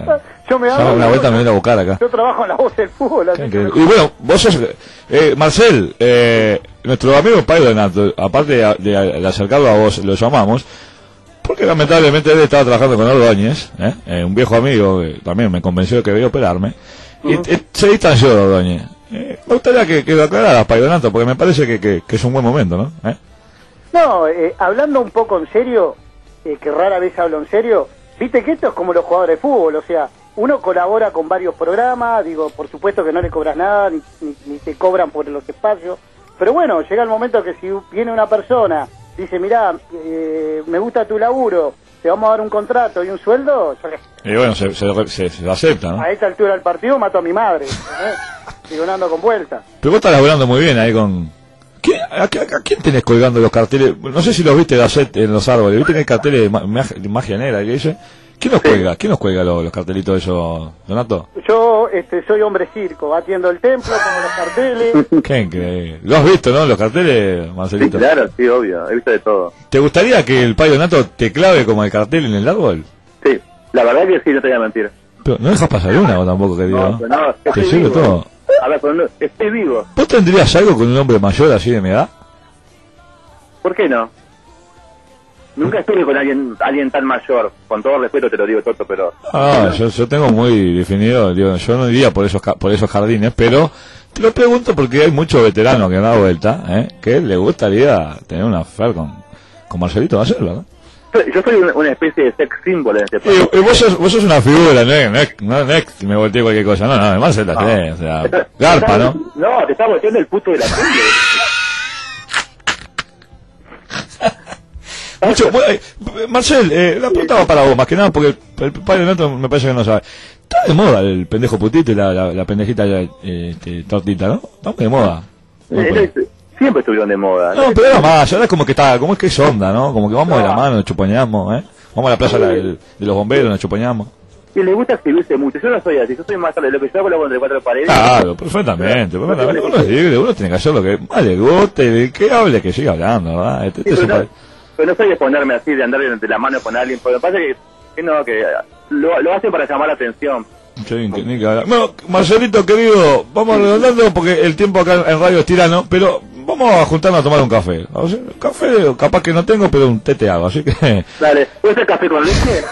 Yo me Ya hago una vuelta me viene a buscar acá. Yo trabajo en la voz del fútbol. así que- Increíble. Y bueno, vos sos, eh, Marcel, eh, nuestro amigo Pai Donato, aparte de, de- de acercarlo a vos, lo llamamos, porque lamentablemente él estaba trabajando con Ordóñez, ¿eh? Eh, un viejo amigo que también me convenció de que debía operarme, y eh, se distanció de Ordóñez. Eh, me gustaría que, que lo aclararas, Pai Donato, porque me parece que, que, que es un buen momento, ¿no? ¿Eh? No, eh, hablando un poco en serio, eh, que rara vez hablo en serio, viste que esto es como los jugadores de fútbol, o sea, uno colabora con varios programas, digo, por supuesto que no le cobras nada, ni, ni, ni te cobran por los espacios, pero bueno, llega el momento que si viene una persona, dice, mirá, eh, me gusta tu laburo, te vamos a dar un contrato y un sueldo, yo le- Y bueno, se, se, se, se lo acepta, ¿no? a esta altura del partido mato a mi madre, ¿entendés? Sigo andando con vueltas. Pero vos estás laburando muy bien ahí con... ¿Quién, a, a- a quién tenés colgando los carteles? No sé si los viste de Acet en los árboles. ¿Viste que hay carteles de, ma- mag- de magia negra que dice? ¿Quién los cuelga? ¿Quién los cuelga los, los cartelitos esos, Donato? Yo este, soy hombre circo, atiendo el templo, pongo los carteles. Qué increíble. ¿Lo has visto, no? Los carteles, Marcelito. Sí, claro, sí, obvio, he visto de todo. ¿Te gustaría que el Pai Donato te clave como el cartel en el árbol? Sí, la verdad que sí, no te voy a mentir. Pero no dejas pasar una vos tampoco, querido. No, ¿no? pero no, Te estoy sirve vivo. todo. A ver, pero no, estoy vivo. ¿Vos tendrías algo con un hombre mayor así de mi edad? ¿Por qué no? Nunca estuve con alguien alguien tan mayor. Con todo respeto te lo digo, Toto, pero... Ah, yo, yo tengo muy definido, digo, yo no iría por esos ca- por esos jardines, pero te lo pregunto porque hay muchos veteranos que han dado vuelta, ¿eh? Que le gustaría tener una affair con, con Marcelito Basel, ¿no? Yo soy una, una especie de sex symbol en este país. Y, y vos, sos, vos sos una figura, no es, no es, no es que me volteé cualquier cosa, no, no, además es la tenés, o sea, garpa, ¿no? No, te está volteando el puto de la tele. Mucho, bueno, eh, Marcel, eh, la pregunta va para vos, más que nada, porque el, el padre Donato me parece que no sabe. Está de moda el pendejo putito y la, la, la pendejita eh, este, tortita, ¿no? Está muy de moda. Eh, eh, Siempre estuvieron de moda. No, pero era más, ahora es como que está, como es que es onda, ¿no? Como que vamos de la mano, nos chuponeamos, ¿eh? Vamos a la plaza de, la- de los bomberos, nos chuponeamos. Y les gusta escribirse mucho. Yo no soy así, yo soy más tarde. Lo que yo hago lo hago entre cuatro paredes. Claro, perfectamente, perfectamente. Uno es libre, uno tiene que hacer lo que más le guste, de que hable, que siga hablando, ¿verdad? Este, este Sí, es pero, un no, pero no soy de ponerme así, de andar de la mano con alguien. Porque me pasa que, que no, que lo, lo hacen para llamar la atención. Sí, ni- ni que hablar. Bueno, Marcelito, querido, vamos redondando porque el tiempo acá en radio es tirano, pero vamos a juntarnos a tomar un café. O sea, café capaz que no tengo, pero un té te hago, así que... Dale, ¿puedes hacer café con leche?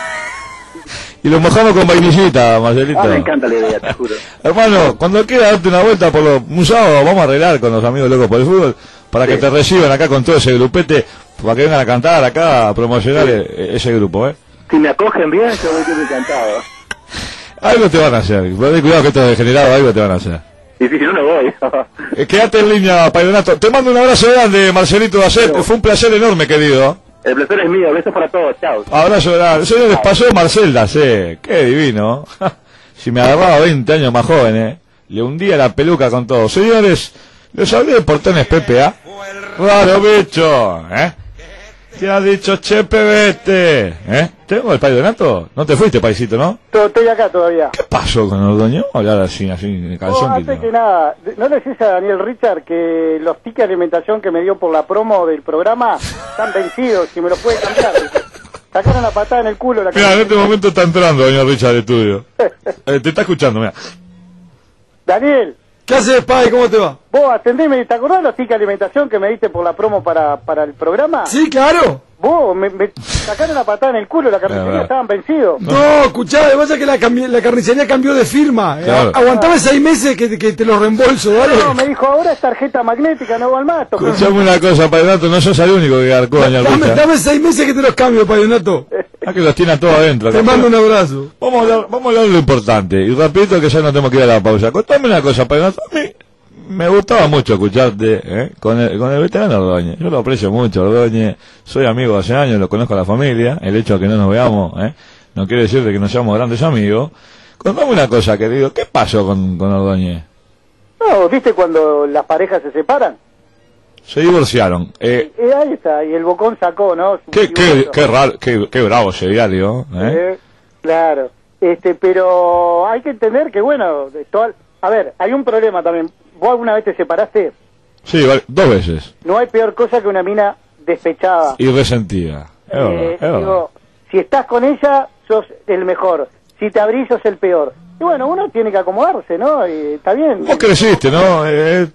Y lo mojamos con vainillita, Marcelito. Ah, me encanta la idea, te juro. Hermano, cuando quieras darte una vuelta por los, un sábado, vamos a arreglar con los amigos locos por el fútbol para que te reciban acá con todo ese grupete, para que vengan a cantar acá, a promocionar e- ese grupo, ¿eh? Si me acogen bien, yo voy a estar encantado. Algo te van a hacer, ten cuidado que esto es degenerado, algo te van a hacer. Y si no, no voy. Eh, quédate en línea, Pai Donato. Te mando un abrazo grande, Marcelito Basset. Fue un placer enorme, querido. El placer es mío, besos para todos, chao. Abrazo grande. Señores, pasó Marcel Dacé. Qué divino. Si me agarraba veinte años más joven, eh. Le hundía la peluca con todo. Señores, les hablé de Portones P P A. Raro bicho, ¿eh? ¿Qué ha dicho Chepe Vete? ¿Eh? ¿Tengo el Pai Donato? No te fuiste, paisito, ¿no? To- Estoy acá todavía. ¿Qué pasó con Ordoño? Hablar así, así, de No, calzón. antes que nada, ¿no le decís a Daniel Richard que los tickets de alimentación que me dio por la promo del programa están vencidos, si me los puede cambiar? Sacaron la patada en el culo la Mira, en este momento está entrando doña Richard al estudio. Eh, te está escuchando, mira. Daniel. ¿Qué haces, Pai? ¿Cómo te va? Vos atendeme, ¿te acordás de los tickets de alimentación que me diste por la promo para, para el programa? Sí, claro. Vos, me, me sacaron la patada en el culo, la carnicería, verdad. estaban vencidos. No, escuchá, lo que pasa es que la, cambi- la carnicería cambió de firma. Eh, Claro. Aguantame seis meses que, que te los reembolso, ¿vale? No, me dijo, ahora es tarjeta magnética, no van más. toca- Escuchame una cosa, Pai Donato, no sos el único que garcó doña Dame, Richard. dame seis meses que te los cambio, Pai Donato. Ah, que los tiene a todos adentro. Te acá. mando un abrazo. Vamos a hablar, vamos a hablar de lo importante. Y rapidito que ya no tenemos que ir a la pausa. Contame una cosa, Pai Donato. A mí me gustaba mucho escucharte ¿eh? con, el, con el veterano Ordóñez. Yo lo aprecio mucho, Ordóñez. Soy amigo hace años, lo conozco a la familia. El hecho de que no nos veamos ¿eh? no quiere decir de que no seamos grandes amigos. Contame una cosa, querido. ¿Qué pasó con, con Ordóñez? No, ¿viste cuando las parejas se separan? Se divorciaron. Eh, Eh, ahí está, y el Bocón sacó, ¿no? Su qué, qué, divorcio. qué raro, qué, qué bravo ese diario. ¿eh? Eh, claro, este, pero hay que entender que, bueno, de toda- a ver, hay un problema también. ¿Vos alguna vez te separaste? Sí, vale, dos veces. No hay peor cosa que una mina despechada. Y resentida. Es verdad, Eh, es verdad. digo, si estás con ella, sos el mejor. si te abrís sos el peor. Y bueno, uno tiene que acomodarse, ¿no? Y está bien. Vos creciste, ¿no?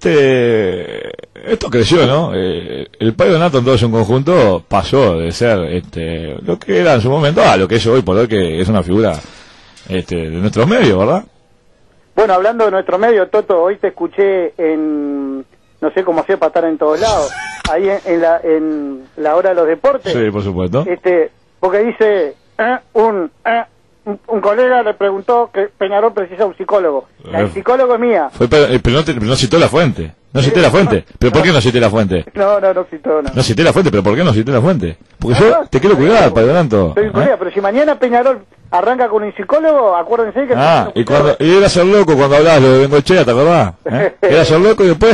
Este, esto creció, ¿no? Eh, el Payo Donato en todo su conjunto pasó de ser este, lo que era en su momento a lo que es hoy por hoy, que es una figura este, de nuestros medios, ¿verdad? Bueno, hablando de nuestro medio, Toto, hoy te escuché en, no sé cómo hacer para estar en todos lados, ahí en, en la en la hora de los deportes. Sí, por supuesto. Este, porque dice, eh, un, eh, un, un colega le preguntó que Peñarol precisa un psicólogo. La del psicólogo es mía. Fue, pero, pero no, te, no citó la fuente. No cité la fuente. ¿Pero por qué no cité la fuente? No, no, no citó, no. No cité la fuente, pero ¿por qué no cité la fuente? Porque yo te quiero cuidar, Payo Donato. Estoy cuidado, pero si mañana Peñarol arranca con un psicólogo, acuérdense que... Ah, y cuando y era ser loco cuando hablabas lo de Bengochea, ¿te acordás? ¿Eh? Era ser loco y después,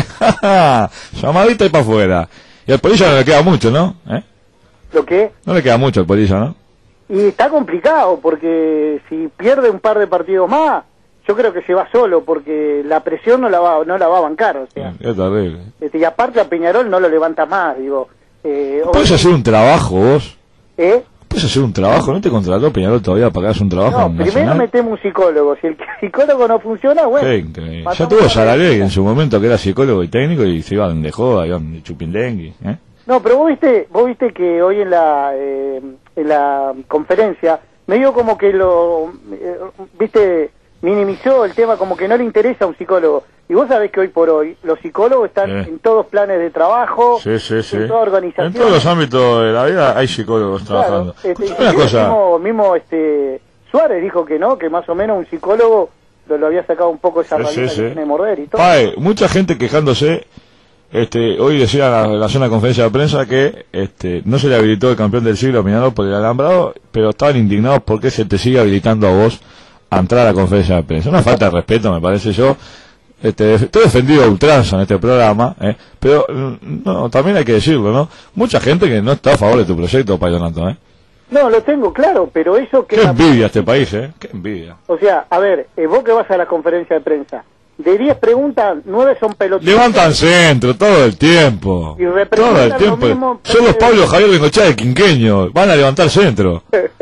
llamadita y para afuera. Y al Polilla no le queda mucho, ¿no? ¿Eh? ¿Lo qué? No le queda mucho al Polilla, ¿no? Y está complicado, porque si pierde un par de partidos más, yo creo que se va solo, porque la presión no la va no la va a bancar, o sea. Es terrible. Este, y aparte a Peñarol no lo levanta más, digo. Eh, ¿Puedes hacer un trabajo vos? ¿Eh? ¿Puedes hacer un trabajo? ¿No te contrató Peñarol todavía para que hagas un trabajo No, en primero Nacional? metemos un psicólogo. Si el psicólogo no funciona, bueno. Qué increíble. Ya matamos tuvo a- Saralegui en su momento, que era psicólogo y técnico, y se iban de joda, iban de chupindengui, ¿eh? No, pero vos viste, vos viste que hoy en la eh, en la conferencia medio como que lo eh, viste minimizó el tema, como que no le interesa un psicólogo. Y vos sabés que hoy por hoy los psicólogos están Sí. en todos planes de trabajo, Sí, sí, sí. en toda organización. En todos los ámbitos de la vida hay psicólogos trabajando. Este, Escuchame una inclusive cosa. Mismo, mismo este Suárez dijo que no, que más o menos un psicólogo lo, lo había sacado un poco esa Sí, rabita sí, que sí. tiene de morder y todo. Pae, mucha gente quejándose. Este, hoy decía la, la zona de conferencia de prensa que este, no se le habilitó el campeón del siglo a Peñarol por el alambrado, pero estaban indignados porque se te sigue habilitando a vos a entrar a la conferencia de prensa. Una falta de respeto, me parece yo. Este, estoy defendido a ultranza en este programa, ¿eh? Pero mm, no, también hay que decirlo, ¿no? Mucha gente que no está a favor de tu proyecto, Payo Donato, ¿eh? No, lo tengo claro, pero eso que... Qué envidia este país, ¿eh? Qué envidia. O sea, a ver, eh, vos que vas a la conferencia de prensa, de diez preguntas, nueve son pelotas. Levantan centro todo el tiempo. Y representan Todo el lo tiempo. mismo, Son los Pablo Javier Bengochea de Quinqueño. Van a levantar centro.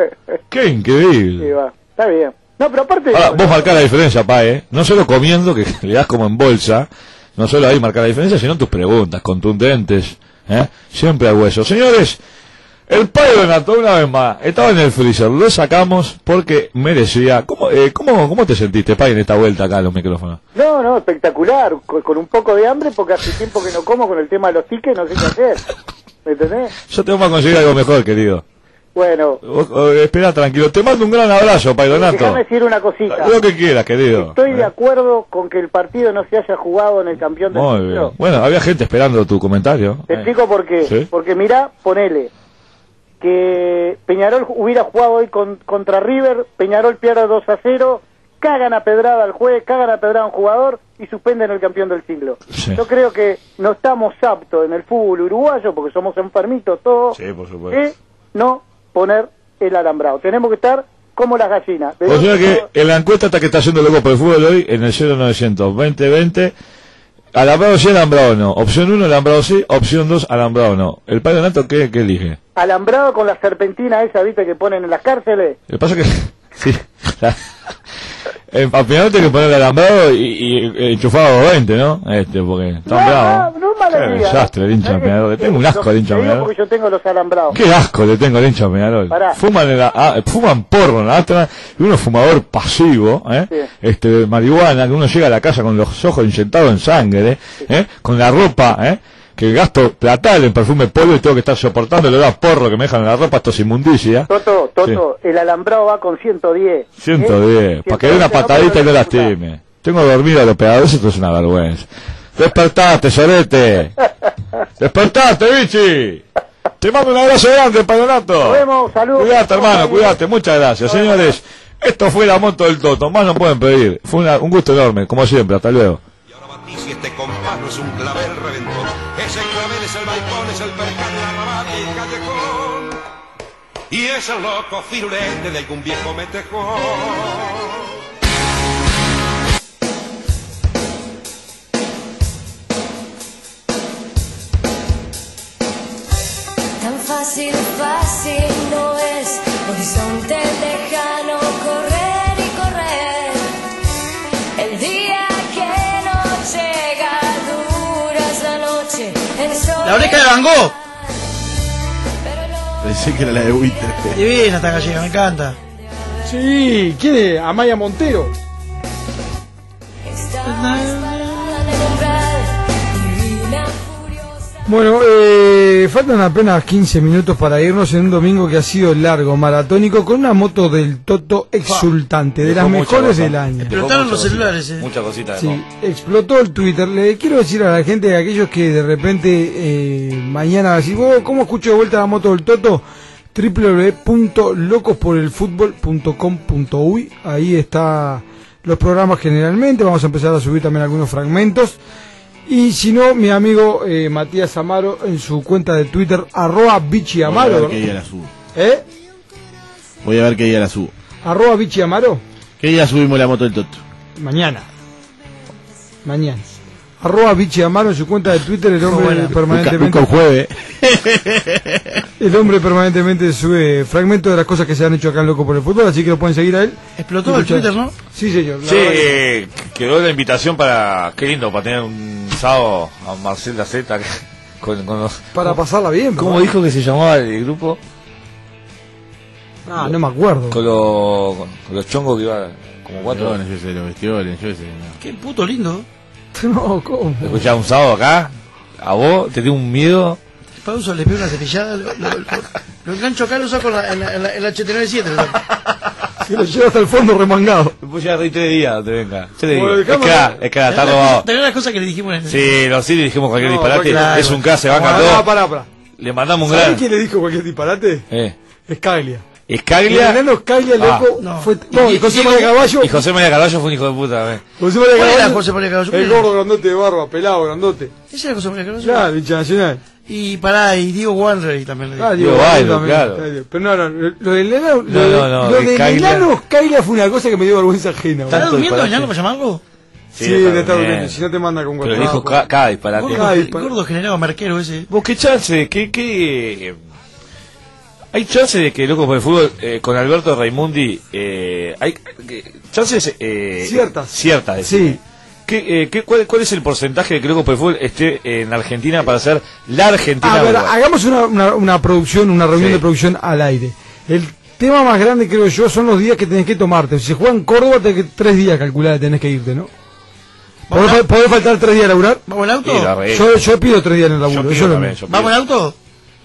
Qué increíble. Sí, va, está bien. No, pero aparte... Ahora, vos marcás la diferencia, pa, ¿eh? No solo comiendo, que le das como en bolsa, no solo ahí marcar la diferencia, sino tus preguntas contundentes, ¿eh? Siempre al hueso. Señores, el Payo Donato, una vez más, estaba en el freezer, lo sacamos porque merecía. ¿Cómo, eh, cómo, cómo te sentiste, Payo, en esta vuelta acá a los micrófonos? No, no, espectacular, con, con un poco de hambre, porque hace tiempo que no como con el tema de los tickets, no sé qué hacer. ¿Me entendés? Yo te vamos a conseguir algo mejor, querido. Bueno, Vos, eh, espera tranquilo, te mando un gran abrazo, Payo Donato. déjame decir una cosita. Lo que quieras, querido. Estoy de acuerdo con que el partido no se haya jugado en el campeón del Muy siglo. bien. Bueno, había gente esperando tu comentario. Te explico por qué. ¿Sí? Porque mirá, ponele que Peñarol hubiera jugado hoy con- contra River, Peñarol pierde dos a cero, cagan a pedrada al juez, cagan a pedrada a un jugador y suspenden el campeón del siglo. Sí. Yo creo que no estamos aptos en el fútbol uruguayo, porque somos enfermitos todos, Sí, por supuesto. de no poner el alambrado. Tenemos que estar como las gallinas. De O sea dos- que en la encuesta hasta que está haciendo loco por el fútbol hoy, en el cero novecientos veinte veinte, alambrado sí, alambrado no. Opción uno, alambrado sí. Opción dos, alambrado no. ¿El Payo Donato qué, qué elige? alambrado con la serpentina esa, viste, que ponen en las cárceles. Lo que pasa que... sí. Eh, al final tiene que poner el alambrado y, y, y enchufado veinte, ¿no? Este, porque está No, bravo. no, no mala Qué idea. desastre el hincha de Peñarol. Le tengo un asco al hincha Te de digo Peñarol. porque yo tengo los alambrados. Qué asco le tengo al hincha de Peñarol. Pará. Fuman, en la, ah, fuman porro en la Astra, y uno fumador pasivo, ¿eh? Sí. Este, de marihuana, que uno llega a la casa con los ojos inyectados en sangre, ¿eh? Con la ropa, ¿eh? Que gasto platal en perfume polvo y tengo que estar soportando el olor a porro que me dejan en la ropa, esto es inmundicia. Toto, Toto, el alambrado va con ciento diez. ciento diez, para que dé una patadita y no lastime. Tengo dormido a los pegadores, esto es una vergüenza. Despertate, sorete. Despertate, bichi. Te mando un abrazo grande, Payo Donato. Nos vemos, saludos. Cuídate, hermano, cuídate. Muchas gracias, señores. Esto fue la moto del Toto, más no pueden pedir. Fue una- un gusto enorme, como siempre. Hasta luego. Y si este compás no es un clavel reventón, ese clavel es el balcón, es el percal, la rabata y el callejón. Y es el loco firulete de algún viejo metejón. Tan fácil, fácil no es, horizonte lejano correr La oreja de Van Gogh. Pensé que era la de Buitre. Divina esta gallega, me encanta. Sí, ¿quién es? Amaya Montero. Bueno, eh, faltan apenas quince minutos para irnos en un domingo que ha sido largo, maratónico, con una moto del Toto exultante, de las mejores del año. Explotaron los celulares, eh. Muchas cositas. Sí, explotó el Twitter. Le quiero decir a la gente, a aquellos que de repente eh, mañana decís, "Oh, ¿cómo escucho de vuelta la moto del Toto?" doble u doble u doble u punto locos por el fútbol punto com punto uy. Ahí está los programas generalmente. Vamos a empezar a subir también algunos fragmentos. Y si no, mi amigo eh, Matías Amaro en su cuenta de Twitter, arroba Vichy Amaro. Voy a ver qué día la subo. ¿Eh? Voy a ver qué día la subo. Arroba Vichy Amaro. ¿Qué día subimos la moto del Toto? Mañana. Mañana. Arroba Vichy Amaro en su cuenta de Twitter, el hombre Bueno, permanentemente. nunca- nunca un jueves. El hombre permanentemente sube fragmentos de las cosas que se han hecho acá en Loco por el Fútbol, así que lo pueden seguir a él. Explotó el Twitter, ¿no? Sí, señor. la Sí, verdad que- eh, quedó la invitación para. Qué lindo, para tener un sábado a Marcel Laceta con, con los. Para pasarla bien. ¿Cómo ¿verdad? dijo que se llamaba el grupo? Ah, no me acuerdo. Con, los con los chongos que iba como cuatro. Yo sé, los vestidores, yo sé. No. Qué puto lindo. No, ¿cómo? Escuchaba un sábado acá, a vos, te dio un miedo. Pauso, le pego una cepillada, lo, lo, lo, lo engancho acá, lo saco en la, en la, en la, en la ochenta y nueve siete. Se lo lleva hasta el fondo remangado. Después ya reí tres días, te venga. Tres Bueno, días. Es dejamos- que, ah, es que ah, está robado. ¿Te acuerdas las cosas que le dijimos en el... Sí, no, sí, le dijimos cualquier No, disparate. cualquier- Es un K, se banca No, todo. no, pará, pará. Le mandamos un ¿Sabés gran. quién le dijo cualquier disparate? Eh. Escaglia. Escaglia. El enano Escaglia, Ah. loco, No. fue... No, y José Diego- María Caballo... Y José María Carballo fue un hijo de puta, eh. José María ¿Cuál era Caballo... José María Caballo? El gordo grandote de barba, pelado grandote. Ese era José María Caballo. Claro, hincha nacional. Y pará, y Diego Wanderley también le dijo. Ah, Diego Diego Bailo, también. claro. Pero no, no, lo del enano... Lo, No, de- no, no, lo de del Escaglia. enano Escaglia fue una cosa que me dio vergüenza ajena. ¿Está Tanto durmiendo disparate. Ñalo para llamarlo? Sí, Sí, de está estar bien. durmiendo, si no te manda con Pero WhatsApp. dijo cada, cada disparate. Gordo, Ay, pa- gordo generado marquero ese. ¿Vos qué chance? ¿Qué, qué, eh, hay chance de que Locos por el Fútbol eh, con Alberto Raimundi eh, hay eh, chances eh, Ciertas. ciertas es Sí. decir, ¿Qué, eh, qué, cuál, ¿Cuál es el porcentaje de que Locos por el Fútbol esté en Argentina para ser la Argentina? A ver, Uruguay? hagamos una, una, una producción, una reunión Sí. de producción al aire. El tema más grande, creo yo, son los días que tenés que tomarte. Si se juega en Córdoba, tenés que, tres días calcular tenés que irte, ¿no? ¿Podés, ¿Vamos, fal- podés faltar tres días a laburar? ¿Vamos en Sí, la auto? re- Yo, yo pido tres días en el laburo. yo eso pido lo- también, yo pido. ¿Vamos en auto?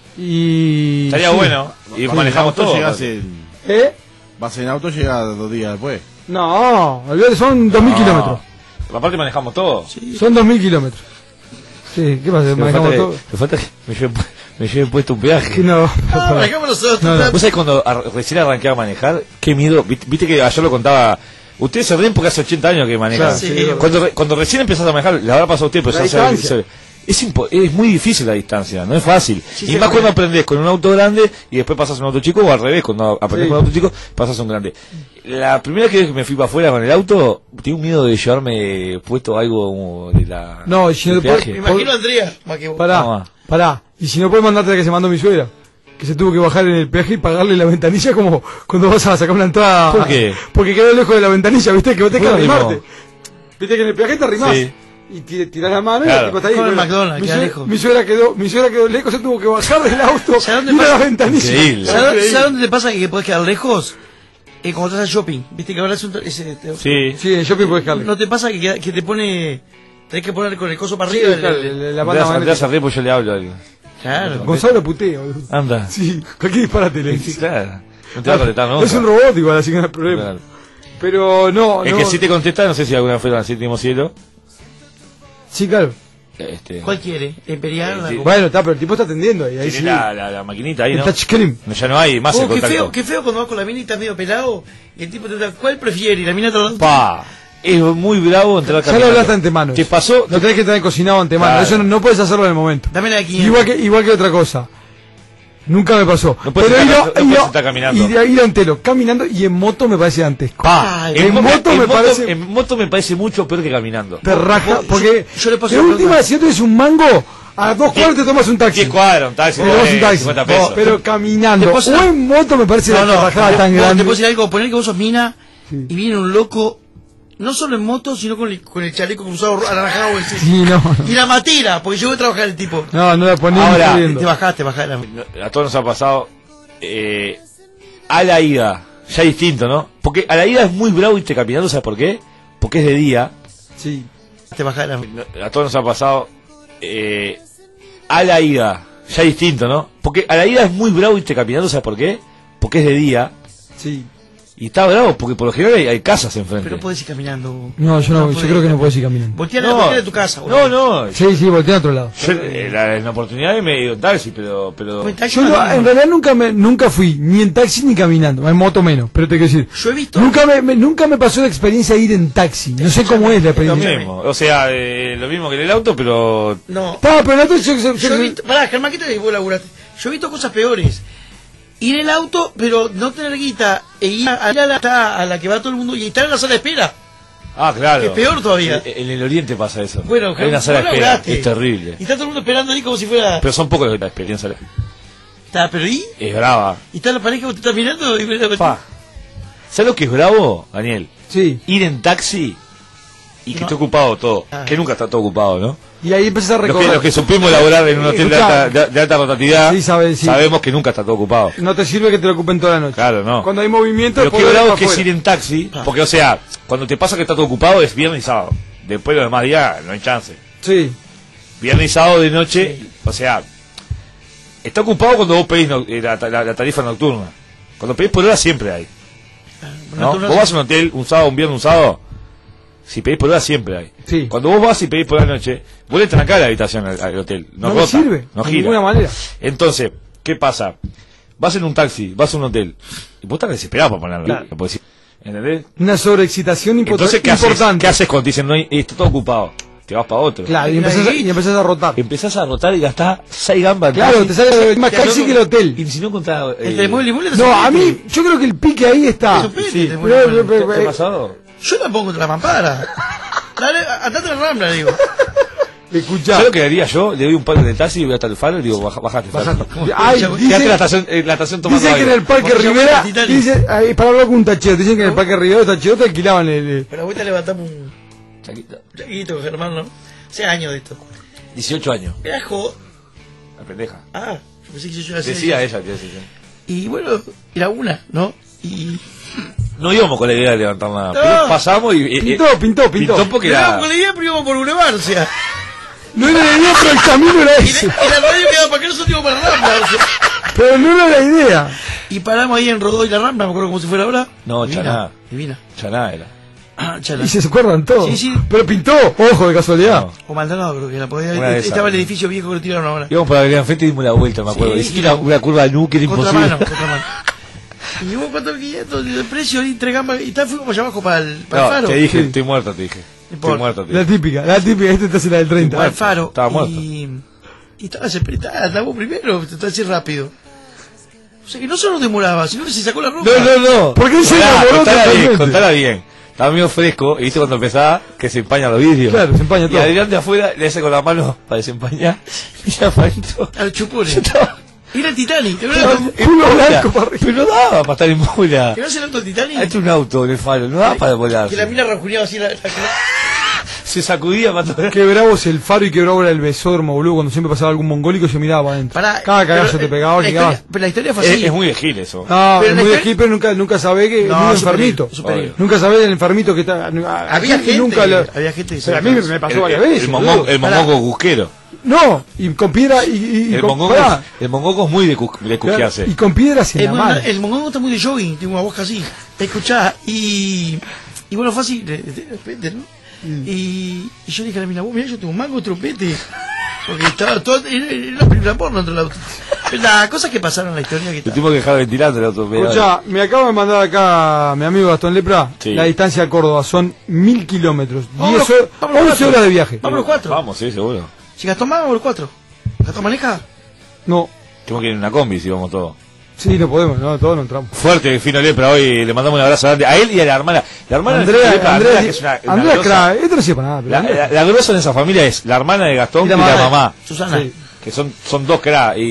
Y... Estaría sí. bueno y Vas manejamos en auto, todo. llegás en, ¿Eh? vas en auto, llega dos días después. No, olvídate, son dos mil No. kilómetros. Aparte manejamos todo. Son dos mil kilómetros. Sí, ¿qué pasa? Me Manejamos falta, todo. que, me falta que me lleve, me lleve puesto un peaje. Que no. Ah, manejamos nosotros. No, no. ¿Vos sabés cuando ar- recién arranqué a manejar? Qué miedo. Viste, viste que ayer lo contaba. Ustedes se ríen porque hace ochenta años que manejan. Claro, sí, sí. cuando, re- cuando recién empezás a manejar, le habrá pasado a usted, pero La ya sabe- distancia. sabe- es, impo- es muy difícil la distancia, no es fácil. Sí, y se más puede. cuando aprendés con un auto grande y después pasas a un auto chico, o al revés, cuando aprendés Sí. con un auto chico, pasas a un grande. La primera vez que me fui para afuera con el auto, tenía un miedo de llevarme puesto algo como de la. No, y si no del te puedes- peaje. Me imagino a Andrea. más que vos. Pará, No. pará. Y si no puedes mandarte la que se mandó mi suegra, que se tuvo que bajar en el peaje y pagarle la ventanilla como cuando vas a sacar una entrada. ¿Por qué? Porque quedó lejos de la ventanilla, viste, que vos tenés que ¿Por qué arrimarte. arrimó? Viste que en el peaje te arrimás. Sí. Y ti- tirás la mano y Claro. el tipo está ahí. Como el Bueno, McDonald's, mi, queda suegra, lejos. mi suegra quedó, mi suegra quedó lejos, se tuvo que bajar del auto ¿Sabés dónde y ir a la pasa? ventanilla. Increíble. ¿Sabes Increíble. ¿sabes dónde te pasa que podés quedar lejos? Eh, cuando estás al shopping. Viste que ahora es un... Ese, te- Sí. Sí, en shopping podés dejarle. ¿No te pasa que, queda- que te pone... Tenés que poner con el coso para Sí, arriba? el- claro, el- el- la Andrés, banda Andrés magnética. se ríe porque yo le hablo. al- Claro. Gonzalo lo putea, boludo. Anda. Sí, cualquier disparate le Sí, dice. claro. No te va a contestar, ¿no? Es un robot igual, así que no hay problema. Claro. Pero no, Es no. que si te contesta, no sé si alguna vez fue al séptimo cielo. Sí, claro. Este, ¿Cuál quiere? ¿Imperial? Sí, sí. Bueno, está, pero el tipo está atendiendo ahí. ahí tiene sí. la, la, la maquinita ahí, El ¿no? touchscreen. No, ya no hay más el Oh, qué contacto. feo, qué feo cuando vas con la mina y estás medio pelado y el tipo te pregunta, ¿cuál prefiere? Y la mina te lo... Pa, es muy bravo entrar Ya lo caminando. hablaste antemano. ¿Qué pasó? Lo tenés que tener cocinado antemano. Claro. Eso no, no puedes hacerlo en el momento. Dame la de quinientos. Igual que, igual que otra cosa. Nunca me pasó. No puedes Pero estar- ir, a- no puedes ir a- estar caminando. ir a- ir a entero, caminando y en moto me parece antes. Pa, Ay, en mo- moto me moto- parece- en moto me parece mucho peor que caminando. Te rasca, vos- porque yo- yo le paso de una última, pregunta. si no tenés un mango, a dos cuadros te tomas un taxi. ¿Qué cuadra? Un taxi, Te tomas un eh, taxi. cincuenta pesos. Pero caminando. Te paso O una- en moto me parece No, la no, rajada te- tan vos- grande. Te puedo decir algo, poner que vos sos mina y viene un loco no solo en moto, sino con el, con el chaleco cruzado anaranjado. ese. Sí, no, no. Y la matera, porque llegó a trabajar el tipo. No, no la ponía ni Ahora, jodiendo. Te bajaste, te bajaste. A todos nos ha pasado. Eh, a la ida, ya distinto, ¿no? Porque a la ida es muy bravo irte caminando, ¿sabes por qué? Porque es de día. Sí. Te bajaste. A todos nos ha pasado. Eh, a la ida, ya distinto, ¿no? Porque a la ida es muy bravo irte caminando, ¿sabes por qué? Porque es de día. Sí. Y está bravo porque por lo general hay, hay casas enfrente. Pero no podés ir caminando. No, yo no, yo podés. creo que no puedes ir caminando. Voltea No. voltea de tu casa. No, no. Sí, sí, voltea a otro lado. Yo, eh, la, en la oportunidad me he ido en taxi, pero... pero... Yo no, en realidad nunca me nunca fui ni en taxi ni caminando, en moto menos, pero te quiero decir. Yo he visto. Nunca me, me- nunca me pasó la experiencia de ir en taxi. No sé cómo es la Lo experiencia. mismo, o sea, eh, lo mismo que en el auto, pero... No. Pa, pero el otro yo, yo- Yo yo- he visto. Pará, Germán, ¿qué te vos laburaste? Yo he visto cosas peores. Ir en el auto, pero no tener guita. E ir a, a la, a la que va todo el mundo y estar en la sala de espera. Ah, claro. Es peor todavía. En, en el oriente pasa eso. Bueno, hay una sala de vos espera, laburaste. es terrible. Y está todo el mundo esperando ahí como si fuera. Pero son pocos los que la experiencia. Está, pero ¿y? Es brava. Y está la pareja que te está mirando. Y... Pa. ¿Sabes lo que es bravo, Daniel? Sí. Ir en taxi y que No. esté ocupado todo. Ah. Que nunca está todo ocupado, ¿no? y ahí empezás a Los que, recorrer. los que supimos laborar en un hotel de Escuchá, alta, de, de alta rotatividad, Sí, sabe, sí. sabemos que nunca está todo ocupado. No te sirve que te lo ocupen toda la noche. Claro, no. Cuando hay movimiento, Pero qué después bravo vas que es afuera. ir en taxi, porque o sea, cuando te pasa que está todo ocupado es viernes y sábado. Después los demás días no hay chance. Sí. Viernes y sábado de noche, o sea, está ocupado cuando vos pedís no- eh, la, la- la tarifa nocturna. Cuando pedís por hora siempre hay. ¿No? nocturna Vos sí. vas a un hotel un sábado, un viernes, un sábado. Si pedís por hora siempre hay. Sí. Cuando vos vas y pedís por la noche, vos le trancás la habitación al, al hotel. No, No me rota, sirve, no de gira. ninguna manera. Entonces, ¿qué pasa? Vas en un taxi, vas a un hotel. Y vos estás desesperado para ponerlo. Claro. No podés ir. ¿Entendés? Una sobreexcitación import- Entonces, ¿qué haces? importante. ¿Qué haces cuando te dicen no hay- está todo ocupado? Te vas para otro. Claro, y empezás, a, y empezás a rotar. Empezás a rotar y gastás seis gambas. en Claro, taxi. te sale más taxi que el hotel. Y si no encontrás... El de mueble y mueble te No, sorprende. a mí, yo creo que el pique ahí está. Te sorprende, Sí. te muele, Pero- muele. pero- ¿Qué pero- ha pasado? Yo la pongo contra la mampara. Dale, andate a la rambla, digo. Escuchá. ¿Sabes lo que haría yo? Le doy un palo en el taxi y voy hasta el faro y digo, baja, bajate. Faro. Ay, Quédate dice- en la estación, en la estación tomando Dicen que en aire. el Parque Porque Rivera, llamó a Titanic. dice, ay, para hablar con un tachero, dicen que en el Parque Rivera, los tacheros te alquilaban el... el- Pero ahorita levantamos un chaquito con Germán, ¿no? Hace años de esto. dieciocho años. Era joven. La pendeja. Ah, yo pensé que yo era Decía ella que decía. Y bueno, era una, ¿no? Y. No íbamos con la idea de levantar nada. No. Pero pasamos y... y- Pintó, pintó, pintó. Pintó porque Pero era... con la idea, pero íbamos por Boulevard, o sea. No era la idea, pero el camino era Y ese. la, y la radio quedaba para acá, nosotros íbamos para la Rambla, o sea. Pero no era la idea. Y paramos ahí en Rodó y la Rambla, me acuerdo como si fuera ahora. No, Divina, Chaná. Divina. Chaná era. Ah, chala. Y se acuerdan todos. Sí, sí. Pero pintó, ojo, de casualidad. O Maldonado, creo que era. Porque Una de esas. estaba el edificio viejo que lo tiraron ahora. Íbamos por la avenida enfrente y dimos la vuelta, me acuerdo. Sí, Hiciste una, una curva de nuque, era imposible. Contramano, contramano. Y vos cuánto quinientos el precio ahí, tres gambas, y tal, fuimos allá abajo para el, para No, el faro. te dije, Sí. estoy muerto, te dije. Estoy importa. muerto, te La dije. típica, la típica, esta es la del treinta. Para el faro. Estaba muerto. Y, y estaba desesperada, andaba primero, te así rápido. O sea que no solo demoraba, sino que se sacó la ropa. No, no, no. ¿Por qué se Pará, enamoró contala bien, totalmente? contala bien. Estaba medio fresco, y viste cuando empezaba que se empañan los vidrios. Claro, se empaña Y todo. Adrián de afuera le hace con la mano para desempañar. Y ya para adentro. Al chupone. Yo estaba- Era el Titanic, ¿te No, acuerdas? en culo mula. blanco para arriba. Pero no daba para estar en mula. ¿Que no es el auto del Titanic? Esto es un auto en el faro, no daba para volar. Que la mina rajuneaba así la, la- Se sacudía para todo. Qué bravo es el faro y qué bravo era el besódromo, boludo, cuando siempre pasaba algún mongólico se miraba para adentro. Pará, Cada cagazo pero, te pegaba, la llegabas. historia, pero la historia fue Es, así. es muy de gil eso. No, Pero es la muy de historia- gil, pero nunca, nunca sabe que No, es muy es un enfermito. peligro, es un peligro. Nunca sabe el enfermito que está. Había gente, nunca lo- había gente que Pero a se- mí me, me pasó El, varias el, veces. el, boludo. mongo- el Pará. mongoco busquero. No, y con piedra y, y, y El con, mongoco, pará, el mongoco es muy de, cu- de cuquearse. y con piedras en El, la mon- mano. el mongongo está muy de jogging, tiene una voz así. Escuchá, y. Y bueno, fue así, de, de- de repente, ¿no? Mm. Y, y yo dije a la mina, vos mirá, yo tengo un mango de trompete. Porque estaba todo. Era, era la película porno dentro del auto. Pero las cosas que pasaron en la historia que Lo está. tuvimos que dejar ventilando el auto. Escuchá, me acaba de mandar acá mi amigo Gastón Lepra. Sí. La distancia a Córdoba son mil kilómetros. Vámonos, diez horas, vámonos once cuatro. horas de viaje. Vamos los cuatro. Vamos, sí, seguro. Si Gastón más, vamos los cuatro. ¿Gastón maneja? No, Tenemos que ir en una combi si vamos todos. sí, no podemos, no, todos no entramos. Fuerte, Fino Lepra, hoy le mandamos un abrazo grande a él y a la hermana. La hermana de Fino Andrea, Lepra, Andrea, Andrea, que es una, una Andrea grosa. Cra, esto no sirve para nada. Pero La, Andrea- la, la grosa en esa familia es la hermana de Gastón Y y la la, madre, mamá. Susana. Sí. Que son, son dos cra. Y bueno,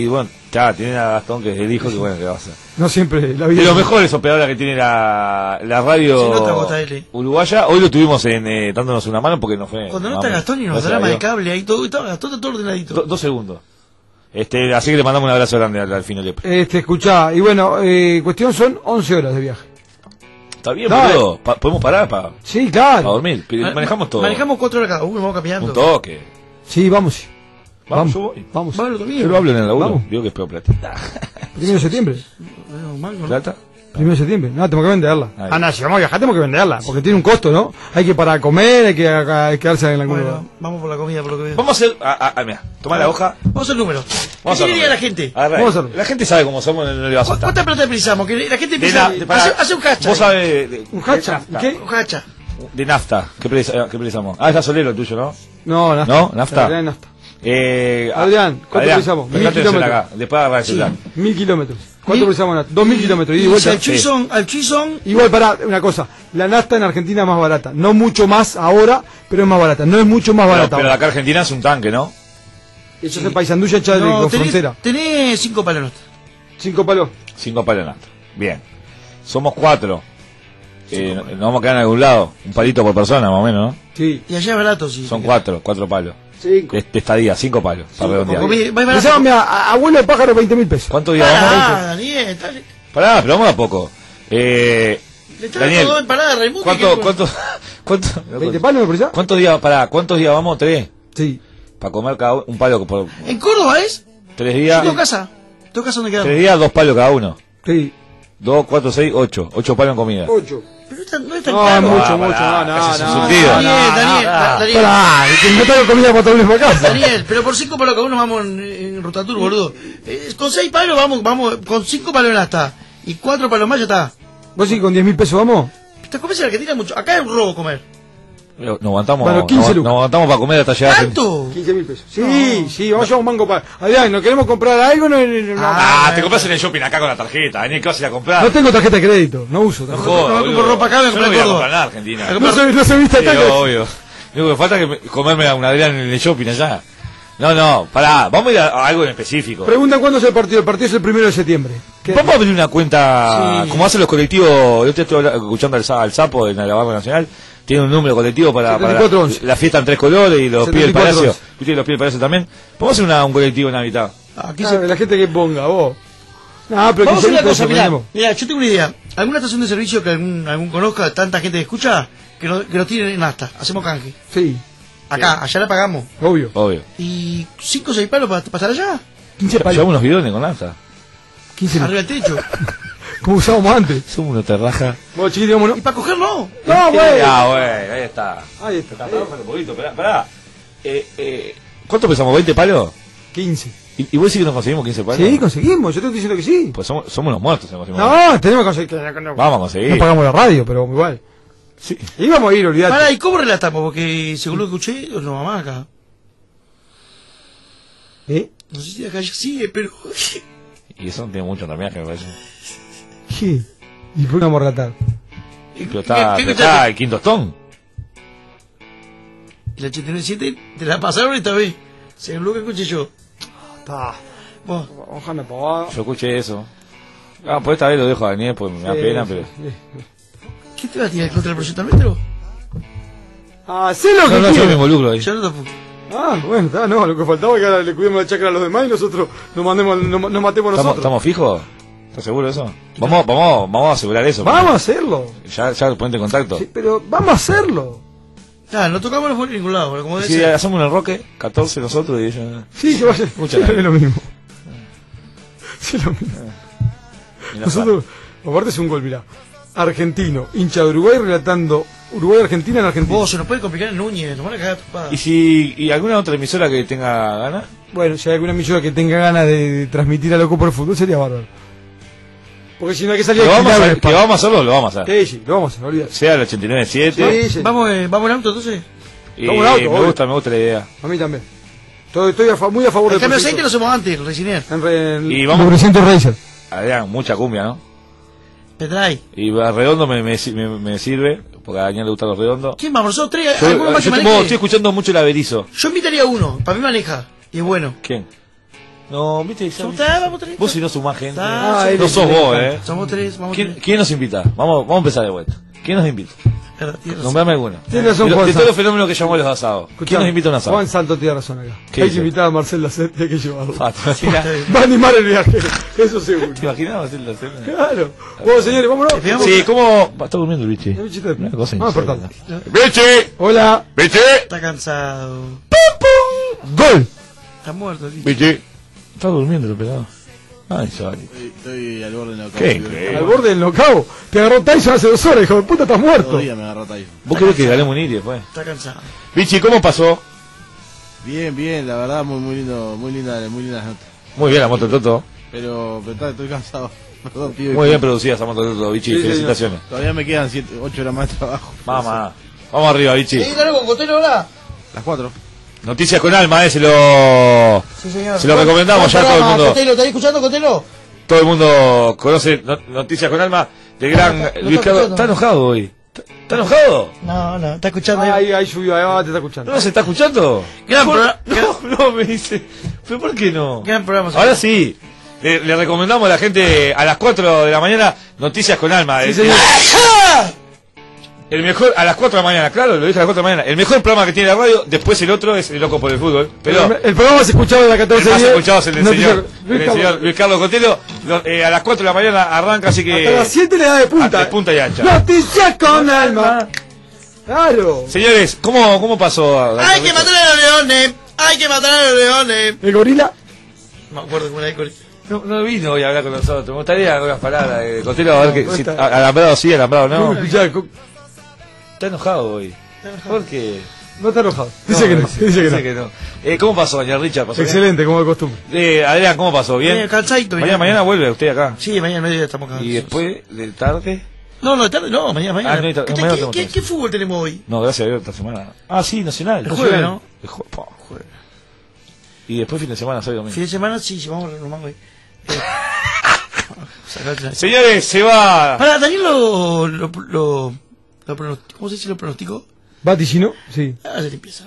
Ya, tiene a Gastón, que es el hijo, que bueno, ¿qué va a hacer? No siempre la De vida. los mejores operadores que tiene la, la radio Se nota, J L. uruguaya. Hoy lo tuvimos en, eh, dándonos una mano porque no fue. Cuando no vamos, está Gastón y nos gracias a drama de Dios. cable ahí, todo, todo, Gastón está todo ordenadito. Do- dos segundos. Este, así que le mandamos un abrazo grande al, al Fino Lepre. Este, escuchá, y bueno, eh, cuestión son once horas de viaje. Está bien, Dale. boludo. Pa- podemos parar para Sí, claro. dormir. Pero Ma- manejamos todo. Manejamos cuatro horas cada uno, vamos caminando. Un toque. Sí, vamos. Vamos, Vamos, yo voy. vamos. Vamos el domingo. Yo lo hablo en el laburo. Vamos. Digo que es peor platita. Primero de septiembre. Bueno, mal, ¿no? ¿Plata? Primero de septiembre. No, tenemos que venderla. Ahí. Ah, no, si vamos a viajar tenemos que venderla. Porque tiene un costo, ¿no? Hay que para comer, hay que, hay que quedarse en algún lugar. Bueno, vamos por la comida, por lo que veo. Vamos a hacer. Ah, ah, ah, mira, toma la hoja. Vamos a hacer el número. Vamos ¿Qué a diría hacer la gente? Agarra ahí. Vamos a hacerlo. La gente sabe cómo somos, no le va a ¿Cu- asustar. ¿Cuánta plata precisamos? Que la gente De empieza na- de- para- hace, hace un hacha. Vos sabés. de- de- ¿Un de hacha? nafta. ¿Qué? Un hacha. De nafta. ¿Qué, precis- qué precisamos? Ah, es gasolero el tuyo, ¿no? No, nafta. ¿No? ¿Nafta? Adrián, nafta. Eh, Adrián, ¿cuánto Adrián, precisamos? Mil dejate de hacer kilómetros. acá. Después agarra el celular. Mil kilómetros. ¿Cuánto Mil- precisamos nafta? Dos mil kilómetros. ida y Y si vuelta. al Chuizón, al Chuizón, Igual para una cosa, la nafta en Argentina es más barata, no mucho más ahora, pero es más barata, no es mucho más Pero, barata. pero ahora. acá Argentina es un tanque, ¿no? Eso es en Paysandú ya de no, con tenés, frontera. tenés cinco palos. Cinco palos. Cinco palos de nafta. Bien. Somos cuatro. Eh, no- nos vamos a quedar en algún lado. Un palito por persona, más o menos, ¿no? Sí. Y allá es barato, sí. Son cuatro, cuatro palos. Cinco. De, de estadía, cinco palos. Para redondear. Comí- va barato. Pensaba, mira, a- abuelo de pájaro veinte mil pesos. ¿Cuántos días vamos? Ah, Daniel, dale. Pará, pero vamos a poco. Eh, Le está Daniel, dando dos empanadas a Raimundo. ¿cuánto, que- cuánto, cuánto, ¿veinte palos me precisás? ¿Cuántos días, pará, cuántos días vamos? ¿Tres? Sí. Para comer cada uno, un palo por ¿En Córdoba es? tres Yo días. tengo casa. Tengo casa donde Tres quedamos. días, dos palos cada uno. Sí. Dos, cuatro, seis, ocho. Ocho palos en comida. Ocho. Pero esta- no es tan No, caro. mucho, Ah, mucho. pará, No, casi es no, un no. surtido. Daniel, Daniel, Da- Daniel. Pará, que no tengo comida para todos para casa. Daniel, pero por cinco palos cada uno vamos en, en Rotatur, boludo. Eh, con seis palos vamos, vamos, con cinco palos en hasta. Y cuatro palos más ya está. ¿Vos sí con diez mil pesos vamos? Te comes en Argentina mucho. Acá es un robo comer. Nos aguantamos, Bueno, quince nos, lucas. nos aguantamos para comer hasta llegar. a- ¿Tanto? quince mil pesos. Sí, sí, vamos a llevar un mango para. Adrián, ¿no queremos comprar algo? No, no, no, no. Ah, te compras en el shopping acá con la tarjeta. Daniel, ¿qué vas a ir a comprar? No tengo tarjeta de crédito, no uso. No tarjeta. jodas, no, boludo. compro ropa acá, me Yo compré no voy a Córdoba. comprar nada en Argentina. No se, no se viste Sí, acá. obvio. Lo único que falta es que me- comerme a un Adrián en el shopping allá. No, no, pará, vamos a ir a, a algo en específico. Preguntan cuándo es el partido. El partido es el primero de septiembre. ¿Qué? Vamos a abrir una cuenta, Sí. como hacen los colectivos. Yo te estoy habla- escuchando al, Sa- al Sapo en la Barra Nacional. Tiene un número colectivo para, para setenta y cuatro once. la fiesta en tres colores y los pies del setenta y cuatro Palacio. once. ¿Viste los pies del Palacio también? Vamos a hacer una- un colectivo en la mitad. Aquí Ah, se... la gente que ponga, vos. No, pero Vamos a hacer una quince mil cosa, pesos mirá, ponemos. mirá, yo tengo una idea. ¿Alguna estación de servicio que algún, algún conozca, tanta gente que escucha, que, no, que nos tienen en hasta? Hacemos canje. Sí, Acá, allá la pagamos. obvio. Obvio. ¿Y cinco o seis palos para pasar allá? quince Llevamos palos. unos bidones con lanza. quince Arriba del techo. Como usábamos antes. Somos unos terrajas. Vos, chiquitos, vámonos. ¿Y para coger no? No, güey. Ah, bueno, ahí está. Ahí está. Está, pará un poquito, pará, pará. Eh, eh, ¿Cuánto pesamos? ¿veinte palos? quince. ¿Y, y vos decís que nos conseguimos quince palos? Sí, conseguimos. Yo te estoy diciendo que sí. Pues somos, somos unos muertos. si nos conseguimos. No, tenemos que conseguir. que- no- Vamos a conseguir. No pagamos la radio, pero igual. Sí. Íbamos a ir, olvidate. Pará, ¿y cómo relatamos? Porque según lo que escuché, nos mamá acá. ¿Eh? No sé si acá ya sigue, pero... Y eso no tiene mucho también, me parece. ¿Qué? ¿Y por qué vamos a relatar? Pero está, ¿Qué- qué pero escuchaste? está el quinto stone. Y la ochenta y nueve siete te la pasaron esta vez. Según lo que escuché yo. Está. Vos, Ojalá pavada. Yo escuché eso. Ah, pues esta vez lo dejo a Daniel, pues me da Sí, pena, sí, pero. sí. ¿qué te va a tirar contra el proyecto al metro? Hacé lo que No, no, yo me quieras. involucro ahí. Yo no tampoco. Ah, bueno, está, no, lo que faltaba es que ahora le cuidemos la chacra a los demás y nosotros nos mandemos, nos, nos matemos ¿Estamos, nosotros. ¿Estamos fijos? ¿Estás seguro de eso? Vamos, vamos, vamos a asegurar eso. Vamos a hacerlo. Ya, ya ponte en contacto. Sí, pero vamos a hacerlo. Ah, no tocamos por ningún lado, pero como debe Si ser. hacemos un enroque, catorce nosotros y ellos. Sí, que vaya. Muchas Es gracias. lo mismo. Sí, es lo mismo. Mira, Nosotros, aparte es un gol, mirá. Argentino, hincha de Uruguay relatando Uruguay-Argentina en Argentina. Vos, se nos puede complicar en Núñez, nos van a cagar a trompadas. ¿Y si y alguna otra emisora que tenga ganas? Bueno, si hay alguna emisora que tenga ganas de, de transmitir a loco por el fútbol, sería bárbaro. Porque si no hay que salir ¿Lo a vamos a alquilar hacer? el ¿Que espacio. vamos a hacerlo? Lo vamos a hacer. Sí, sí, lo vamos a hacer, olvídate. Sea el ochenta y nueve siete. Sí, sí. Vamos, eh, vamos en auto entonces. Y Vamos en auto, me obvio. gusta, me gusta la idea. A mí también. Estoy, estoy a fa- muy a favor El del cambio de proyecto. aceite lo hacemos antes, el Resiner. En re- en- Y vamos- Lubricante Racer. Adrián, mucha cumbia, ¿no? Me trae. Y a redondo me, me, me, me sirve, porque a Daniel le gustan los redondos. ¿Quién vamos? Nosotros tres, Yo, alguno más yo que te- maneje. estoy escuchando mucho el averizo. Yo invitaría a uno, para mí maneja. Y es bueno. ¿Quién? No, viste, ya- Somos tres, vamos tres. vos si no sumás gente. Ah, no eres- sos vos, eh. Somos tres, vamos ¿Quién, tres. quién nos invita? Vamos, vamos a empezar de vuelta. ¿Quién nos invita? Nombrame alguno. Tienes razón, de, Juan de todos Santos. los fenómenos que llamamos los asados. ¿Quién nos invita a un asado? Juan Santo tiene razón acá. ¿Qué Hay dice? que invitar a Marcel Lacete, hay que llevarlo. Ah, ¿te imaginas? Va a animar el viaje, eso seguro. ¿Te imaginas hacer la cena? Claro. Bueno, señores, vámonos. Sí, ¿cómo? Va, está durmiendo el bichi. El bichi está- Una cosa Vamos a insólita. despertarlo. ¡Bichi! Hola. ¡Bichi! Está cansado. ¡Gol! Está muerto el bicho. ¡Bichi! Está durmiendo el pelado. Ay, sorry. Estoy, estoy al borde de la Qué increíble. Al borde del knockout. Te agarró Tyson hace dos horas, hijo de puta, estás muerto. Dos días me agarró Tyson. ¿Vos querés que ganemos un I R I después? Está cansado. Bichi, ¿cómo pasó? Bien, bien, la verdad, muy, muy lindo, muy linda, muy lindas notas. Muy bien la moto Toto. Pero, pero está- estoy cansado. Perdón, tío. Muy bien producida esa moto Toto, Bichi. Sí, Felicitaciones. señor. Todavía me quedan siete, ocho horas más de trabajo. Mamá. Vamos arriba, Bichi. ¿Sí, dale con Cotelo ahora? Las cuatro. Noticias con alma, eh, se lo, Sí, señor. se lo recomendamos ya a todo el mundo. Cotelo, ¿estás escuchando, Cotelo? Todo el mundo conoce no- Noticias con alma del gran No está- no Luis está Carlos. escuchando. ¿Está enojado hoy? ¿Está, está enojado? No, no, está escuchando. Ah, ahí, ahí subió, ahí va, te está escuchando. ¿No se está escuchando? Gran ¿Por- programa. No, no, me dice. ¿Pero por qué no? Gran programa. Ahora sí. Le, le recomendamos a la gente a las cuatro de la mañana Noticias con alma. Sí, el, señor. el mejor, a las cuatro de la mañana, claro, lo dije a las cuatro de la mañana. El mejor programa que tiene la radio, después el otro es El Loco por el Fútbol. Pero el, el programa más escuchado de la el catorce más diez. escuchado es el del Noticias- señor, el del señor Luis Carlos Cotelo. Lo- eh, a las cuatro de la mañana arranca, así que. Hasta las siete le da de punta. De punta y ancha. Noticias con alma. Claro. Señores, ¿cómo, cómo pasó? Hay que matar a los leones. Hay que matar a los leones. ¿El gorila? No me acuerdo cómo era el gorila. No, no vino hoy a hablar con nosotros. Me gustaría algunas palabras de Cotelo, a ver que, No, si, está- a- alambrado sí, alambrado no. No, escuchá, co- Está enojado hoy. ¿Por qué? no está enojado. Dice que no. Dice que no. Eh, ¿Cómo pasó, doña Richard? ¿Pasó bien? Excelente, como de costumbre. Eh, Adrián, ¿cómo pasó? ¿Bien? Bien, cansadito, Mañana, bien. mañana vuelve usted acá. Sí, mañana al mediodía estamos acá. Y después de tarde. No, no, de tarde no, mañana, mañana. Ah, no, esta- ¿Qué, mañana qué- tenemos qué- todo. qué fútbol tenemos hoy? No, gracias a Dios esta semana. Ah, sí, Nacional. El jueves, ¿no? El jue- pa, jueves. Y después fin de semana, sábado y domingo. Fin de semana, sí, llevamos los mangos ahí. Eh, sacate- Señores, se va. Para, Daniel lo, lo, lo, lo pronosti- ¿cómo se dice lo pronosticó? ¿Vaticino? Sí. Ah, se empieza.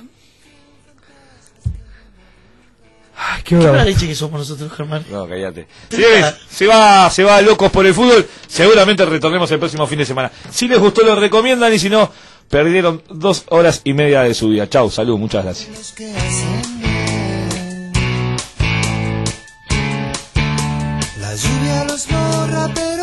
Ay, qué ¿Qué bravo. mala leche que somos nosotros, Germán? No, cállate. Señores, se va, se va Locos por el Fútbol. Seguramente retornemos el próximo fin de semana. Si les gustó, lo recomiendan. Y si no, perdieron dos horas y media de su vida. Chau, salud, muchas gracias. La lluvia los borra, pero